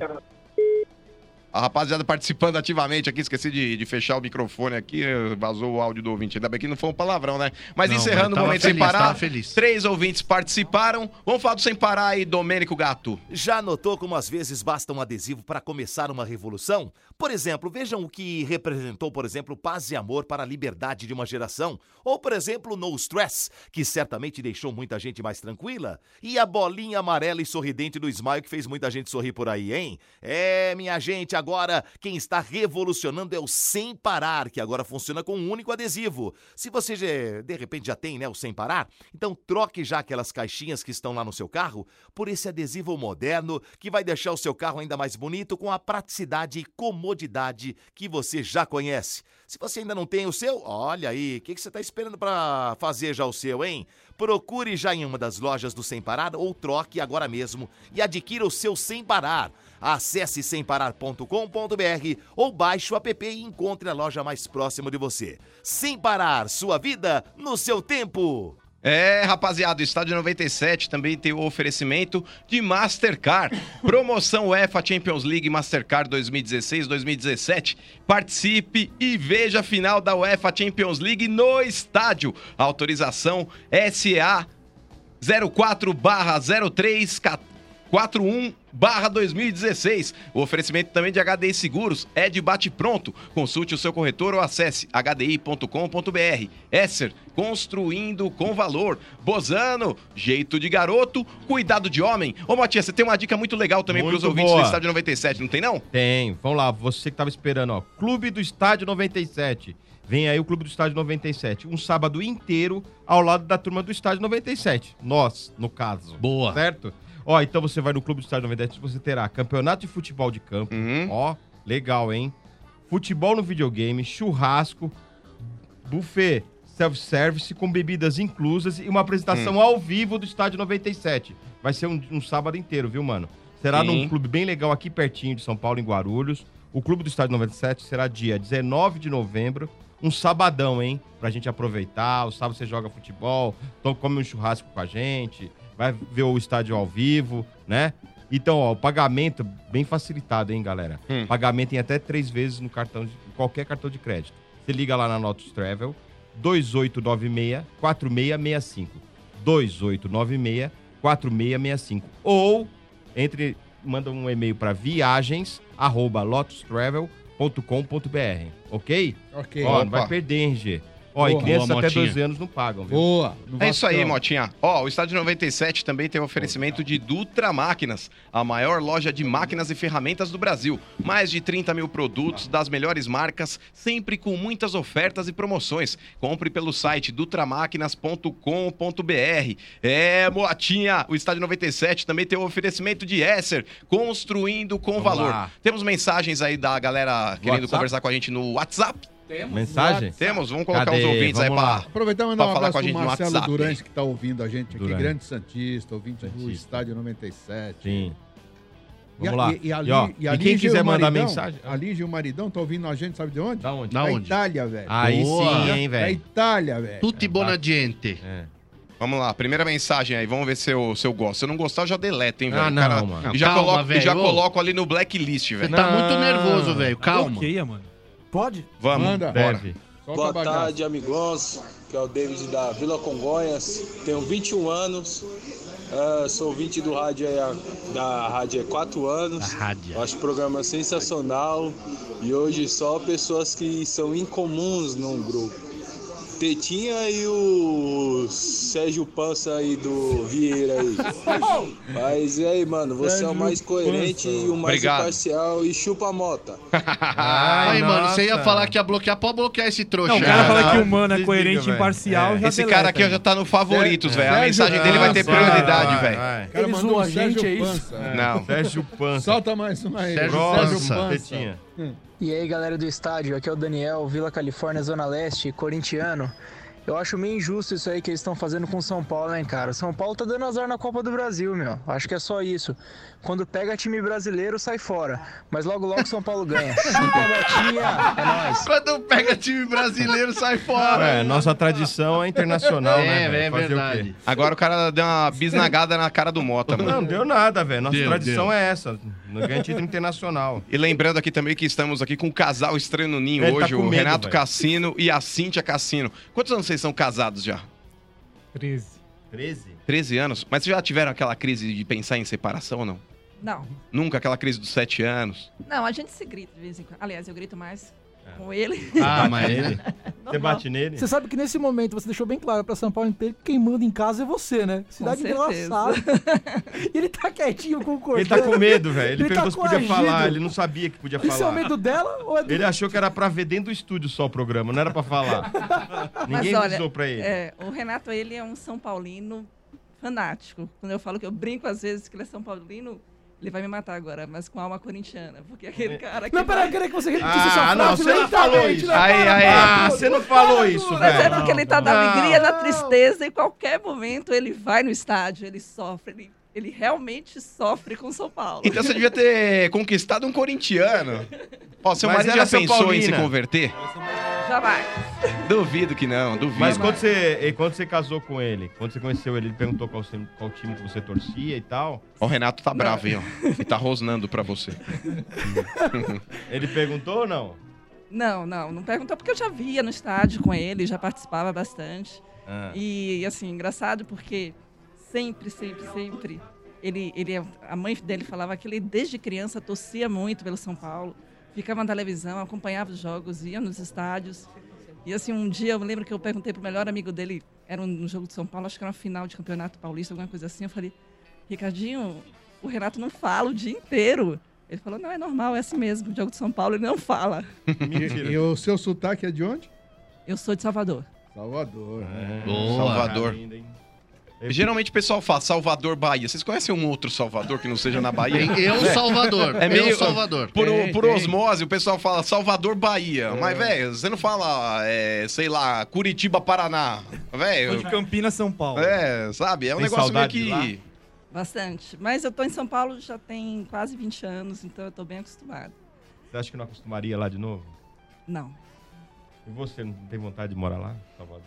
A rapaziada participando ativamente aqui, esqueci de fechar o microfone aqui, vazou o áudio do ouvinte. Ainda bem que não foi um palavrão, né? Mas não, encerrando o Momento Sem Parar, 3 ouvintes participaram. Vamos falar do Sem Parar aí, Domênico Gato. Já notou como às vezes basta um adesivo para começar uma revolução? Por exemplo, vejam o que representou, por exemplo, paz e amor para a liberdade de uma geração. Ou, por exemplo, No Stress, que certamente deixou muita gente mais tranquila. E a bolinha amarela e sorridente do Smile, que fez muita gente sorrir por aí, hein? Minha gente, agora quem está revolucionando é o Sem Parar, que agora funciona com um único adesivo. Se você de repente já tem, né, o Sem Parar, então troque já aquelas caixinhas que estão lá no seu carro por esse adesivo moderno que vai deixar o seu carro ainda mais bonito com a praticidade e comodidade que você já conhece. Se você ainda não tem o seu, olha aí, o que você está esperando para fazer já o seu, hein? Procure já em uma das lojas do Sem Parar ou troque agora mesmo e adquira o seu Sem Parar. Acesse semparar.com.br ou baixe o app e encontre a loja mais próxima de você. Sem Parar, sua vida no seu tempo. Rapaziada, o Estádio 97 também tem o oferecimento de Mastercard. Promoção UEFA Champions League Mastercard 2016-2017. Participe e veja a final da UEFA Champions League no estádio. Autorização SA 04/03 41/2016. O oferecimento também de HDI Seguros é de bate-pronto. Consulte o seu corretor ou acesse hdi.com.br. Esser, construindo com valor. Bozano, jeito de garoto, cuidado de homem. Ô, Matias, você tem uma dica muito legal também para os ouvintes do Estádio 97, não tem não? Tem, vamos lá, você que estava esperando, ó. Clube do Estádio 97. Vem aí o Clube do Estádio 97. Um sábado inteiro ao lado da turma do Estádio 97. Nós, no caso. Boa. Certo? Ó, então você vai no Clube do Estádio 97, você terá campeonato de futebol de campo. Ó, legal, hein? Futebol no videogame, churrasco, buffet self-service com bebidas inclusas e uma apresentação ao vivo do Estádio 97. Vai ser um sábado inteiro, viu, mano? Será num clube bem legal aqui pertinho de São Paulo, em Guarulhos. O Clube do Estádio 97 será dia 19 de novembro. Um sabadão, hein? Pra gente aproveitar. O sábado você joga futebol, come um churrasco com a gente, vai ver o estádio ao vivo, né? Então, ó, o pagamento bem facilitado, hein, galera? Pagamento em até 3 vezes no cartão, qualquer cartão de crédito. Você liga lá na Lotus Travel, 2896-4665. 2896-4665. Ou manda um e-mail para viagens@lotustravel.com.br, ok? Ok. Ó, não vai perder, hein, G? Ó, e crianças até 12 anos não pagam, viu? Boa. É isso aí, Motinha. Ó, o Estádio 97 também tem um oferecimento de Dutra Máquinas, a maior loja de máquinas e ferramentas do Brasil. Mais de 30 mil produtos das melhores marcas, sempre com muitas ofertas e promoções. Compre pelo site dutramaquinas.com.br. É, Motinha, o Estádio 97 também tem um oferecimento de Esser, construindo com valor. Lá. Temos mensagens aí da galera querendo conversar com a gente no WhatsApp. Temos. Mensagem? Temos, vamos colocar os ouvintes aí para aproveitar e mandar um abraço pro Marcelo WhatsApp. Durante, que tá ouvindo a gente aqui, Durante. grande Santista, ouvinte do Estádio 97. Sim. E Vamos lá. E quem quiser mandar mensagem... A Lígia e o maridão tá ouvindo a gente, sabe de onde? Da onde? Da Itália, velho. Aí sim, hein, velho. Da Itália, velho. Tutti buona gente. Vamos lá, primeira mensagem aí, vamos ver se eu gosto. Se eu não gostar, eu já deleto, hein, velho. Ah, não, mano. E já, Calma, já velho. coloco ali no blacklist, velho. Você tá muito nervoso, velho. Calma. Bloqueia, mano. Pode? Vamos, Manda. bora. Boa tarde, amigos. Que é o David da Vila Congonhas. Tenho 21 anos. Sou ouvinte do rádio da rádio há 4 anos. Acho o programa sensacional. E hoje só pessoas que são incomuns num grupo. Tetinha e o Sérgio Pança aí do Vieira aí. Mas e aí, mano, você é o mais coerente e o mais imparcial e chupa a mota. Aí, mano, você ia falar que ia bloquear, pode bloquear esse trouxa. Não, o cara fala que o mano é coerente e imparcial, já Esse cara aqui já tá no favoritos, velho. A mensagem dele vai ter prioridade, velho. Ele zoou a gente, é isso? Não. Sérgio Pança. Solta mais uma aí. Sérgio Pança. Tetinha. E aí, galera do estádio, aqui é o Daniel, Vila Califórnia, Zona Leste, corintiano. Eu acho meio injusto isso aí que eles estão fazendo com o São Paulo, hein, cara? São Paulo tá dando azar na Copa do Brasil, meu. Acho que é só isso. Quando pega time brasileiro, sai fora. Mas logo, logo São Paulo ganha. Chupa a botinha, é nóis. Quando pega time brasileiro, sai fora. Nossa tradição é internacional, né? É Fazer verdade. Agora o cara deu uma bisnagada na cara do Mota, mano. Não deu nada, velho. Nossa tradição é essa. Não ganha título internacional. E lembrando aqui também que estamos aqui com um casal estranho no ninho Ele tá hoje, com o medo, Renato velho. Cassino e a Cíntia Cassino. Quantos anos vocês são casados já? 13. 13? 13 anos? Mas vocês já tiveram aquela crise de pensar em separação ou não? Não. Nunca aquela crise dos 7 anos? Não, a gente se grita de vez em quando. Aliás, eu grito mais com ele. Ah, mas ele? Você bate nele? Você sabe que nesse momento você deixou bem claro pra São Paulo inteiro que quem manda em casa é você, né? Cidade engraçada. E ele tá quietinho concordando. Ele tá com medo, velho. Ele Ele perguntou tá se podia coagido. falar, ele não sabia que podia falar. Isso é o medo dela ou é do... Ele achou que era pra ver dentro do estúdio só o programa, não era pra falar. Ninguém Mas, avisou pra ele. O Renato, ele é um São Paulino fanático. Quando eu falo que eu brinco às vezes que ele é São Paulino, ele vai me matar agora, mas com alma corintiana. Porque aquele cara que... Não, peraí, queria que você repetisse essa não, frase você não falou isso. Você não falou isso, velho. Mas é porque ele tá na alegria, na tristeza, e em qualquer momento ele vai no estádio, ele sofre, ele realmente sofre com São Paulo. Então você devia ter conquistado um corintiano. Ó, seu Mas marido era já pensou São em se Paulina. converter? Jamais. Duvido que não, duvido. Mas quando você casou com ele, quando você conheceu ele, ele perguntou qual time que você torcia e tal. Ó, o Renato tá bravo, hein, ó. Ele tá rosnando pra você. Ele perguntou ou não? Não perguntou porque eu já via no estádio com ele, já participava bastante. Ah. E, assim, engraçado porque sempre a mãe dele falava que ele, desde criança, torcia muito pelo São Paulo. Ficava na televisão, acompanhava os jogos, ia nos estádios. E assim, um dia eu me lembro que eu perguntei pro melhor amigo dele, era um jogo de São Paulo, acho que era uma final de campeonato paulista, alguma coisa assim. Eu falei, Ricardinho, o Renato não fala o dia inteiro. Ele falou, não, é normal, é assim mesmo. O jogo de São Paulo ele não fala. E o seu sotaque é de onde? Eu sou de Salvador. Salvador. Salvador. Geralmente o pessoal fala Salvador, Bahia. Vocês conhecem um outro Salvador que não seja na Bahia? Salvador. É meio Salvador. Por osmose, o pessoal fala Salvador, Bahia. Mas, velho, você não fala, sei lá, Curitiba, Paraná. Velho. Ou de Campinas, São Paulo. Sabe? É um negócio meio que... Bastante. Mas eu tô em São Paulo já tem quase 20 anos, então eu tô bem acostumado. Você acha que não acostumaria lá de novo? Não. E você não tem vontade de morar lá, Salvador?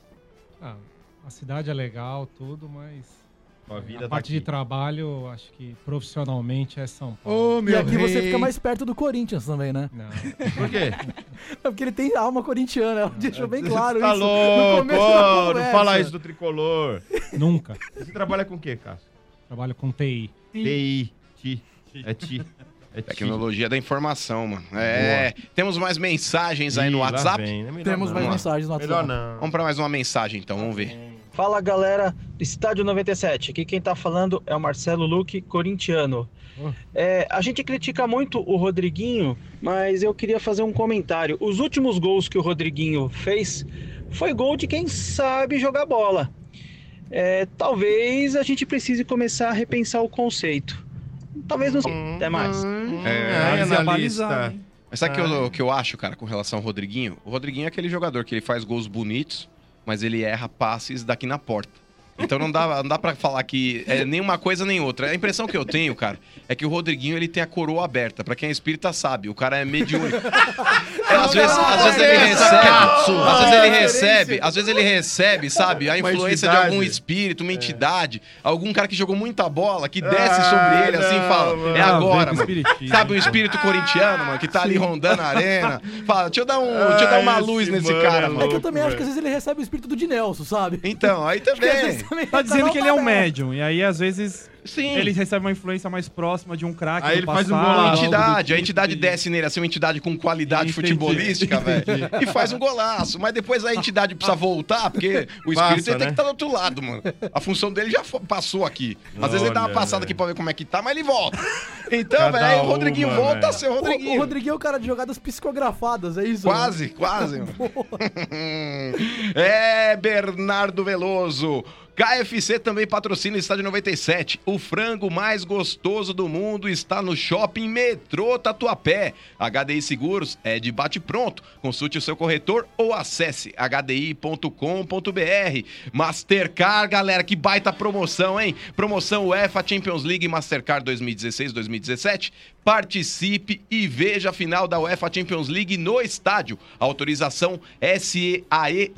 A cidade é legal, tudo, mas a parte daqui. de trabalho, acho que profissionalmente é São Paulo. E aqui você fica mais perto do Corinthians também, né? Não. Por quê? Porque ele tem alma corintiana, ela deixou bem claro tá isso. Louco, não fala isso do tricolor. Nunca. Você trabalha com o quê, Cássio? Trabalho com TI. TI. É TI. Tecnologia da informação, mano. Temos mais mensagens aí no WhatsApp? Temos mais mensagens no WhatsApp. Melhor não. Vamos para mais uma mensagem, então. Vamos ver. Fala, galera do Estádio 97. Aqui quem tá falando é o Marcelo Luque, corintiano. A gente critica muito o Rodriguinho, mas eu queria fazer um comentário. Os últimos gols que o Rodriguinho fez foi gol de quem sabe jogar bola. Talvez a gente precise começar a repensar o conceito. Talvez não. Até mais. Analista. Mas sabe o que eu acho, cara, com relação ao Rodriguinho? O Rodriguinho é aquele jogador que ele faz gols bonitos, mas ele erra passes daqui na porta. Então não dá pra falar que é nem uma coisa nem outra. A impressão que eu tenho, cara, é que o Rodriguinho, ele tem a coroa aberta. Pra quem é espírita sabe, o cara é mediúnico. Às vezes ele recebe, sabe, a influência de algum espírito, uma entidade, algum cara que jogou muita bola, que desce sobre ele assim e fala, é agora, mano. Sabe, um espírito corintiano, mano, que tá ali rondando a arena. Fala, deixa eu dar uma luz nesse cara, mano. É que eu também acho que às vezes ele recebe o espírito do Dinelson, sabe? Então, aí também. Tá dizendo que ele é um médium, e aí às vezes ele recebe uma influência mais próxima de um craque. Aí ele faz um golaço. A entidade desce nele, assim, uma entidade com qualidade futebolística, velho, e faz um golaço. Mas depois a entidade precisa voltar, porque o espírito tem que estar do outro lado, mano. A função dele já passou aqui. Às vezes ele dá uma passada aqui pra ver como é que tá, mas ele volta. Então, velho, aí o Rodriguinho volta a ser o Rodriguinho. O Rodriguinho é o cara de jogadas psicografadas, é isso? Quase. Bernardo Veloso. KFC também patrocina o Estádio 97. O frango mais gostoso do mundo está no Shopping Metrô Tatuapé. HDI Seguros é de bate-pronto. Consulte o seu corretor ou acesse hdi.com.br. Mastercard, galera, que baita promoção, hein? Promoção UEFA Champions League Mastercard 2016-2017. Participe e veja a final da UEFA Champions League no estádio. Autorização SEAE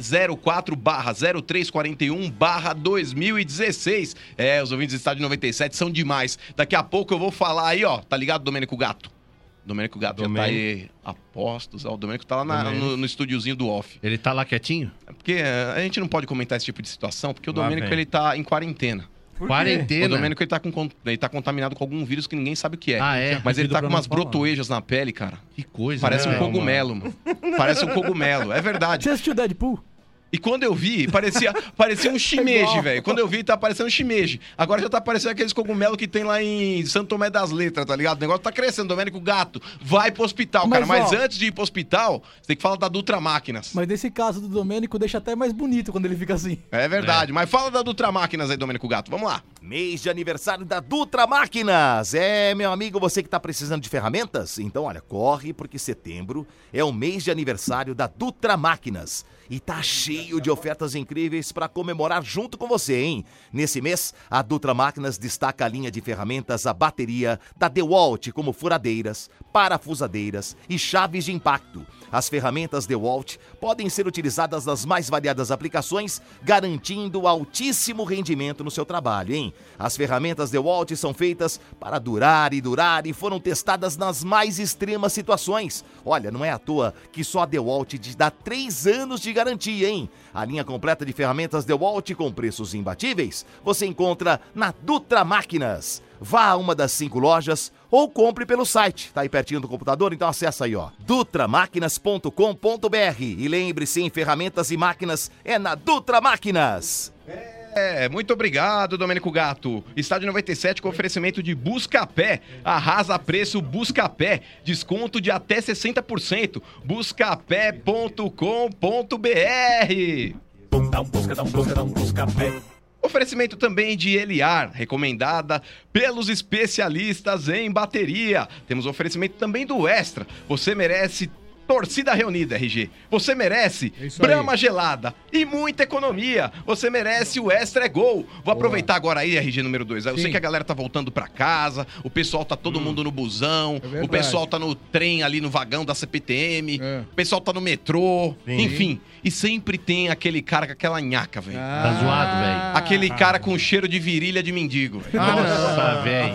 04/0341/2016. Os ouvintes do Estádio 97 são demais. Daqui a pouco eu vou falar aí, ó. Tá ligado, Domênico Gato? Domênico Gato já tá aí a postos. O Domênico tá lá no estúdiozinho do off. Ele tá lá quietinho? Porque a gente não pode comentar esse tipo de situação, porque o Domênico, ele tá em quarentena. Quarentena? O Domênico, ele tá contaminado com algum vírus que ninguém sabe o que é. É? Mas ele tá com umas brotoejas na pele, cara. Que coisa. Parece um cogumelo, mano. Parece um cogumelo, é verdade. Você assistiu Deadpool? E quando eu vi, parecia um shimeji, velho. Quando eu vi, tá parecendo um shimeji. Agora já tá parecendo aqueles cogumelos que tem lá em Santo Tomé das Letras, tá ligado? O negócio tá crescendo, Domênico Gato. Vai pro hospital, cara. Mas antes de ir pro hospital, você tem que falar da Dutra Máquinas. Mas nesse caso do Domênico, deixa até mais bonito quando ele fica assim. É verdade. Mas fala da Dutra Máquinas aí, Domênico Gato. Vamos lá. Mês de aniversário da Dutra Máquinas. Meu amigo, você que tá precisando de ferramentas? Então, olha, corre, porque setembro é o mês de aniversário da Dutra Máquinas. E tá cheio de ofertas incríveis para comemorar junto com você, hein? Nesse mês, a Dutra Máquinas destaca a linha de ferramentas a bateria da DeWalt, como furadeiras, parafusadeiras e chaves de impacto. As ferramentas DeWalt podem ser utilizadas nas mais variadas aplicações, garantindo altíssimo rendimento no seu trabalho, hein? As ferramentas DeWalt são feitas para durar e foram testadas nas mais extremas situações. Olha, não é à toa que só a DeWalt te dá 3 anos de garantia, hein? A linha completa de ferramentas DeWalt com preços imbatíveis você encontra na Dutra Máquinas. Vá a uma das 5 lojas ou compre pelo site. Tá aí pertinho do computador? Então acessa aí, ó, dutramaquinas.com.br. E lembre-se, em ferramentas e máquinas é na Dutra Máquinas. Muito obrigado, Domênico Gato. Estádio 97 com oferecimento de Buscapé. Arrasa preço Buscapé. Desconto de até 60%. Buscapé.com.br. Oferecimento também de Eliar, recomendada pelos especialistas em bateria. Temos oferecimento também do Extra. Você merece torcida reunida, RG. Você merece Brahma gelada e muita economia. Você merece o Extra é Gol. Vou aproveitar agora aí, RG número 2. Eu sei que a galera tá voltando pra casa, o pessoal tá todo mundo no busão, o pessoal tá no trem ali no vagão da CPTM, o pessoal tá no metrô, enfim. E sempre tem aquele cara com aquela nhaca, velho. Tá zoado, velho. Aquele cara com cheiro de virilha de mendigo, velho. Nossa, velho.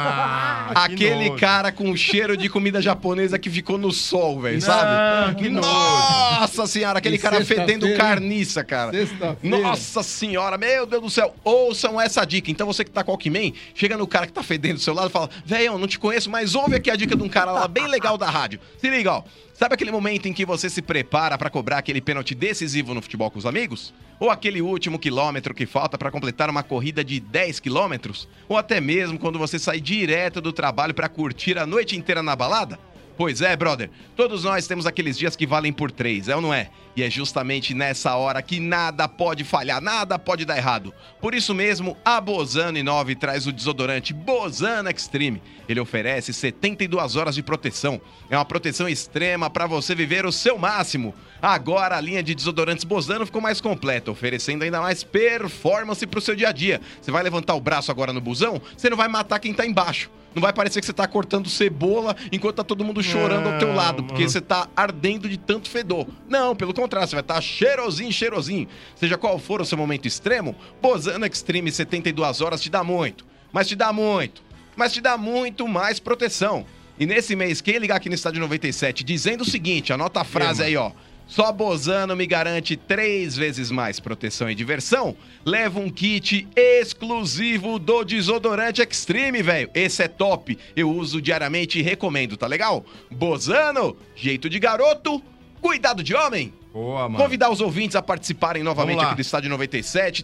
Aquele cara com cheiro de comida japonesa que ficou no sol, velho, sabe? Que Nossa senhora, aquele cara fedendo carniça, cara. Nossa senhora, meu Deus do céu. Ouçam essa dica. Então você que tá com Walkman, chega no cara que tá fedendo do seu lado e fala: velho, não te conheço, mas ouve aqui a dica de um cara lá bem legal da rádio. Se liga, ó. Sabe aquele momento em que você se prepara pra cobrar aquele pênalti decisivo no futebol com os amigos? Ou aquele último quilômetro que falta pra completar uma corrida de 10 quilômetros? Ou até mesmo quando você sai direto do trabalho pra curtir a noite inteira na balada? Pois é, brother, todos nós temos aqueles dias que valem por 3, é ou não é? E é justamente nessa hora que nada pode falhar, nada pode dar errado. Por isso mesmo, a Bozano Inove traz o desodorante Bozano Extreme. Ele oferece 72 horas de proteção. É uma proteção extrema para você viver o seu máximo. Agora a linha de desodorantes Bozano ficou mais completa, oferecendo ainda mais performance pro seu dia a dia. Você vai levantar o braço agora no busão, você não vai matar quem tá embaixo. Não vai parecer que você tá cortando cebola enquanto tá todo mundo chorando ao teu lado, porque você tá ardendo de tanto fedor. Não, pelo contrário, você vai estar cheirosinho, cheirosinho. Seja qual for o seu momento extremo, Bozano Extreme 72 horas te dá muito, mas te dá muito mais proteção. E nesse mês, quem ligar aqui no Estádio 97 dizendo o seguinte, anota a frase aí, ó. Só Bozano me garante 3 vezes mais proteção e diversão. Leva um kit exclusivo do desodorante Extreme, velho. Esse é top. Eu uso diariamente e recomendo, tá legal? Bozano, jeito de garoto, cuidado de homem. Boa, mano. Convidar os ouvintes a participarem novamente aqui do Estádio 97,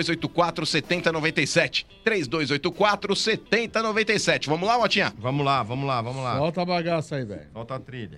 3284-7097. 3284-7097. Vamos lá, Motinha? Vamos lá. Solta a bagaça aí, velho. Solta a trilha.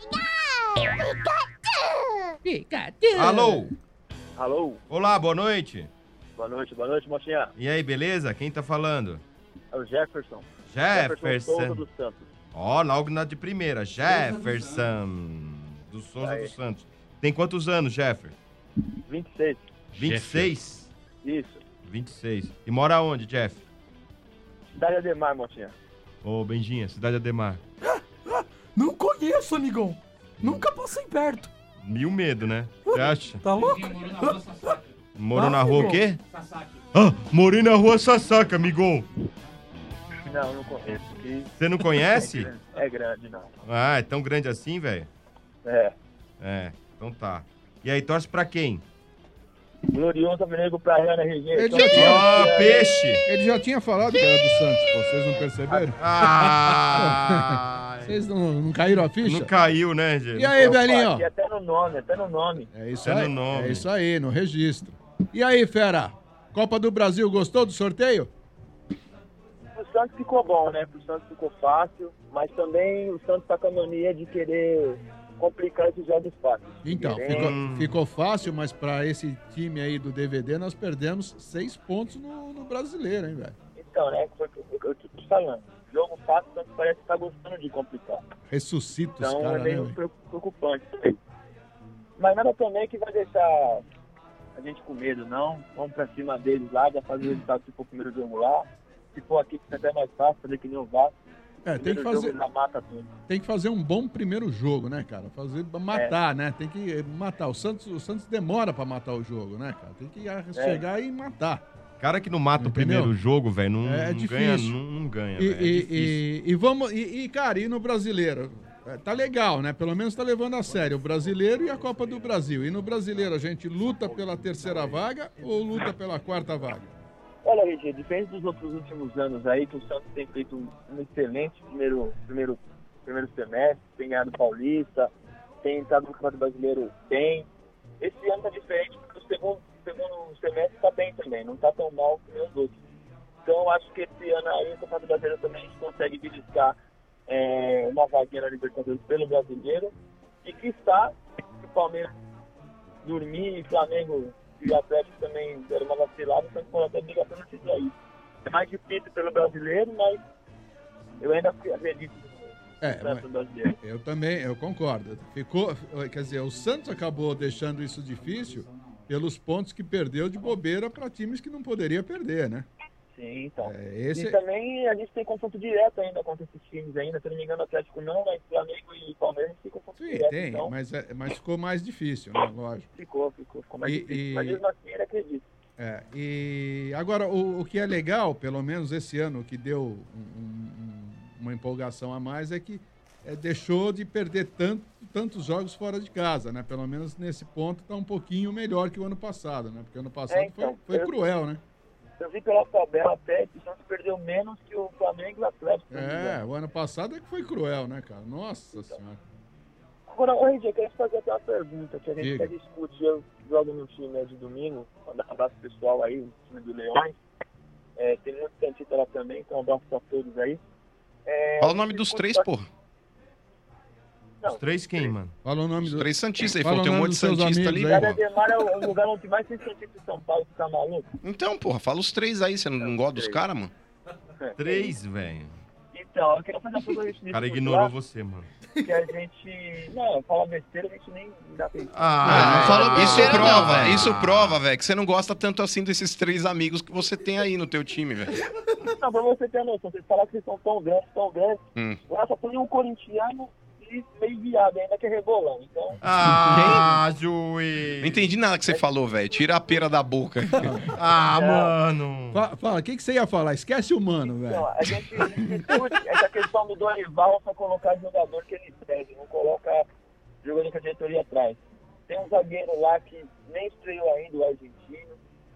Alô? Olá, boa noite. Boa noite, Motinha. E aí, beleza? Quem tá falando? É o Jefferson. Jefferson. dos Santos. Ó, logo na de primeira. Jefferson. Do Souza dos Santos. Tem quantos anos, Jefferson? 26. 26? Isso. 26. E mora onde, Jeff? Cidade Ademar, Motinha. Ô, Benjinha, Cidade Ademar. Não conheço, amigão. Nunca passei perto. Mil medo, né? Você acha? Tá louco? Morou na rua o quê? Ah, morei na rua Sassaca, amigão. Não conheço. Você não conhece? É grande, não. Ah, é tão grande assim, velho? É, então tá. E aí, torce pra quem? Glorioso amigo pra Real RG. Ele já tinha... peixe! Ele já tinha falado que era do Santos, pô. Vocês não perceberam? Vocês não caíram a ficha? Não caiu, né, gente? E aí, velhinho? Até no nome. É isso aí. É isso aí, no registro. E aí, fera? Copa do Brasil, gostou do sorteio? O Santos ficou bom, né? Pro Santos ficou fácil, mas também o Santos tá com a mania de querer complicar esses jogos fáceis. Então, ficou fácil, mas pra esse time aí do DVD nós perdemos 6 pontos no Brasileiro, hein, velho? Então, né? Eu tô te falando. Jogo fácil, o Santos parece que tá gostando de complicar. Ressuscita os então, caras, é meio né, preocupante também. Mas nada também que vai deixar a gente com medo, não. Vamos pra cima deles lá, já fazer o resultado se for o primeiro jogo lá. Se for aqui, fica até mais fácil, fazer que nem o Vasco. Tem que fazer um bom primeiro jogo, né, cara? Matar, né? Tem que matar. O Santos demora pra matar o jogo, né, cara? Tem que chegar e matar. Cara que não mata o primeiro jogo, velho, não ganha. E vamos, cara, e no Brasileiro? Tá legal, né? Pelo menos tá levando a sério o brasileiro e a Copa do Brasil. E no brasileiro a gente luta pela terceira vaga ou luta pela quarta vaga? Olha, Regi, diferente dos outros últimos anos aí, que o Santos tem feito um excelente primeiro semestre, tem ganhado o Paulista, tem entrado no Campeonato Brasileiro bem. Esse ano tá diferente, porque o segundo semestre tá bem também, não tá tão mal como os outros. Então eu acho que esse ano aí, no Campeonato Brasileiro também a gente consegue beliscar uma vaguinha na Libertadores pelo brasileiro, e que está o Palmeiras dormir, e Flamengo e o Atlético também deram uma vacilada, então pode até brigar pelo título aí. É mais difícil pelo brasileiro, mas eu ainda acredito no Santos brasileiro. Eu também, eu concordo. Quer dizer, o Santos acabou deixando isso difícil pelos pontos que perdeu de bobeira para times que não poderia perder, né? Sim, então. E também a gente tem confronto direto ainda contra esses times ainda. Se não me engano, o Atlético não, mas Flamengo e Palmeiras a gente tem confronto direto. Tem, então... mas ficou mais difícil, né? Lógico. Ficou mais difícil. Mas mesmo assim, ele acredita. E agora, o que é legal, pelo menos esse ano, que deu uma empolgação a mais, é que deixou de perder tantos jogos fora de casa, né? Pelo menos nesse ponto está um pouquinho melhor que o ano passado, né? Porque o ano passado então, foi cruel, né? Eu vi pela tabela até que o Santos perdeu menos que o Flamengo e o Atlético. O ano passado é que foi cruel, né, cara? Nossa Senhora. Agora, Regi, eu queria te fazer até uma pergunta, que a gente até discute, eu jogo no time de domingo, mandar um abraço pessoal aí, no time do Leões. Tem muito santista lá também, então um abraço pra todos aí. Fala o nome dos três, porra. Os três quem, mano? Fala o nome dos três santistas aí, falou, tem um monte de santista ali. Cara, Ademar é o lugar onde mais tem santista em São Paulo, tá maluco? Então, porra, fala os três aí, você não gosta dos caras, mano? Três, velho. Então, eu queria fazer uma pergunta. O cara ignorou você, mano. Que a gente... Não, fala besteira, a gente nem dá pra... Isso prova, velho, que você não gosta tanto assim desses três amigos que você tem aí no teu time, velho. Não, pra você ter noção, vocês falaram que vocês são tão grandes. Lá só tem um corintiano meio viado ainda que é rebolão, então... Juiz! Não entendi nada que você falou, velho. Tira a pera da boca. Mano! Fala, o que você ia falar? Esquece o mano, velho. Não, a gente discute essa questão do Dorival pra colocar jogador que ele pede, não coloca jogador que a diretoria atrás. Tem um zagueiro lá que nem estreou ainda, o argentino.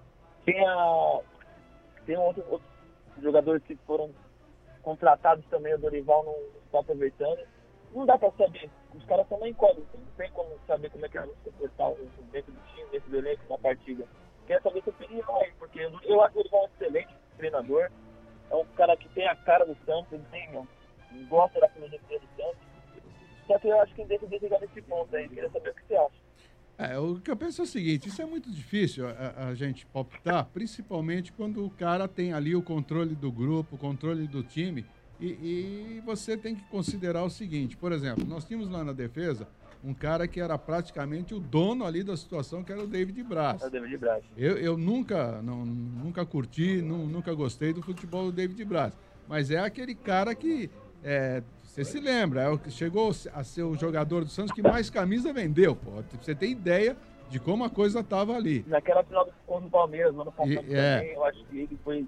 Tem outros jogadores que foram contratados também, o Dorival não está aproveitando. Não dá pra saber, os caras são meio incógnitos, não tem como saber como é que é se comportar dentro do time, dentro do elenco, na partida. Queria saber sua opinião aí, porque eu acho que ele é um excelente treinador, é um cara que tem a cara do Santos, ele gosta da filosofia do Santos, só que eu acho que dentro de chegar nesse ponto aí, queria saber o que você acha. O que eu penso é o seguinte, isso é muito difícil a gente palpitar, principalmente quando o cara tem ali o controle do grupo, o controle do time. E você tem que considerar o seguinte, por exemplo, nós tínhamos lá na defesa um cara que era praticamente o dono ali da situação, que era o David Braz. Eu nunca curti, nunca gostei do futebol do David Braz, mas é aquele cara que, você se lembra, chegou a ser o jogador do Santos que mais camisa vendeu, pô. Você tem ideia de como a coisa estava ali. Naquela final do Palmeiras, no ano passado também, eu acho que ele foi...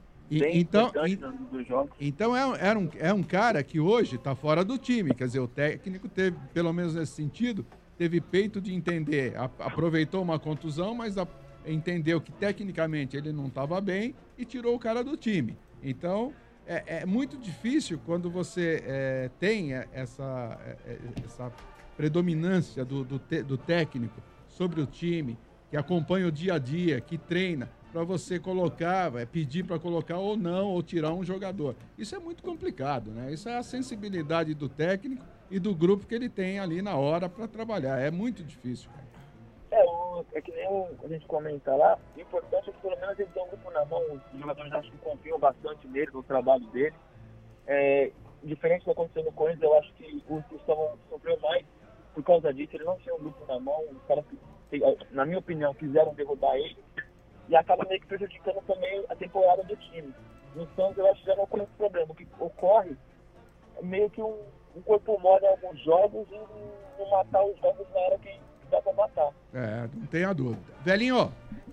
Então é um cara que hoje está fora do time, quer dizer, o técnico teve, pelo menos nesse sentido, teve peito de entender, aproveitou uma contusão, mas entendeu que tecnicamente ele não estava bem e tirou o cara do time. Então é muito difícil quando você tem essa predominância do técnico sobre o time, que acompanha o dia a dia, que treina, para você colocar, pedir para colocar ou não, ou tirar um jogador. Isso é muito complicado, né? Isso é a sensibilidade do técnico e do grupo que ele tem ali na hora para trabalhar. É muito difícil, cara. É que nem a gente comenta lá, o importante é que pelo menos ele tem um grupo na mão, os jogadores acho que confiam bastante nele, no trabalho dele. Diferente do que aconteceu no Corinthians, eu acho que o Cristóvão sofreu mais por causa disso, ele não tinha um grupo na mão, os caras, na minha opinião, quiseram derrubar ele, e acaba meio que prejudicando também a temporada do time. No Santos, eu acho que já não ocorre esse problema. O que ocorre é meio que um corpo mole em alguns jogos e não matar os jogos na hora que dá pra matar. Não tenha dúvida. Velhinho,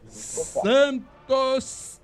Santos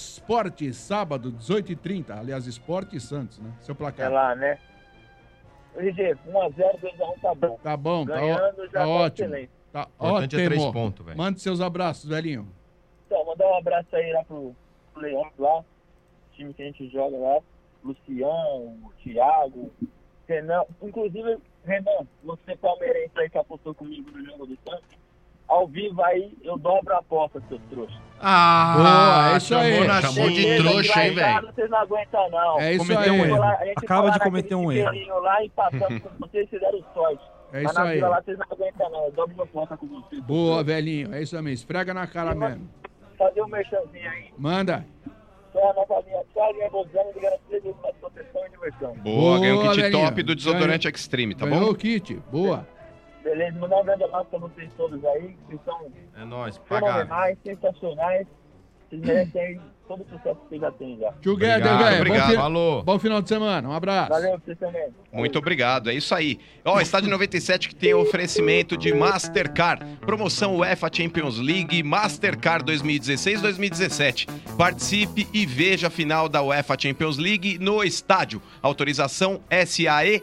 Esporte, sábado, 18h30. Aliás, Esporte e Santos, né? Seu placar. É lá, né? RG, 1x0, 2x1 tá bom. Tá bom, Ganhando, já tá ótimo. excelente. Tá Importante é 3 ótimo. pontos, velho. Mande seus abraços, velhinho. Então, mandar um abraço aí lá pro Leão lá, time que a gente joga lá, Luciano, Thiago, Renan, inclusive, Renan, você palmeirense aí que apostou comigo no jogo do Santos, ao vivo aí eu dobro a aposta, seus trouxas. Boa, é isso aí. Chamou de trouxa, hein, velho? Vocês não aguentam, não. É isso Cometeu aí. um erro. A gente Acaba foi de lá cometer um naquele erro. tiqueirinho lá e passamos com vocês, fizeram sorte. É Mas isso na aí. fila lá vocês não aguentam, não. Eu dobro a aposta com vocês. Boa, velhinho. É isso mesmo. Esfrega na cara mesmo. Fazer um merchanzinho aí. Manda. Só a nova linha Bozano de garantia de proteção e diversão. Boa, ganhou o kit velhinho. top do desodorante Extreme, tá Ganhou bom? o kit. Boa. Beleza, mandar um grande abraço pra vocês todos aí, que são É nóis, paga. fenomenais, sensacionais. Vocês merecem todo o sucesso que vocês já têm já. Together, Obrigado, velho. obrigado. Falou. Bom final de semana. Um abraço. Valeu pra vocês também. Muito obrigado, é isso aí. Ó, Estádio 97 que tem oferecimento de Mastercard. Promoção UEFA Champions League Mastercard 2016-2017. Participe e veja a final da UEFA Champions League no estádio. Autorização SAE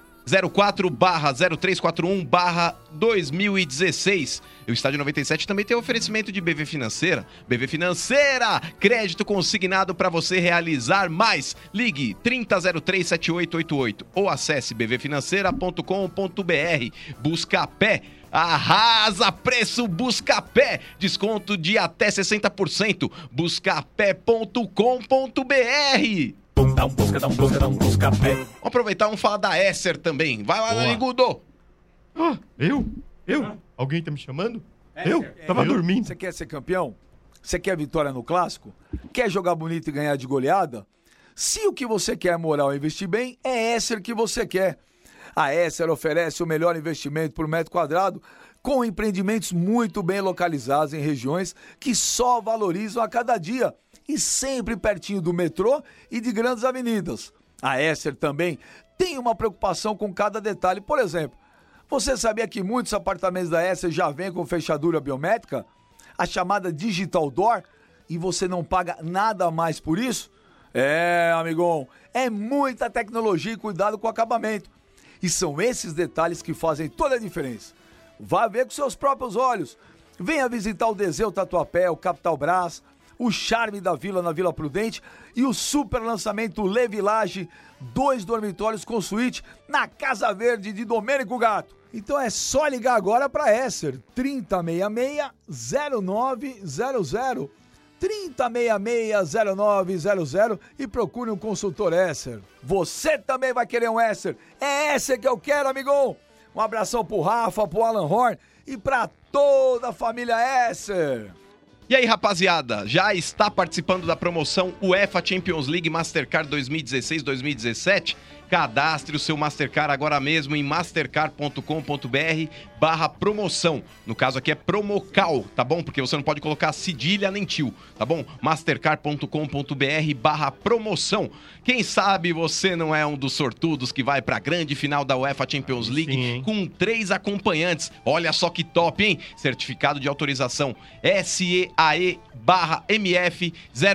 04/0341/2016. O Estádio 97 também tem oferecimento de BV Financeira. BV Financeira, crédito consignado para você realizar mais. Ligue 30037888 ou acesse bvfinanceira.com.br. Buscapé, arrasa preço Buscapé, desconto de até 60%. Buscapé.com.br. Vamos aproveitar, vamos falar da Esser também. Vai lá, Narigudo. Eu? Alguém tá me chamando? Eu? Tava dormindo. Você quer ser campeão? Você quer vitória no clássico? Quer jogar bonito e ganhar de goleada? Se o que você quer é moral e investir bem, é Esser que você quer. A Esser oferece o melhor investimento por metro quadrado, com empreendimentos muito bem localizados em regiões que só valorizam a cada dia e sempre pertinho do metrô e de grandes avenidas. A Esser também tem uma preocupação com cada detalhe. Por exemplo, você sabia que muitos apartamentos da Esser já vêm com fechadura biométrica? A chamada Digital Door? E você não paga nada mais por isso? É, amigão, é muita tecnologia e cuidado com o acabamento. E são esses detalhes que fazem toda a diferença. Vá ver com seus próprios olhos. Venha visitar o Deseu Tatuapé, o Capital Brás, o charme da Vila na Vila Prudente e o super lançamento Le Village, 2 dormitórios com suíte na Casa Verde de Domênico Gato. Então é só ligar agora para Esser, 3066-0900, 3066-0900 e procure um consultor Esser. Você também vai querer um Esser. É Esser que eu quero, amigão. Um abração pro Rafa, pro Alan Horn e pra toda a família Esser. E aí, rapaziada, já está participando da promoção UEFA Champions League Mastercard 2016-2017? Cadastre o seu Mastercard agora mesmo em mastercard.com.br/promoção. No caso aqui é Promocal, tá bom? Porque você não pode colocar cedilha nem tio, tá bom? mastercard.com.br/promoção. Quem sabe você não é um dos sortudos que vai para a grande final da UEFA Champions League com 3 acompanhantes. Olha só que top, hein? Certificado de autorização SEAE/MF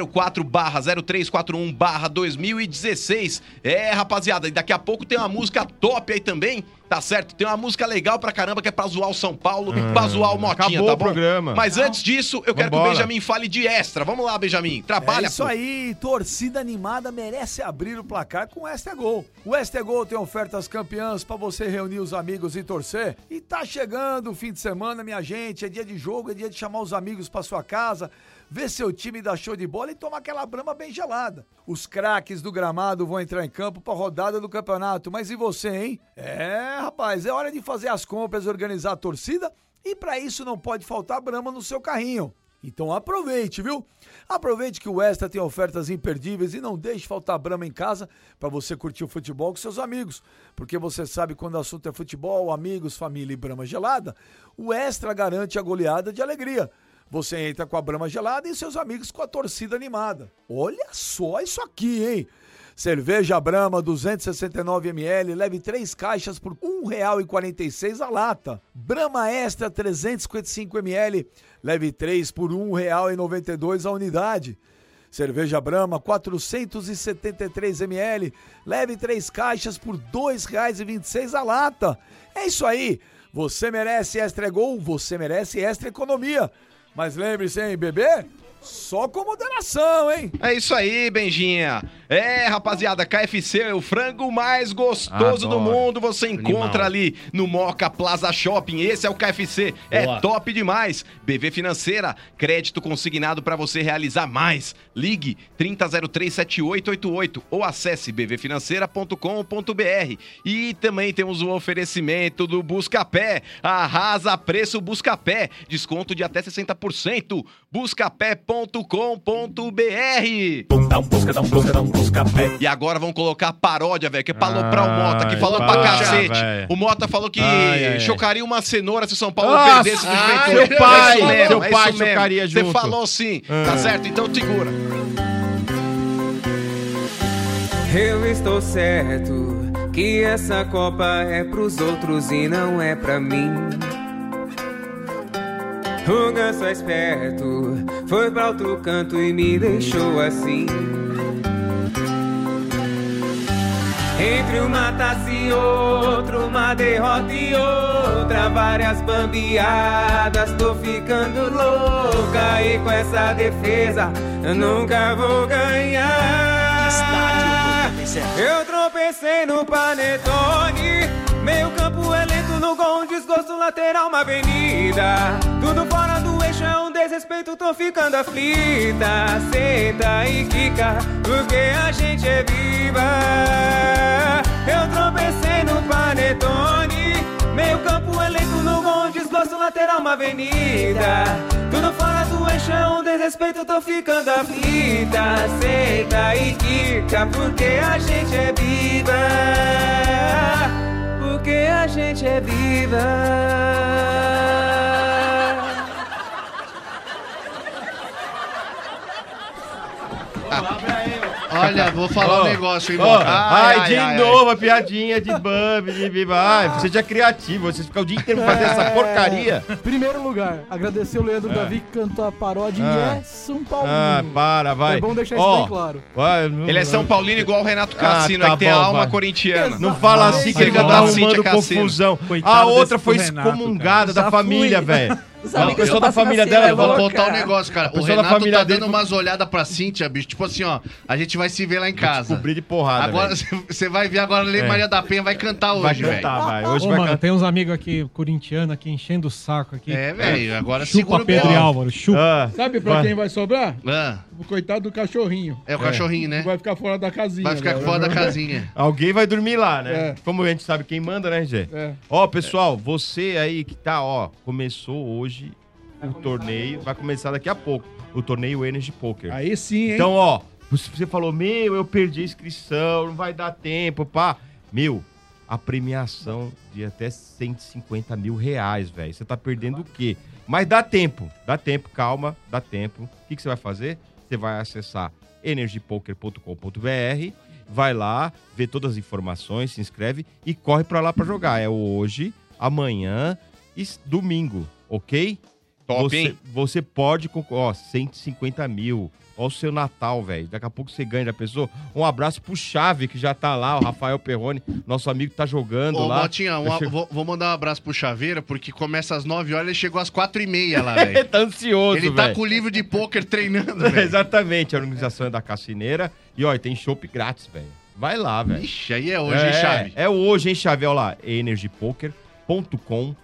04/0341/2016. É, rapaziada, e daqui a pouco tem uma música top aí também, tá certo? Tem uma música legal pra caramba que é pra zoar o São Paulo, pra zoar o Motinha, acabou tá o bom? programa. Mas antes disso, eu quero que o Vambora. Benjamin fale de extra. Vamos lá, Benjamin, trabalha, É isso pô. aí, torcida animada merece abrir o placar com o Extra Gol. O Extra Gol tem ofertas campeãs pra você reunir os amigos e torcer. E tá chegando o fim de semana, minha gente, é dia de jogo, é dia de chamar os amigos pra sua casa, ver seu time dar show de bola e tomar aquela brama bem gelada. Os craques do gramado vão entrar em campo pra rodada do campeonato, mas e você, hein? É, rapaz, é hora de fazer as compras, organizar a torcida e pra isso não pode faltar brama no seu carrinho. Então aproveite, viu? Aproveite que o Extra tem ofertas imperdíveis e não deixe faltar brama em casa pra você curtir o futebol com seus amigos. Porque você sabe quando o assunto é futebol, amigos, família e brama gelada, o Extra garante a goleada de alegria. Você entra com a brama gelada e seus amigos com a torcida animada. Olha só isso aqui, hein? Cerveja Brahma 269ml, leve 3 caixas por R$ 1,46 a lata. Brahma Extra 355ml, leve 3 por R$ 1,92 a unidade. Cerveja Brahma, 473 ml. Leve 3 caixas por R$ 2,26 a lata. É isso aí. Você merece Extra Gol, você merece Extra Economia. Mas lembre-se, hein, bebê? Só com moderação, hein? É isso aí, Benjinha. Rapaziada, KFC é o frango mais gostoso do mundo. Você encontra ali no Moca Plaza Shopping. Esse é o KFC. Boa. É top demais. BV Financeira, crédito consignado para você realizar mais. Ligue 3003-7888 ou acesse bvfinanceira.com.br. E também temos o oferecimento do Buscapé. Arrasa preço Buscapé. Desconto de até 60%. Buscapé.com.br. E agora vamos colocar a paródia, velho, que é pra aloprar o Mota, que falou pra cacete. Véio. O Mota falou que chocaria uma cenoura se o São Paulo perdesse. Seu pai chocaria junto. Você falou sim, tá certo? Então segura. Eu estou certo que essa Copa é pros outros e não é pra mim. O Ganso é esperto, foi pra outro canto e me deixou assim. Entre uma taça e outra, uma derrota e outra, várias bambeadas, tô ficando louca. E com essa defesa eu nunca vou ganhar. Eu tropecei no panetone, meio campo é lento no gol, um desgosto lateral, uma avenida. Tudo fora do eixo é um desrespeito, tô ficando aflita. Senta e quica, porque a gente é viva. Eu tropecei no panetone, meio campo é lento no gol, um desgosto lateral, uma avenida. Tudo fora do eixo é um desrespeito, tô ficando aflita. Senta e quica, porque a gente é viva. Porque a gente é viva. Olha, vou falar um negócio, hein, de novo a piadinha de Bambi, de Viva. Ai, seja criativo, vocês ficam o dia inteiro fazendo essa porcaria. Primeiro lugar, agradecer o Leandro Davi que cantou a paródia e é São Paulino. Vai. É bom deixar isso bem claro. Ele é São Paulino igual o Renato Cassino, aí tem a alma corintiana. Não fala assim que ele já tá arrumando confusão. A outra foi excomungada da família, velho. A pessoa da família dela, eu vou contar um negócio, cara. O Renato tá dando umas olhadas pra Cíntia, bicho. Tipo assim, ó, a gente vai se ver lá em casa. Descobrir de porrada. Agora você vai ver agora a Lei Maria da Penha vai cantar hoje, velho. Hoje vai cantar. Tem uns amigos aqui, corintianos, aqui, enchendo o saco aqui. Velho, agora chupa Pedro e Álvaro, chupa. Sabe pra quem vai sobrar? O coitado do cachorrinho. É o cachorrinho, né? Vai ficar fora da casinha. Vai ficar fora da casinha. Alguém vai dormir lá, né? Como a gente sabe quem manda, né, Gê? Ó, pessoal, você aí que tá, ó, começou hoje o torneio, vai começar daqui a pouco, o torneio Energy Poker. Aí sim, hein? Então, ó, você falou, eu perdi a inscrição, não vai dar tempo, pá. A premiação de até 150 mil reais, velho. Você tá perdendo o quê? Mas dá tempo, calma, dá tempo. O que você vai fazer? Você vai acessar energypoker.com.br, vai lá, vê todas as informações, se inscreve e corre pra lá pra jogar. É hoje, amanhã e domingo, ok? Top, hein? Você pode, 150 mil. Olha o seu Natal, velho. Daqui a pouco você ganha, já pensou? Um abraço pro Chave, que já tá lá, o Rafael Perrone, nosso amigo que tá jogando lá. Motinha, vou mandar um abraço pro Chaveira, porque começa às 9 horas e ele chegou às 4h30 lá, velho. Tá ansioso, Ele tá com o livro de pôquer treinando, velho. Exatamente, a organização é da Cassineira. E, ó, tem chopp grátis, velho. Vai lá, velho. Ixi, aí é hoje, hein, Chave? É hoje, hein, Chave? Olha lá, energypoker.com.br.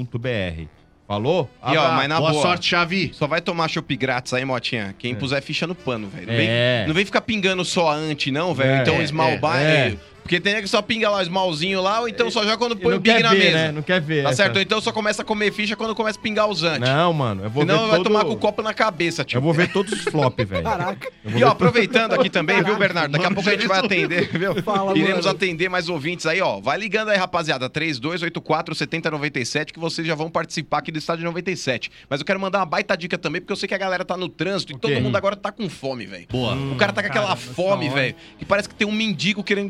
Falou? E ó, mas na boa sorte, Xavi. Só vai tomar chopp grátis aí, Motinha, quem puser ficha no pano, velho. Não vem ficar pingando só a ante, não, velho. Então o small buy... Porque tem que só pinga lá o smallzinho lá, ou então só já quando põe o ping na mesa. Né? Não quer ver. Tá certo? Ou então só começa a comer ficha quando começa a pingar os antes. Não, mano. Eu vou Senão vai tomar com o copo na cabeça, tio. Eu vou ver todos os flop, velho. Caraca. E ó, aproveitando aqui também, viu, Bernardo? Daqui a pouco a gente vai atender, viu? Iremos atender mais ouvintes aí, ó. Vai ligando aí, rapaziada. 3284-7097, que vocês já vão participar aqui do Estádio 97. Mas eu quero mandar uma baita dica também, porque eu sei que a galera tá no trânsito e todo mundo agora tá com fome, velho. Boa. O cara tá com aquela fome, velho, que parece que tem um mendigo querendo sair de dentro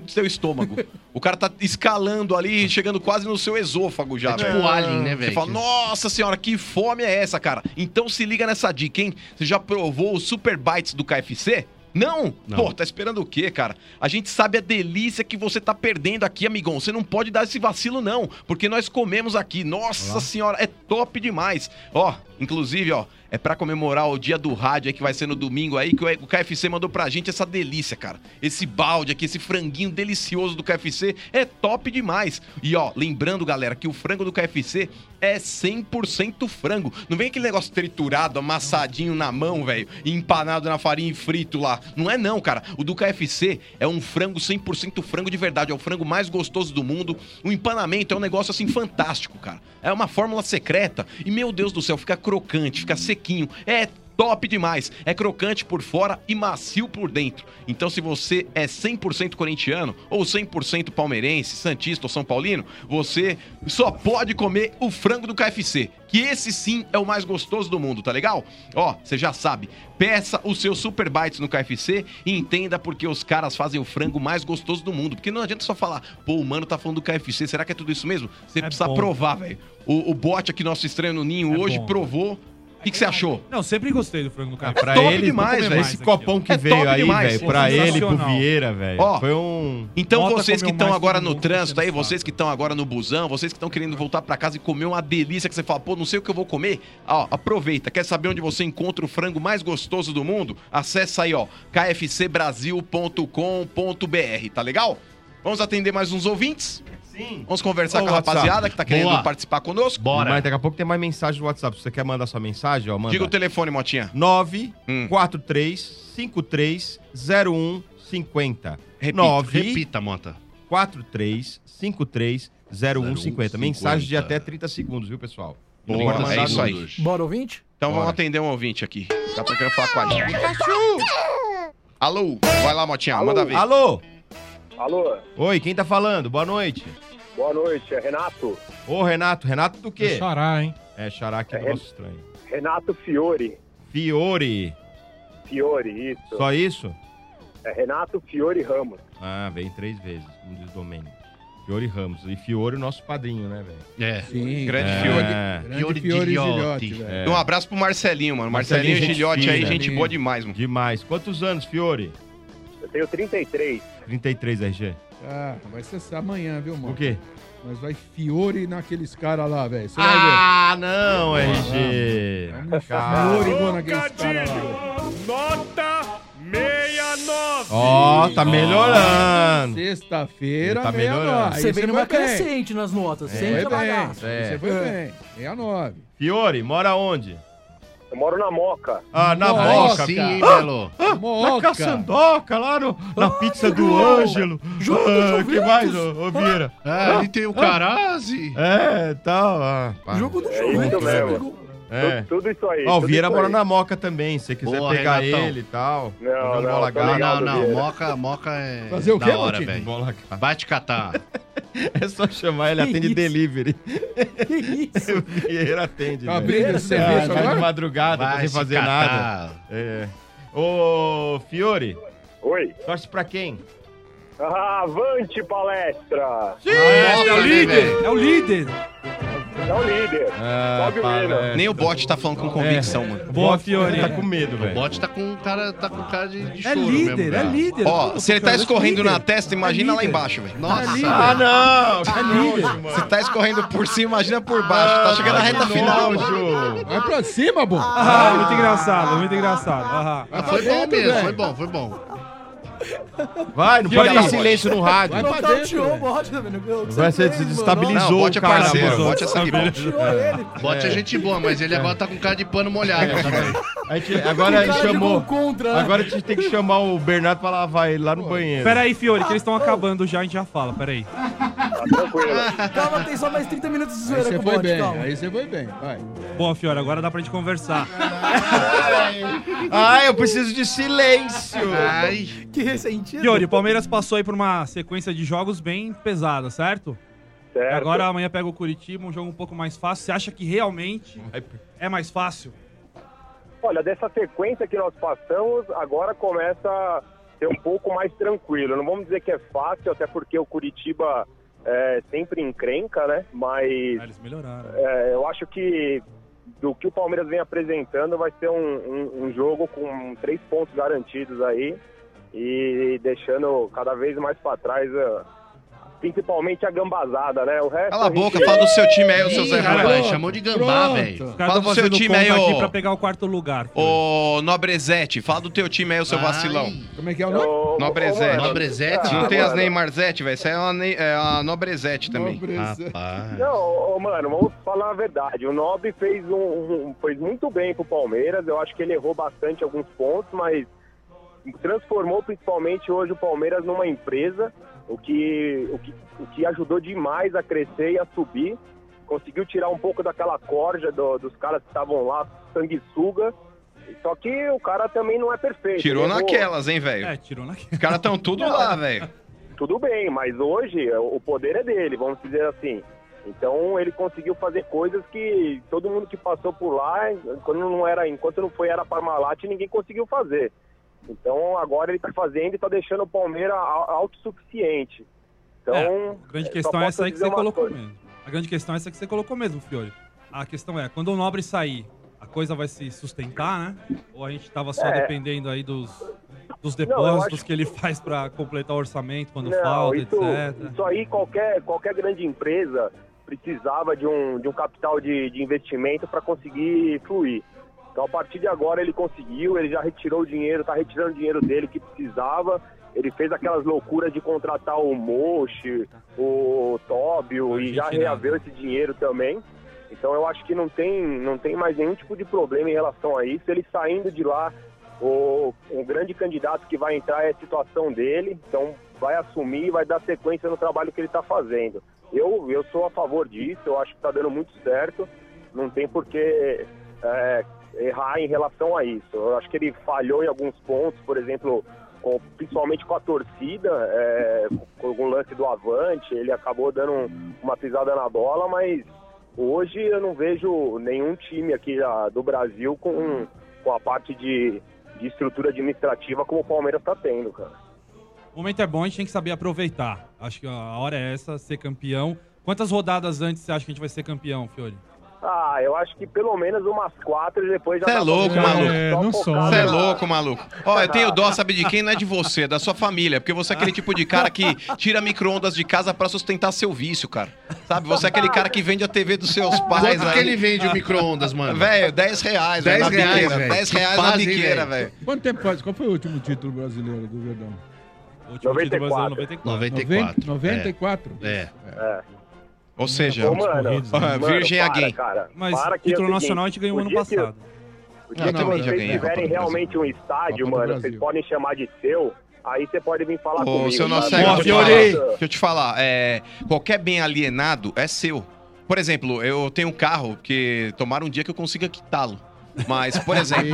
do seu estômago. O cara tá escalando ali, chegando quase no seu esôfago já, tipo o Alien, né, velho? Você fala, nossa senhora, que fome é essa, cara? Então se liga nessa dica, hein? Você já provou os Super Bites do KFC? Não? Pô, tá esperando o quê, cara? A gente sabe a delícia que você tá perdendo aqui, amigão. Você não pode dar esse vacilo, não. Porque nós comemos aqui. Nossa senhora, é top demais. Ó, inclusive, ó, é pra comemorar o dia do rádio aí, que vai ser no domingo aí, que o KFC mandou pra gente essa delícia, cara. Esse balde aqui, esse franguinho delicioso do KFC é top demais. E ó, lembrando, galera, que o frango do KFC é 100% frango. Não vem aquele negócio triturado, amassadinho na mão, velho, e empanado na farinha e frito lá. Não é não, cara. O do KFC é um frango 100% frango de verdade. É o frango mais gostoso do mundo. O empanamento é um negócio, assim, fantástico, cara. É uma fórmula secreta. E, meu Deus do céu, fica crocante, fica sequinho. É top demais. É crocante por fora e macio por dentro. Então, se você é 100% corintiano ou 100% palmeirense, santista ou são paulino, você só pode comer o frango do KFC, que esse sim é o mais gostoso do mundo, tá legal? Ó, você já sabe, peça os seus Super Bites no KFC e entenda porque os caras fazem o frango mais gostoso do mundo. Porque não adianta só falar, pô, o mano tá falando do KFC, será que é tudo isso mesmo? Você precisa provar, velho. O bote aqui, nosso estranho no ninho, hoje provou. O que você achou? Não, sempre gostei do frango do KFC. Pra ele, demais, velho. Esse copão que veio aí, velho, pra ele, pro Vieira, velho, foi um... Então vocês que estão agora no trânsito aí, vocês que estão agora no busão, vocês que estão querendo voltar pra casa e comer uma delícia que você fala, pô, não sei o que eu vou comer, ó, aproveita. Quer saber onde você encontra o frango mais gostoso do mundo? Acesse aí, ó, kfcbrasil.com.br, tá legal? Vamos atender mais uns ouvintes? Sim. Vamos conversar com a rapaziada que tá querendo participar conosco? Bora. Mas daqui a pouco tem mais mensagem no WhatsApp. Se você quer mandar sua mensagem, ó, manda. Diga o telefone, Motinha. 943530150. Repita, Mota. 43530150. Mensagem de até 30 segundos, viu, pessoal? Boa, é isso aí. Bora, ouvinte? Então vamos atender um ouvinte aqui. Já tô querendo falar com a gente. Alô, vai lá, Motinha, manda ver. Alô? Alô? Oi, quem tá falando? Boa noite. Boa noite, é Renato. Ô, Renato. Renato do quê? É Xará, hein? É, Xará aqui do nosso estranho. Renato Fiore. Fiore, isso. Só isso? É Renato Fiore Ramos. Ah, vem 3 vezes, como diz o Domênico. Fiore Ramos. E Fiore, o nosso padrinho, né, velho? É. Sim. Grande Fiore. Fiore Gilhote. Um abraço pro Marcelinho, mano. Marcelinho Gilhote aí, gente boa demais, mano. Demais. Quantos anos, Fiore? Eu tenho 33. 33, RG. Ah, vai ser amanhã, viu, mano? O quê? Mas vai Fiore naqueles caras lá, velho. Ah, não, RG. Fiore igual naqueles caras lá. Nota 69. Ó, tá melhorando. Sexta-feira, Tá melhorando. Você vem numa crescente nas notas, sem trabalhar. Você foi bem. 69. Fiore, mora onde? Eu moro na Moca. Ah, na Moca. Sim, Belo. Na Caçandoca, lá na pizza do Ângelo. Que mais, ô Vieira? Ali tem o Carazzi. É, tal. Jogo do Isso mesmo. Tudo isso aí. Ó, o Vieira mora na Moca também, se você quiser pegar Renatão. ele e tal. Não, Moca é fazer o quê, da hora, Motinho? velho. Vai te catar. É só chamar, ele atende delivery. Que isso? O Vieira atende. Tá abrindo esse serviço Vai agora? de madrugada, Vai sem se fazer catar. nada. É. Ô, Fiore, Oi. torce pra quem? Avante palestra. Sim, É o líder. É o líder. É o líder. Sobe o hino. Nem o bot tá falando com convicção, mano. Boa, Fiore. Tá com medo, O velho. bot tá com cara de É choro líder, mesmo. é velho. líder. Ó, se ele tá escorrendo na testa, imagina É lá líder. embaixo, velho. Nossa. Ah, não! É líder. Se tá escorrendo por cima, imagina por baixo. Tá chegando na reta final, mano. Vai pra cima, bom. Muito engraçado, muito engraçado. Aham. Foi bom mesmo, foi bom. Vai, não pode dar silêncio no rádio. Vai pra Nocauteou o dentro. bot, tá vendo? Você desestabilizou Não, o bot o é cara, parceiro, mano. o bot é sangue bom. Nocauteou ele. Bot é gente boa, mas ele agora tá com cara de pano molhado. Agora a gente Cara de chamou. gol contra, né? Agora a gente tem que chamar o Bernardo pra lavar ele lá no banheiro. Pera aí, Fiore, que eles estão acabando já, a gente já fala. Pera aí. Tá tranquilo. Calma, tem só mais 30 minutos de Aí zoeira você com o foi bot, bem. calma. Aí você foi bem. Vai. Bom, Fiore, agora dá pra gente conversar. Ai, eu preciso de silêncio. Ai. Que ressentido. Fiore, o Palmeiras passou aí por uma sequência de jogos bem pesada, certo? Certo. Agora amanhã pega o Curitiba, um jogo um pouco mais fácil. Você acha que realmente é mais fácil? Olha, dessa sequência que nós passamos, agora começa ser um pouco mais tranquilo. Não vamos dizer que é fácil, até porque o Curitiba sempre encrenca, né? Mas eles melhoraram. Eu acho que do que o Palmeiras vem apresentando vai ser um jogo com 3 pontos garantidos aí e deixando cada vez mais para trás principalmente a gambazada, né? O resto. Cala a boca, fala do seu time aí, o seu Zé Ruela. Chamou de gambá, velho. Fala do seu time aí, aqui pra pegar o 4º lugar. Ô, Nobrezete, fala do teu time aí, o seu vacilão. Como é que é o nome? Nobrezete. Nobrezete? Não tem as Neymarzete, velho. Isso aí é a Nobrezete também. Rapaz. Não, mano, vamos falar a verdade. O Nobre fez muito bem pro Palmeiras. Eu acho que ele errou bastante alguns pontos, mas transformou principalmente hoje o Palmeiras numa empresa, o que ajudou demais a crescer e a subir. Conseguiu tirar um pouco daquela corja dos caras que estavam lá, sanguessuga. Só que o cara também não é perfeito. Tirou naquelas, hein, velho? Tirou naquelas. Os caras estão tudo lá, velho. Tudo bem, mas hoje o poder é dele, vamos dizer assim. Então ele conseguiu fazer coisas que todo mundo que passou por lá, enquanto não foi era Parmalat, ninguém conseguiu fazer. Então agora ele está fazendo e está deixando o Palmeiras autossuficiente. Então, a grande questão é essa aí que você colocou mesmo. A grande questão é essa que você colocou mesmo, Fiore. A questão é, quando o Nobre sair, a coisa vai se sustentar, né? Ou a gente estava só dependendo aí dos depósitos que ele faz para completar o orçamento quando falta, etc. Isso aí, qualquer grande empresa precisava de um capital de investimento para conseguir fluir. Então, a partir de agora, ele conseguiu, ele já retirou o dinheiro, está retirando o dinheiro dele que precisava. Ele fez aquelas loucuras de contratar o Mochi, o Tóbio, e já reaveu esse dinheiro também. Então, eu acho que não tem mais nenhum tipo de problema em relação a isso. Ele saindo de lá, o grande candidato que vai entrar é a situação dele. Então, vai assumir e vai dar sequência no trabalho que ele está fazendo. Eu sou a favor disso, eu acho que está dando muito certo. Não tem por que errar em relação a isso. Eu acho que ele falhou em alguns pontos, por exemplo, principalmente com a torcida, com o lance do Avante, ele acabou dando uma pisada na bola, mas hoje eu não vejo nenhum time aqui do Brasil com a parte de estrutura administrativa como o Palmeiras está tendo, cara. O momento é bom, a gente tem que saber aproveitar. Acho que a hora é essa, ser campeão. Quantas rodadas antes você acha que a gente vai ser campeão, Fiore? Eu acho que pelo menos umas 4 e depois já... Você é louco, maluco. Você é louco, maluco. Eu tenho dó, sabe de quem? Não é de você, é da sua família. Porque você é aquele tipo de cara que tira micro-ondas de casa pra sustentar seu vício, cara. Sabe? Você é aquele cara que vende a TV dos seus pais. Quanto que ele vende o micro-ondas, mano? Velho, R$10. R$10, velho. R$10 na biqueira, velho. Quanto tempo faz? Qual foi o último título brasileiro do Verdão? O último título brasileiro, 94. 94? Ou seja, virgem a gay. Mas título nacional a gente ganhou ano passado. Se vocês tiverem realmente um estádio, mano, vocês podem chamar de seu, aí você pode vir falar comigo. Seu deixa eu te falar, qualquer bem alienado é seu. Por exemplo, eu tenho um carro que tomara um dia que eu consiga quitá-lo. Mas, por exemplo,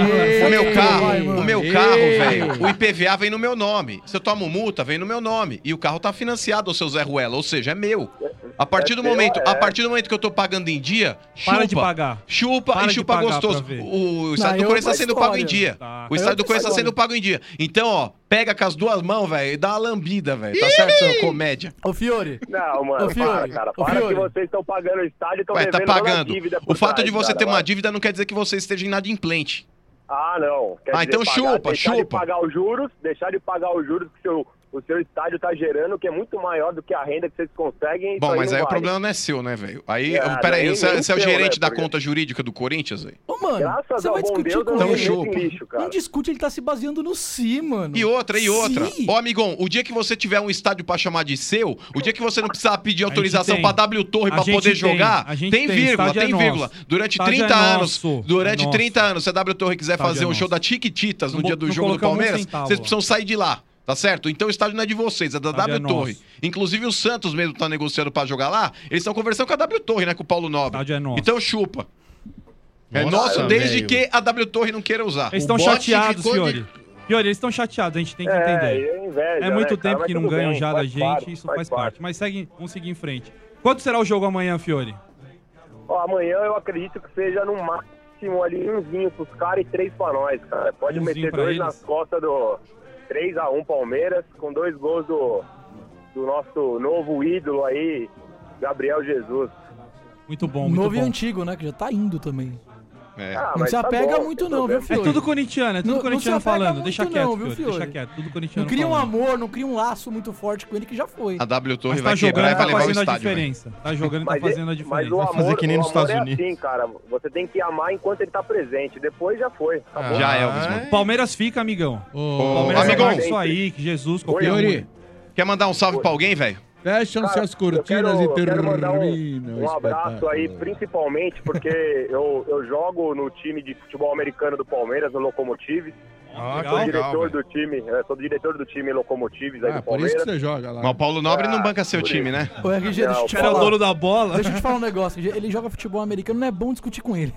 o meu carro, velho, o IPVA vem no meu nome. Se eu tomo multa, vem no meu nome. E o carro tá financiado ao seu Zé Ruela, ou seja, é meu. A partir do momento que eu tô pagando em dia, para de pagar. Chupa gostoso. O estádio do Corinthians tá sendo pago em dia. O estádio do Corinthians tá sendo pago em dia. Então, pega com as duas mãos, velho, e dá uma lambida, velho. Tá certo, seu comédia? Ô, Fiore. Não, mano, para que vocês estão pagando o estádio e estão devendo uma dívida. O fato de você ter uma dívida não quer dizer que você esteja inadimplente. Não. Então chupa. Deixar de pagar os juros que o seu estádio tá gerando, que é muito maior do que a renda que vocês conseguem. Bom, mas aí o problema não é seu, né, velho? Aí, peraí, você é o gerente da conta jurídica do Corinthians, velho? Ô, mano, você vai discutir com ele. Lixo, cara. Não discute, ele tá se baseando no si, mano. E outra. Ô, amigão, o dia que você tiver um estádio pra chamar de seu, o dia que você não precisar pedir autorização pra W Torre pra poder jogar, tem vírgula. Durante 30 anos, se a W Torre quiser fazer um show da Chiquititas no dia do jogo do Palmeiras, vocês precisam sair de lá. Tá certo? Então o estádio não é de vocês, é da W Torre. Inclusive o Santos mesmo tá negociando pra jogar lá. Eles estão conversando com a W Torre, né? Com o Paulo Nobre. O estádio é nosso. Então chupa. É nosso desde que a W Torre não queira usar. Eles estão chateados, Fiore. Fiore, eles estão chateados, a gente tem que entender. Inveja, é muito tempo que não ganham já da gente, isso faz parte. Mas vamos seguir em frente. Quanto será o jogo amanhã, Fiore? Amanhã eu acredito que seja no máximo ali umzinho pros caras e 3 pra nós, cara. Pode meter 2 nas costas 3-1 Palmeiras, com 2 gols do nosso novo ídolo aí, Gabriel Jesus. Muito bom, muito Novo bom. e antigo, né? Que já tá indo também. Ah, Não se apega muito não, viu, É Fiore? tudo corintiano, Não se apega falando. muito Deixa não, quieto, viu, Fiore, Fiore? deixa quieto. Tudo corintiano Não cria um falando. amor, não cria um laço muito forte com ele que já foi. A W Torre Mas vai tá quebrar e jogando, vai levar o fazendo a estádio. diferença. Tá jogando e tá Mas fazendo a Mas diferença. o Vai fazer amor, que nem nos o amor Estados é Unidos. assim, cara. Você tem que amar enquanto ele tá presente. Depois já foi. Acabou. Já é, Elvis. Palmeiras fica, amigão. Ô, Palmeiras amigão. é isso aí, que Jesus, qualquer Fiore, Quer mandar um salve pra alguém, velho? fecham-se Cara, as cortinas eu e quero mandar termina um abraço espetáculo. aí, principalmente porque eu jogo no time de futebol americano do Palmeiras, no Locomotives. Sou diretor do time, sou diretor do time Locomotives aí do Por isso Palmeiras. que você joga lá. Mas o Paulo Nobre não banca seu time, né? Ô, RG, deixa eu te Era o falar. dono da bola. Deixa eu te falar um negócio. Ele joga futebol americano, não é bom discutir com ele.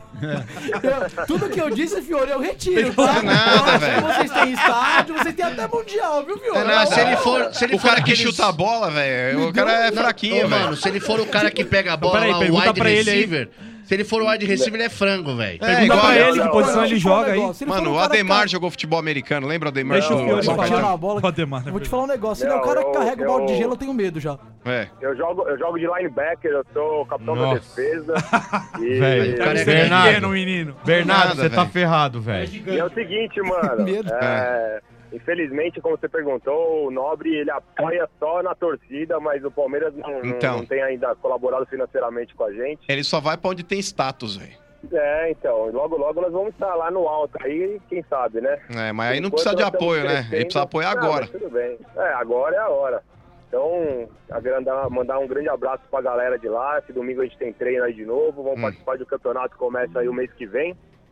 Tudo que eu disse, Fiore, eu retiro, tá? Nada, velho. Vocês têm estádio, vocês têm até mundial, viu, Fiore? Não, se ele O for cara que aqueles- chuta a bola, velho, o cara é fraquinho, Ô, velho. mano, se ele for o cara que pega a bola peraí, lá, o pergunta wide pra ele aí. receiver, se ele for o wide receiver, ele é frango, velho. É, Pergunta igual pra ele que não, posição não, ele deixa eu falar joga um aí. negócio. Se ele for Mano, um o cara que Ademar jogou futebol americano, lembra o Ademar? Deixa o Fiore Vai falar. jogar a bola. O Ademar, Eu vou te falar um negócio. Se ele é o cara que carrega o balde de gelo, eu tenho medo já. É. Eu jogo de linebacker, eu sou capitão da Nossa. defesa. Velho, Deve ser Bernardo. pequeno, menino. Bernardo, Nada, você tá velho. ferrado, velho. E é o seguinte, mano. Medo. Infelizmente, como você perguntou, o Nobre ele apoia só na torcida, mas o Palmeiras Então. não tem ainda colaborado financeiramente com a gente. Ele só vai pra onde tem status, velho. Então, logo nós vamos estar lá no alto aí, quem sabe, né? É, mas aí não Enquanto precisa de nós estamos apoio, né? Ele crescendo- precisa apoiar Não, agora. mas tudo bem. Agora é a hora. Então, mandar um grande abraço pra galera de lá. Esse domingo a gente tem treino aí de novo. Vamos participar do campeonato que começa aí o mês que vem.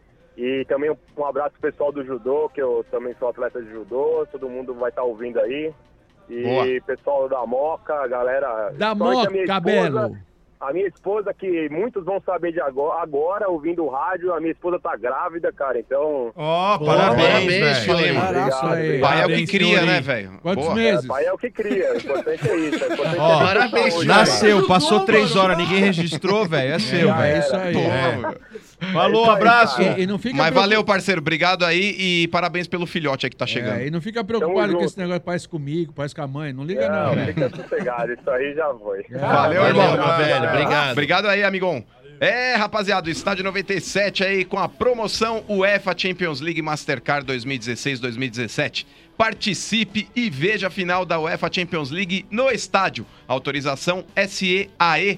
E também um abraço pro pessoal do judô, que eu também sou atleta de judô. Todo mundo vai estar ouvindo aí. E Boa. pessoal da Moca, a galera... Da principalmente a minha Moca, esposa- Belo. A minha esposa, que muitos vão saber de agora, ouvindo o rádio, a minha esposa tá grávida, cara, então... Ó, parabéns, velho. velho. Caraca, aí. Pai é o que Parabéns, cria, senhor. né, velho? Quantos Boa. meses? Pai é o que cria, o importante é isso. O importante Ó, é ter parabéns, saúde, Nasceu, passou 3 horas, ninguém registrou, velho. É seu, É velho. isso aí. Falou, abraço. E não fica Mas preocup- valeu, parceiro. Obrigado aí e parabéns pelo filhote aí que tá chegando. E não fica preocupado Tamo com esse junto. negócio parece comigo, parece com a mãe. Não liga Não, não, velho. fica sossegado, isso aí já foi. Valeu, Valeu, irmão. meu velho. Obrigado. Obrigado aí, amigão. Rapaziada, o Estádio 97 aí com a promoção UEFA Champions League Mastercard 2016-2017. Participe e veja a final da UEFA Champions League no estádio. Autorização SEAE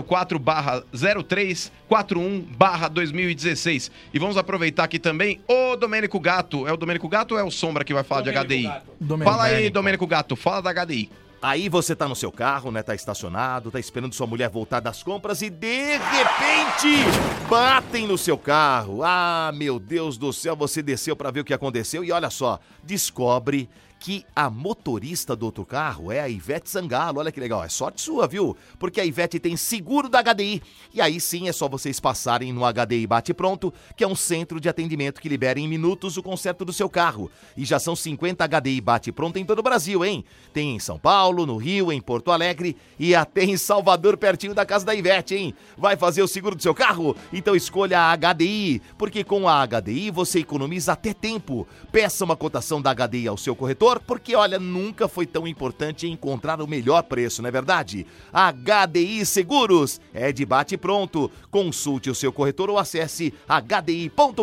04/0341/2016. E vamos aproveitar aqui também o Domênico Gato. É o Domênico Gato ou é o Sombra que vai falar de HDI? Fala aí, Domênico Gato. Fala da HDI. Aí você tá no seu carro, né? Tá estacionado, tá esperando sua mulher voltar das compras e de repente batem no seu carro. Ah, meu Deus do céu, você desceu pra ver o que aconteceu e olha só, descobre que a motorista do outro carro é a Ivete Sangalo. Olha que legal, é sorte sua, viu? Porque a Ivete tem seguro da HDI. E aí sim é só vocês passarem no HDI Bate Pronto, que é um centro de atendimento que libera em minutos o conserto do seu carro. E já são 50 HDI Bate Pronto em todo o Brasil, hein? Tem em São Paulo, no Rio, em Porto Alegre e até em Salvador, pertinho da casa da Ivete, hein? Vai fazer o seguro do seu carro? Então escolha a HDI, porque com a HDI você economiza até tempo. Peça uma cotação da HDI ao seu corretor, porque, olha, nunca foi tão importante encontrar o melhor preço, não é verdade? HDI Seguros é de bate pronto. Consulte o seu corretor ou acesse hdi.com.br.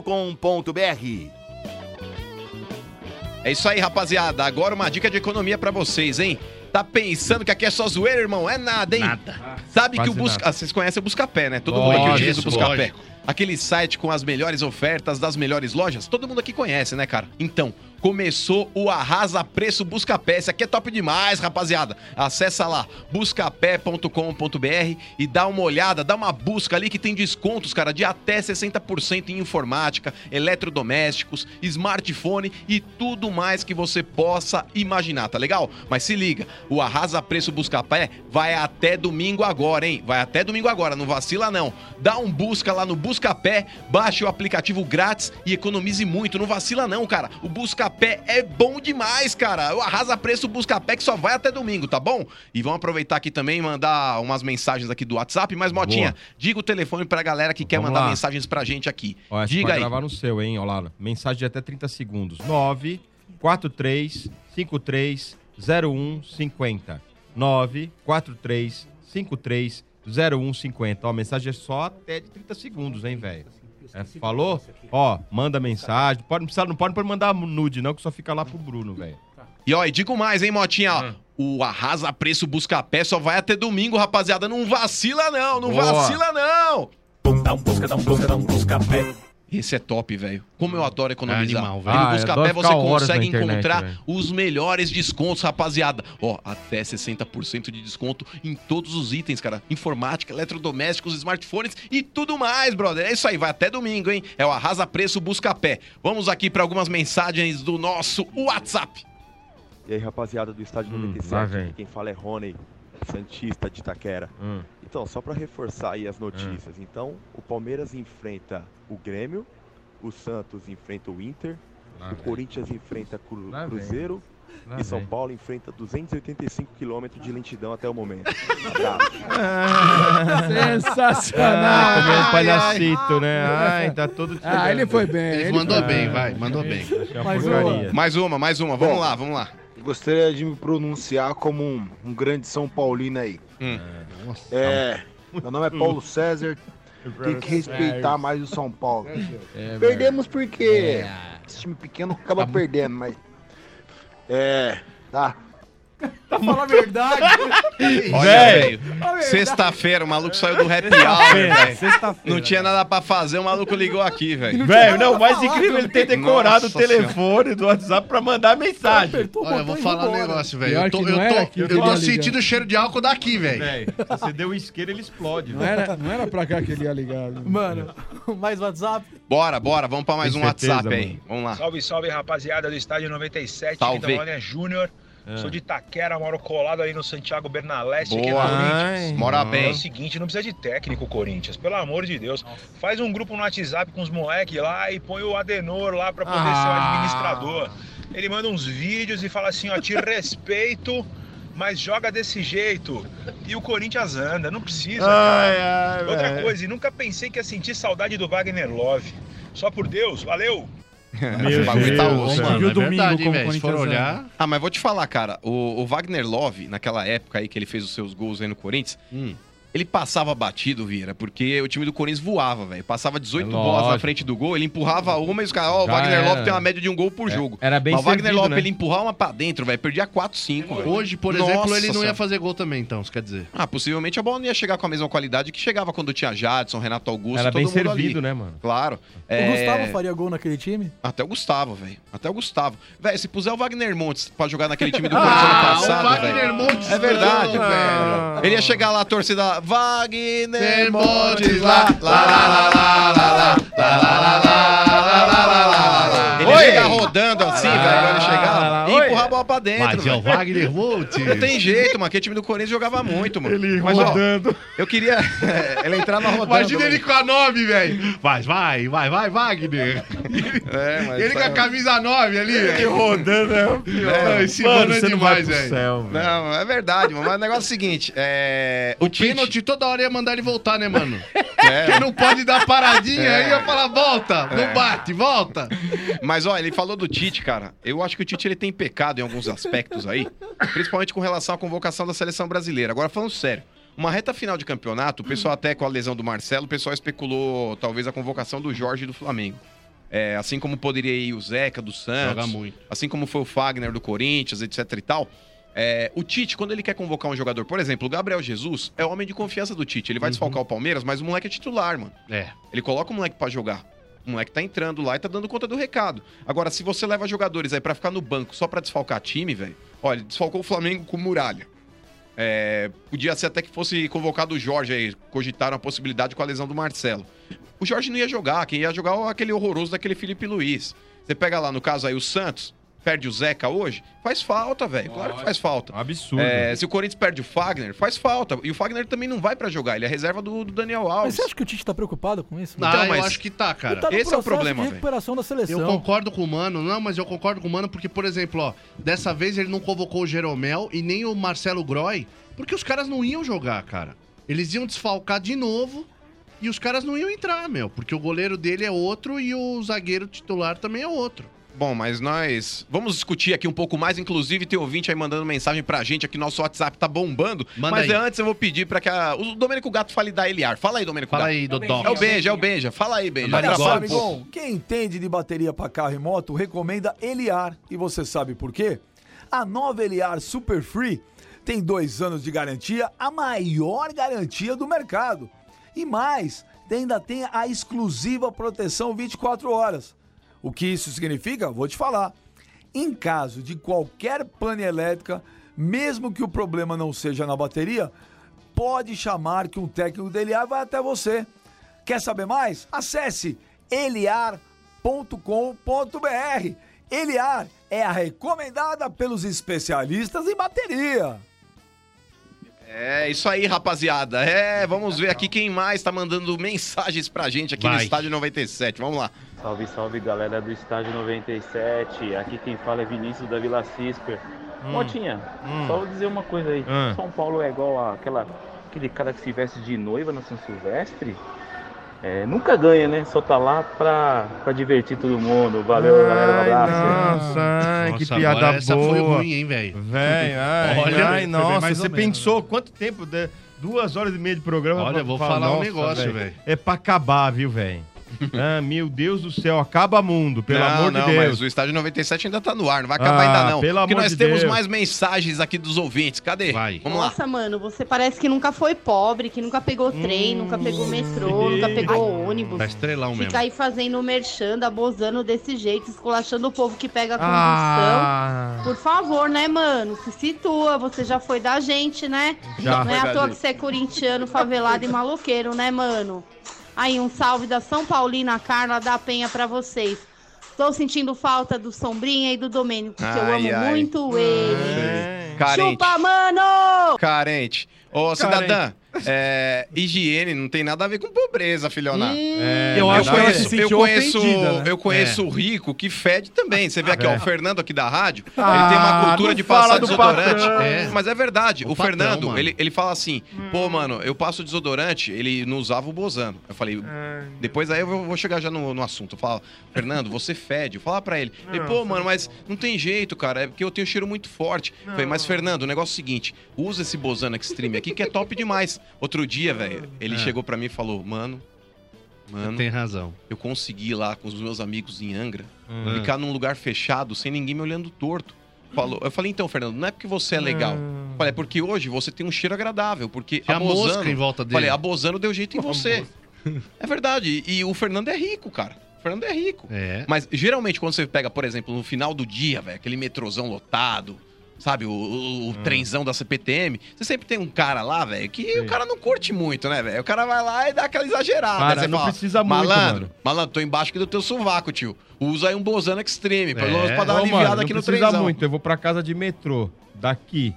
É isso aí, rapaziada. Agora uma dica de economia pra vocês, hein? Tá pensando que aqui é só zoeira, irmão? É nada, hein? Nada. Sabe que Quase o Busca... nada. Ah, vocês conhecem o Buscapé, né? Todo mundo aqui Lógico, utiliza o Buscapé. lógico. Aquele site com as melhores ofertas das melhores lojas. Todo mundo aqui conhece, né, cara? Então, começou o Arrasa Preço Buscapé. Esse aqui é top demais, rapaziada. Acessa lá, buscapé.com.br e dá uma olhada, dá uma busca ali que tem descontos, cara, de até 60% em informática, eletrodomésticos, smartphone e tudo mais que você possa imaginar, tá legal? Mas se liga, o Arrasa Preço Buscapé vai até domingo agora, hein? Vai até domingo agora, não vacila não. Dá um busca lá no Buscapé, baixe o aplicativo grátis e economize muito, não vacila não, cara. O Buscapé é bom demais, cara. O Arrasa Preço Buscapé que só vai até domingo, tá bom? E vamos aproveitar aqui também e mandar umas mensagens aqui do WhatsApp. Mas, Motinha, diga o telefone pra galera que quer Vamos mandar lá. mensagens pra gente aqui. Ó, Diga pode aí. gravar no seu, hein? Olha lá, mensagem de até 30 segundos. 943530150. 943530150. Ó, mensagem é só até de 30 segundos, hein, velho? Falou? Ó, manda mensagem. Não pode mandar nude, não, que só fica lá pro Bruno, velho. E ó, e digo mais, hein, Motinha, ó. O Arrasa Preço Buscapé só vai até domingo, rapaziada. Não vacila, não. Não vacila, não. Esse é top, velho. Como eu adoro economizar. Animal, velho. No Buscapé você consegue internet, encontrar véio. os melhores descontos, rapaziada. Ó, até 60% de desconto em todos os itens, cara. Informática, eletrodomésticos, smartphones e tudo mais, brother. É isso aí, vai até domingo, hein? É o Arrasa Preço Buscapé. Vamos aqui para algumas mensagens do nosso WhatsApp. E aí, rapaziada do Estádio 97, aqui quem fala é Rony, santista de Itaquera. Então, só para reforçar aí as notícias. Então, o Palmeiras enfrenta o Grêmio, o Santos enfrenta o Inter, o Corinthians enfrenta Cruzeiro e São Paulo enfrenta 285 quilômetros de lentidão até o momento. Sensacional! Comeu um palhacito, né? Ai, tá todo... ele foi bem. Ele mandou bem, vai, mandou bem. Mais uma. Vamos lá. Gostaria de me pronunciar como um grande São Paulino aí. Meu nome é Paulo César. Tem que respeitar mais o São Paulo. Perdemos porque esse time pequeno acaba perdendo, mas... tá. Tá falando a verdade. Olha, velho, sexta-feira o maluco saiu do happy hour, velho. Não tinha nada pra fazer, o maluco ligou aqui, velho. Velho, não, o mais incrível, ele ter decorado o telefone do WhatsApp pra mandar mensagem. Olha, eu vou falar um negócio, velho. Eu tô sentindo o cheiro de álcool daqui, velho. Se você deu um isqueiro, ele explode. Não era pra cá que ele ia ligar. Mano, mais WhatsApp? Bora, vamos pra mais um WhatsApp aí. Vamos lá. Salve, rapaziada do Estádio 97. Salve. Quem tá falando é Júnior. Sou de Itaquera, moro colado aí no Santiago Bernaleste, aqui no Boa. Corinthians. Mora bem. É o seguinte, não precisa de técnico, Corinthians, pelo amor de Deus. Faz um grupo no WhatsApp com os moleques lá e põe o Adenor lá pra poder ser o administrador. Ele manda uns vídeos e fala assim, ó, te respeito, mas joga desse jeito. E o Corinthians anda, não precisa, cara. Outra coisa, e nunca pensei que ia sentir saudade do Wagner Love. Só por Deus, valeu! Esse bagulho tá osso, mano. É verdade, velho. Se for olhar... Ah, mas vou te falar, cara. O Wagner Love, naquela época aí que ele fez os seus gols aí no Corinthians, ele passava batido, Vieira, porque o time do Corinthians voava, velho. Passava 18 bolas na frente do gol, ele empurrava uma e os caras, o Wagner Love tem uma média de um gol por jogo. Era bem mas o Wagner Love, né? ele empurrava uma pra dentro, velho, perdia 4, 5, velho. Hoje, por exemplo, ele não ia fazer gol também, então, isso quer dizer. Ah, possivelmente a bola não ia chegar com a mesma qualidade que chegava quando tinha Jadson, Renato Augusto, era todo bem mundo servido, ali. né, mano? Claro. O Gustavo faria gol naquele time? Até o Gustavo, velho. Até o Gustavo. Velho, se puser o Wagner Montes pra jogar naquele time do Corinthians ano passado, o Wagner Montes, é verdade, velho. Ele ia chegar lá, a torcida, Wagner Montes lá, ele ia chegar rodando assim, velho, ele chegar e empurrar a bola pra dentro. Mas é o Wagner Montes. Não tem jeito, mano, aquele time do Corinthians jogava muito, mano. Ele mas, rodando. Ó, eu queria... ele entrava rodando. Imagina ele com a 9, velho. Vai, Wagner. Ele com a camisa 9 ali, velho. Ele rodando, é o pior. Esse mano é demais, velho. Não, é verdade, mano. Mas o negócio é o seguinte, o pênalti toda hora ia mandar ele voltar, né, mano? Porque não pode dar paradinha, aí ia falar, volta, não bate, volta. Mas, ó, ele falou do Tite, cara. Eu acho que o Tite, ele tem pecado em alguns aspectos aí, principalmente com relação à convocação da seleção brasileira. Agora, falando sério, uma reta final de campeonato, o pessoal até com a lesão do Marcelo, o pessoal especulou talvez a convocação do Jorge do Flamengo. Assim como poderia ir o Zeca do Santos, joga muito. Assim como foi o Fagner do Corinthians, etc e tal. O Tite, quando ele quer convocar um jogador, por exemplo, o Gabriel Jesus é o homem de confiança do Tite. Ele vai desfalcar o Palmeiras, mas o moleque é titular, mano. Ele coloca o moleque pra jogar. O moleque tá entrando lá e tá dando conta do recado. Agora, se você leva jogadores aí pra ficar no banco só pra desfalcar time, velho... Olha, ele desfalcou o Flamengo com Muralha. Podia ser até que fosse convocado o Jorge aí. Cogitaram a possibilidade com a lesão do Marcelo. O Jorge não ia jogar. Quem ia jogar é aquele horroroso daquele Felipe Luiz. Você pega lá, no caso aí, o Santos... Perde o Zeca hoje, faz falta, velho. Claro que faz falta. Absurdo. Se o Corinthians perde o Fagner, faz falta. E o Fagner também não vai pra jogar, ele é reserva do Daniel Alves. Mas você acha que o Tite tá preocupado com isso? Não, eu acho que tá, cara. Tá esse é o problema, de recuperação da seleção. Eu concordo com o Mano. Não, mas eu concordo com o Mano porque, por exemplo, ó, dessa vez ele não convocou o Jeromel e nem o Marcelo Groy, porque os caras não iam jogar, cara. Eles iam desfalcar de novo e os caras não iam entrar, meu, porque o goleiro dele é outro e o zagueiro titular também é outro. Bom, mas nós vamos discutir aqui um pouco mais, inclusive tem ouvinte aí mandando mensagem pra gente aqui, nosso WhatsApp tá bombando. Mas antes eu vou pedir pra que o Domênico Gato fale da Eliar. Fala aí, Domênico Gato. Fala aí, Dodó. É o Benja. Fala aí, Benja. Olha só, amigão, quem entende de bateria pra carro e moto, recomenda Eliar. E você sabe por quê? A nova Eliar Super Free tem 2 anos de garantia, a maior garantia do mercado. E mais, ainda tem a exclusiva proteção 24 horas. O que isso significa? Vou te falar. Em caso de qualquer pane elétrica, mesmo que o problema não seja na bateria, pode chamar que um técnico da Eliar vai até você. Quer saber mais? Acesse eliar.com.br. Eliar é a recomendada pelos especialistas em bateria. É isso aí, rapaziada. Vamos ver aqui quem mais tá mandando mensagens pra gente aqui no Estádio 97. Vamos lá. Salve, salve, galera do Estádio 97. Aqui quem fala é Vinícius da Vila Cisper. Motinha, só vou dizer uma coisa aí. São Paulo é igual aquele cara que se veste de noiva na São Silvestre. Nunca ganha, né? Só tá lá pra divertir todo mundo. Valeu, galera. Um abraço. Nossa, que piada boa. Essa foi ruim, hein, velho? Ai, nossa, você pensou quanto tempo? 2 horas e meia de programa. Olha, vou falar um negócio, velho. É pra acabar, viu, velho? Meu Deus do céu, acaba mundo, pelo amor de Deus. Mas o Estádio 97 ainda tá no ar, não vai acabar ainda não. Porque nós temos mais mensagens aqui dos ouvintes. Cadê? Vamos lá. Nossa, mano, você parece que nunca foi pobre, que nunca pegou trem, nunca pegou metrô, nunca pegou ônibus. Tá estrelão mesmo. Fica aí fazendo merchan, abusando desse jeito, esculachando o povo que pega a condução. Por favor, né, mano? Se situa, você já foi da gente, né? Já. Não é à toa que você é corintiano, favelado e maloqueiro, né, mano? Aí, um salve da São Paulina Carla da Penha pra vocês. Tô sentindo falta do Sombrinha e do Domênico, porque eu amo muito ele. Carente. Chupa, mano! Carente. Ô, cidadã, higiene não tem nada a ver com pobreza, filhona. Eu acho que ela se sentiu ofendida, né? Eu conheço o rico que fede também. Você vê aqui, ó, o Fernando aqui da rádio, ele tem uma cultura de passar desodorante. Mas é verdade, o Fernando, ele fala assim, pô, mano, eu passo desodorante, ele não usava o Bozano. Eu falei, depois aí eu vou chegar já no assunto. Eu falo, Fernando, você fede. Eu falo pra ele, pô, mano, mas não tem jeito, cara, é porque eu tenho um cheiro muito forte. Eu falei, mas Fernando, o negócio é o seguinte, usa esse Bozano Extreme aqui que é top demais. Outro dia, velho, ele chegou pra mim e falou, mano, tem razão. Eu consegui lá com os meus amigos em Angra, ficar num lugar fechado, sem ninguém me olhando torto. Eu falei, então, Fernando, não é porque você é legal. Eu falei, é porque hoje você tem um cheiro agradável, porque a mosca em volta dele. Falei, a Bozano deu jeito em você. É verdade, e o Fernando é rico, cara. O Fernando é rico. Mas, geralmente, quando você pega, por exemplo, no final do dia, velho, aquele metrôzão lotado, sabe, o trenzão da CPTM, você sempre tem um cara lá, velho, que o cara não curte muito, né, velho? O cara vai lá e dá aquela exagerada. Cara, você não fala, precisa muito, malandro, tô embaixo aqui do teu sovaco, tio. Usa aí um Bozano Extreme, pelo menos pra dar uma aliviada aqui no trenzão. Não precisa muito, eu vou pra casa de metrô, daqui,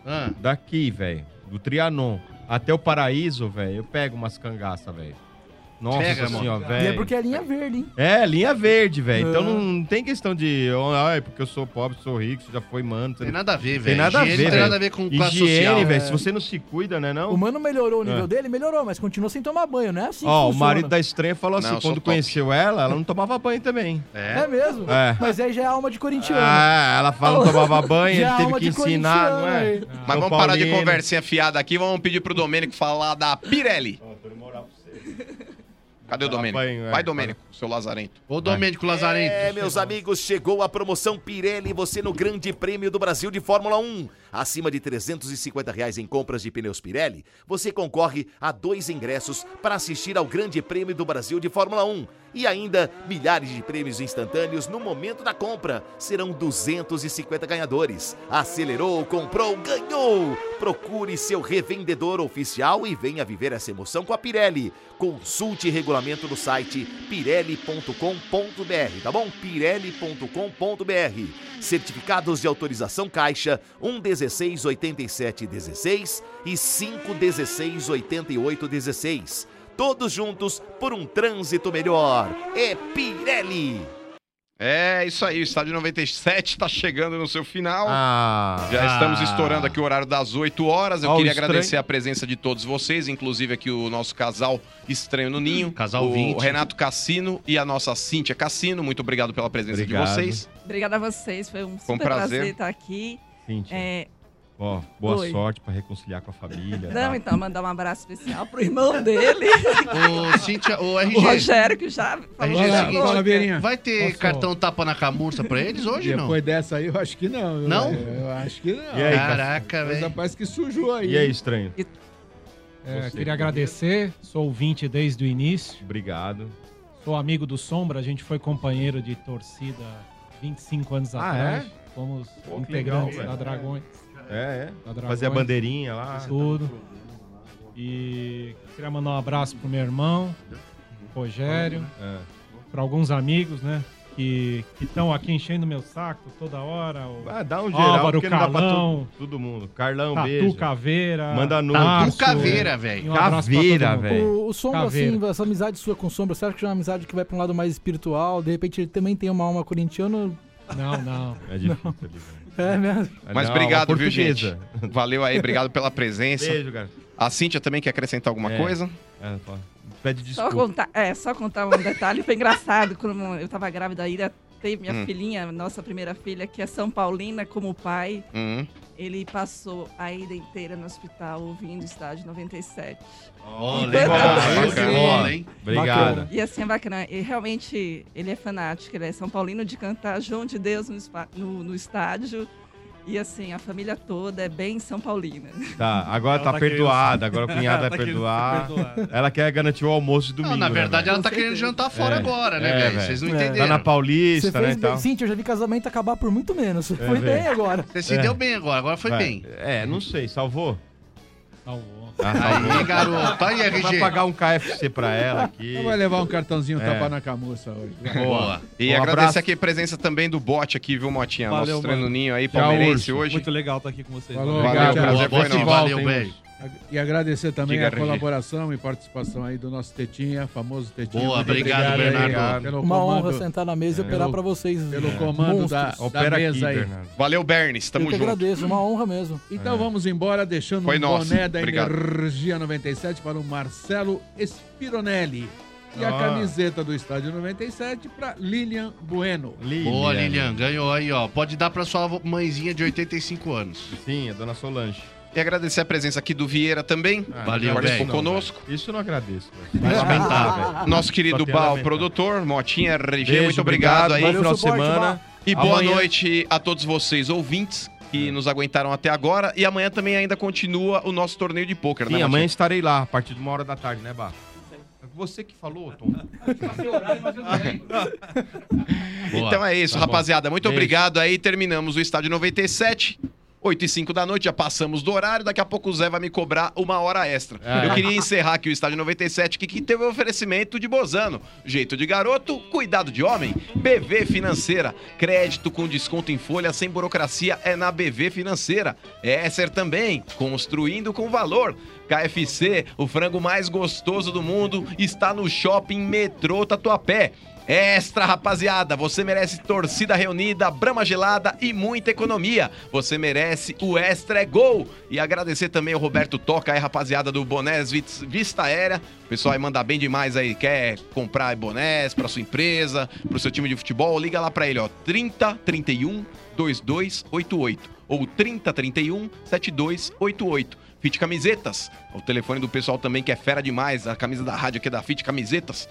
velho, do Trianon, até o Paraíso, velho, eu pego umas cangaças, velho. Nossa senhora, velho. E é porque é linha verde, hein? É, linha verde, velho. Então não tem questão de... porque eu sou pobre, sou rico, você já foi, mano. Tem nada a ver, velho. Tem nada a ver, velho. Tem nada a ver com classe higiene, social. velho. Se você não se cuida, né, não? O mano melhorou o nível dele? Melhorou, mas continua sem tomar banho, não é assim que o funciona. marido da estranha falou assim, quando conheceu ela não tomava banho também. É mesmo? Mas aí já é alma de corintiano. Ela fala não tomava banho, ele teve que ensinar, não é? Mas vamos parar de conversinha fiada aqui, vamos pedir pro Domênico falar da Pirelli. Tô de moral pra você. Cadê o Domênico? Vai, Domênico, seu lazarento. Ô, Domênico Lazarento. Meus amigos, chegou a promoção Pirelli, você no Grande Prêmio do Brasil de Fórmula 1. Acima de R$350 em compras de pneus Pirelli, você concorre a 2 ingressos para assistir ao Grande Prêmio do Brasil de Fórmula 1. E ainda milhares de prêmios instantâneos no momento da compra. Serão 250 ganhadores. Acelerou, comprou, ganhou! Procure seu revendedor oficial e venha viver essa emoção com a Pirelli. Consulte regulamento no site pirelli.com.br, tá bom? pirelli.com.br. Certificados de autorização Caixa 1168716 e 5168816. Todos juntos por um trânsito melhor. É Pirelli! É isso aí, o Estádio 97 está chegando no seu final. Já estamos estourando aqui o horário das 8 horas. Eu queria agradecer a presença de todos vocês, inclusive aqui o nosso casal Estranho no Ninho. Casal 20. O Renato Cassino e a nossa Cíntia Cassino. Muito obrigado pela presença de vocês. Obrigada a vocês, foi um super prazer estar aqui. Cíntia. Boa sorte para reconciliar com a família. Não, então, mandar um abraço especial pro irmão dele. O RG. O Rogério, que já falou. Vai ter cartão tapa na camurça pra eles hoje, não? Depois dessa aí, eu acho que não. Não? Eu acho que não. E aí, caraca, velho. Rapaz que sujou aí. E aí, Estranho? Queria agradecer, sou ouvinte desde o início. Obrigado. Sou amigo do Sombra, a gente foi companheiro de torcida 25 anos atrás. Fomos integrantes da Dragões. Fazer a bandeirinha lá. Tudo. E queria mandar um abraço pro meu irmão, Rogério, para alguns amigos, né? Que estão aqui enchendo meu saco toda hora. Dá um geral, Álvaro, porque não dá pra Carlão, todo mundo. Carlão, Tatu, beijo. Caveira. Manda nude. Tatu Caveira, velho. Caveira, velho. O Sombra, assim, essa amizade sua com o Sombra, você acha que é uma amizade que vai pra um lado mais espiritual? De repente ele também tem uma alma corintiana? Não. É difícil. É mesmo. Mas obrigado, viu, gente? Valeu aí, obrigado pela presença. Beijo, cara. A Cíntia também quer acrescentar alguma coisa? Pede desculpa. Só contar um detalhe, foi engraçado. Quando eu tava grávida ainda, tem minha filhinha, nossa primeira filha, que é São Paulina como pai. Ele passou a ida inteira no hospital ouvindo o Estádio 97. Legal, hein? Obrigado. E assim, é bacana. E realmente, ele é fanático, ele é São Paulino de cantar João de Deus no estádio. E assim, a família toda é bem São Paulina. Tá, agora tá perdoada, agora a cunhada vai perdoar. Ela quer garantir o almoço de domingo. Não, na verdade, ela tá querendo jantar fora agora, né, velho? Vocês não entenderam. Tá na Paulista, né? Cíntia, eu já vi casamento acabar por muito menos. Foi bem agora. Você se deu bem agora foi bem. Não sei, salvou? Salvou. Aí, garoto. Aí, RG. Vai pagar um KFC pra ela aqui. Vai levar um cartãozinho tapa na camurça hoje. Boa. E agradecer aqui a presença também do Bote aqui, viu, Motinha? Valeu, nosso treininho aí, palmeirense hoje. Muito legal estar aqui com vocês. Valeu, prazer foi nosso. Valeu, velho. E agradecer também a colaboração e participação aí do nosso Tetinha, famoso Tetinha. Boa, obrigado, Bernardo. Uma honra sentar na mesa e operar pra vocês. Pelo comando da mesa aí. Valeu, Bernes, tamo junto. Eu que agradeço, uma honra mesmo. Então vamos embora, deixando um boné da Energia 97 para o Marcelo Spironelli. E a camiseta do Estádio 97 para Lilian Bueno. Boa, Lilian, ganhou aí, ó. Pode dar pra sua mãezinha de 85 anos. Sim, a dona Solange. E agradecer a presença aqui do Vieira também. Valeu, participou conosco. Isso eu não agradeço. Lamentável. Nosso querido Bal, produtor, Motinha, RG, muito obrigado aí. Bom final de semana. E boa noite a todos vocês, ouvintes, que nos aguentaram até agora. E amanhã também ainda continua o nosso torneio de pôquer, né, Sim, Motinha? amanhã estarei lá, a partir de 1h da tarde, né, Bá? Você que falou, Tom. Então é isso, rapaziada. Muito obrigado aí. Terminamos o Estádio 97. 8h05 da noite, já passamos do horário. Daqui a pouco o Zé vai me cobrar 1 hora extra. Eu queria encerrar aqui o Estádio 97, que teve o oferecimento de Bozano. Jeito de garoto, cuidado de homem. BV Financeira. Crédito com desconto em folha, sem burocracia, é na BV Financeira. Esser também, construindo com valor. KFC, o frango mais gostoso do mundo, está no Shopping Metrô Tatuapé. Extra, rapaziada, você merece torcida reunida, brama gelada e muita economia. Você merece o Extra é Gol. E agradecer também ao Roberto Toca, aí, rapaziada do Bonés Vista Aérea. O pessoal aí manda bem demais aí, quer comprar bonés pra sua empresa, pro seu time de futebol, liga lá pra ele, ó, 3031 2288 ou 3031 7288. Fit Camisetas, o telefone do pessoal também que é fera demais, a camisa da rádio aqui é da Fit Camisetas,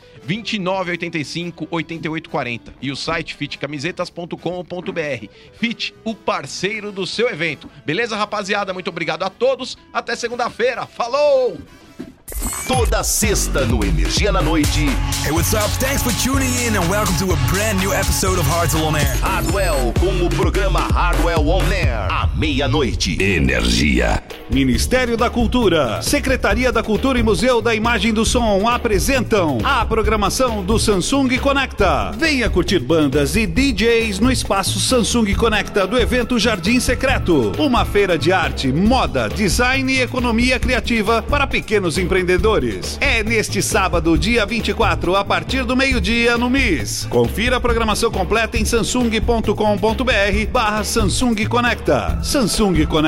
2985-8840 e o site fitcamisetas.com.br. Fit, o parceiro do seu evento. Beleza, rapaziada? Muito obrigado a todos, até segunda-feira, falou! Toda sexta no Energia na Noite. Hey, what's up? Thanks for tuning in and welcome to a brand new episode of Hardwell On Air. Hardwell com o programa Hardwell On Air. À meia-noite. Energia. Ministério da Cultura, Secretaria da Cultura e Museu da Imagem e do Som apresentam a programação do Samsung Conecta. Venha curtir bandas e DJs no espaço Samsung Conecta do evento Jardim Secreto. Uma feira de arte, moda, design e economia criativa para pequenos empreendedores empreendedores. É neste sábado, dia 24, a partir do meio-dia no MIS. Confira a programação completa em samsung.com.br/Samsung Conecta. Samsung Conecta.